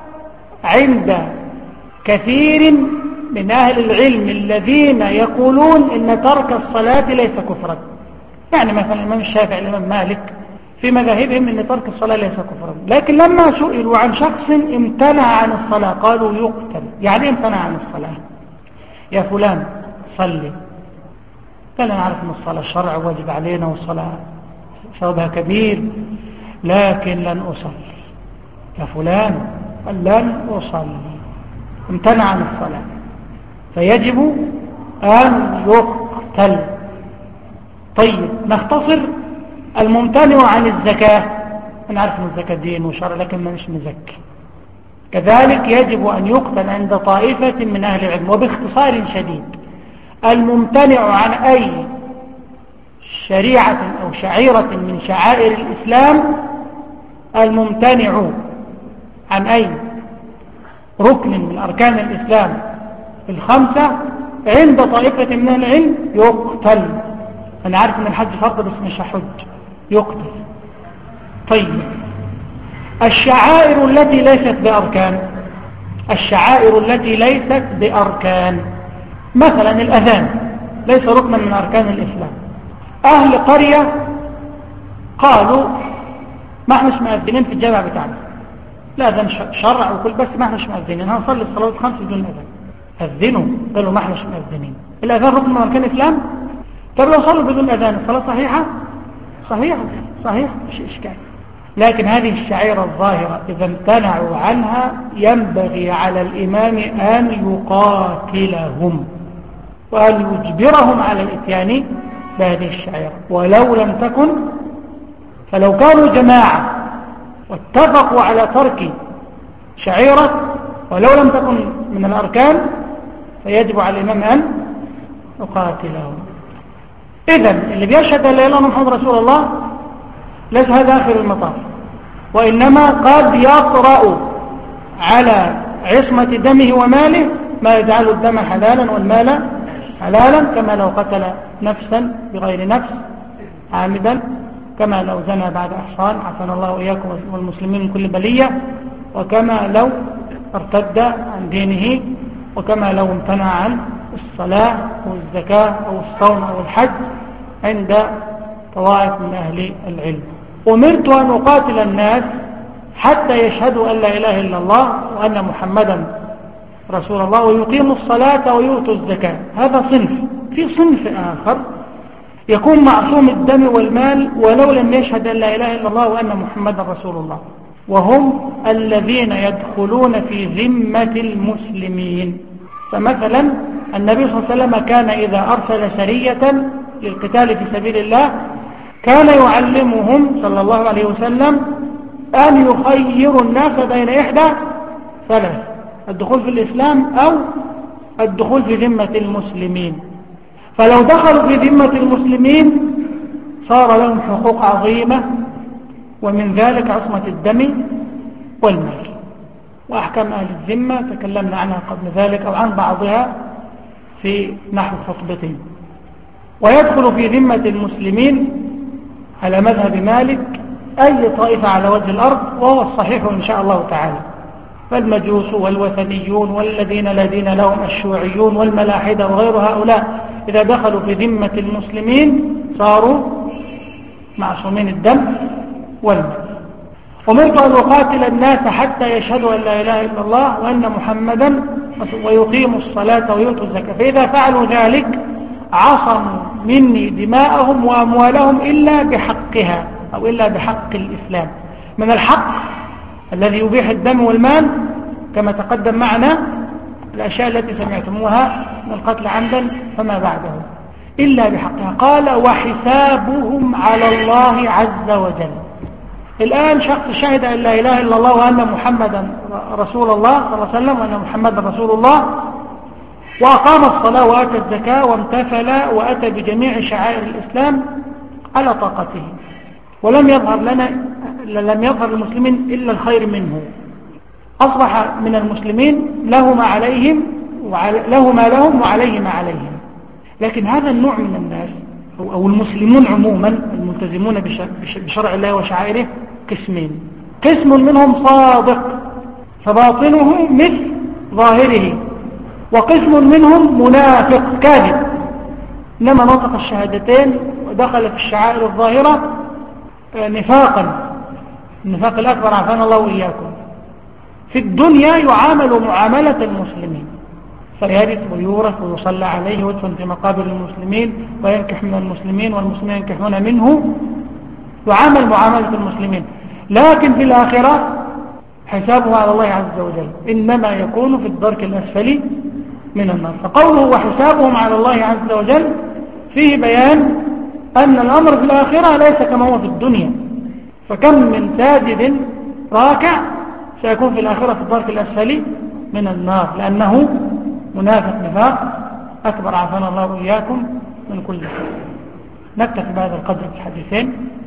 عند كثير من أهل العلم الذين يقولون إن ترك الصلاة ليس كفرا. يعني مثلا الإمام الشافعي الإمام مالك في مذاهبهم إن ترك الصلاة ليس كفرا، لكن لما سئلوا عن شخص امتنع عن الصلاة قالوا يقتل. يعني امتنع عن الصلاة؟ يا فلان صلي، قال أنا عارف أن الصلاة الشرع واجب علينا والصلاة ثوابها كبير لكن لن أصلي. يا فلان قال لن أصلي، امتنع عن الصلاة، فيجب أن يقتل. طيب، نختصر الممتنع عن الزكاة، أنا عارف أن الزكاة دين وشرع لكن ما مش مزكي، كذلك يجب أن يقتل عند طائفة من أهل العلم. وباختصار شديد، الممتنع عن أي شريعة أو شعيرة من شعائر الإسلام، الممتنع عن أي ركن من أركان الإسلام الخمسة عند طائفة من العلم يقتل. أنا عارف أن الحج فرض بس مش هحج، يقتل. طيب، الشعائر التي ليست بأركان، الشعائر التي ليست بأركان، مثلا الأذان ليس ركنا من أركان الإسلام. أهل قرية قالوا ما احناش مؤذنين في الجامع بتاعنا، لا أذان شرع وكل، بس ما احناش مؤذنين، هنصلي الصلاة الخمس بدون أذان. أذنوا، قالوا ما احناش مؤذنين. الأذان ركن من أركان الإسلام؟ طب لو صلوا بدون أذان الصلاة صحيحة؟ صحيح، مش إشكال. لكن هذه الشعيرة الظاهرة إذا امتنعوا عنها ينبغي على الإمام أن يقاتلهم وأن يجبرهم على الإتيان بهذه الشعيرة، ولو لم تكن، فلو كانوا جماعة واتفقوا على ترك شعيرة ولو لم تكن من الأركان فيجب على الإمام أن يقاتلهم. إذن اللي بيشهد أن لا إله إلا الله محمد رسول الله ليس هذا آخر المطاف، وإنما قد يطرأ على عصمة دمه وماله ما يجعل الدم حلالا والمال حلالا، كما لو قتل نفسا بغير نفس عامدا، كما لو زنى بعد إحصان، عافانا الله وإياكم والمسلمين من كل بلية، وكما لو ارتد عن دينه، وكما لو امتنع عن الصلاة أو الزكاة أو الصوم أو الحج عند طوائف من أهل العلم. أمرت أن أقاتل الناس حتى يشهدوا أن لا إله إلا الله وأن محمدا رسول الله ويقيموا الصلاة ويؤتوا الزكاة. هذا صنف. في صنف آخر يكون معصوم الدم والمال ولو لم يشهد أن لا إله إلا الله وأن محمدا رسول الله، وهم الذين يدخلون في ذمة المسلمين. فمثلا النبي صلى الله عليه وسلم كان إذا أرسل سرية للقتال في سبيل الله كان يعلمهم صلى الله عليه وسلم أن يخيروا الناس بين إحدى ثلاث: الدخول في الإسلام أو الدخول في ذمة المسلمين. فلو دخلوا في ذمة المسلمين صار لهم حقوق عظيمة، ومن ذلك عصمة الدم والمال. وأحكام أهل الذمة تكلمنا عنها قبل ذلك أو عن بعضها في نحو خطبتين. ويدخل في ذمة المسلمين على مذهب مالك أي طائفة على وجه الأرض، وهو الصحيح إن شاء الله تعالى، فالمجوس والوثنيون والذين لا دين لهم الشيوعيون والملاحدة وغير هؤلاء إذا دخلوا في ذمة المسلمين صاروا معصومين الدم والمال. أمرت أن أقاتل الناس حتى يشهدوا أن لا إله إلا الله وأن محمدا ويقيموا الصلاة ويؤتوا الزكاة، فإذا فعلوا ذلك عصموا مني دماءهم وأموالهم إلا بحقها أو إلا بحق الإسلام. من الحق الذي يبيح الدم والمال كما تقدم معنا الأشياء التي سمعتموها من القتل عمدا فما بعده إلا بحقها. قال وحسابهم على الله عز وجل. الآن شخص شهد أن لا إله إلا الله وأن محمدا رسول الله صلى الله عليه وسلم وأن محمدا رسول الله، وأقام الصلاة وآتى الزكاة وامتثل وأتى بجميع شعائر الإسلام على طاقته، ولم يظهر للمسلمين إلا الخير منه، أصبح من المسلمين له ما لهم وعليه ما عليهم. لكن هذا النوع من الناس أو المسلمون عموما الملتزمون بشرع الله وشعائره قسمين: قسم منهم صادق فباطنه مثل ظاهره، وقسم منهم منافق كاذب إنما نطق الشهادتين ودخل في الشعائر الظاهرة نفاقا، النفاق الأكبر عافانا الله وإياكم. في الدنيا يعامل معاملة المسلمين، فيرث ويورث ويصلى عليه ويدفن في مقابر المسلمين وينكح من المسلمين والمسلمين ينكحون منه، يعامل معاملة المسلمين. لكن في الآخرة حسابه على الله عز وجل إنما يكون في الدرك الأسفل من النار. فقوله وحسابهم على الله عز وجل فيه بيان أن الأمر في الآخرة ليس كما هو في الدنيا، فكم من ساجد راكع سيكون في الآخرة في الدرك الأسفل من النار لأنه منافق نفاق أكبر عافانا الله وإياكم من كل شيء. نكتفي بهذا القدر في الحديثين.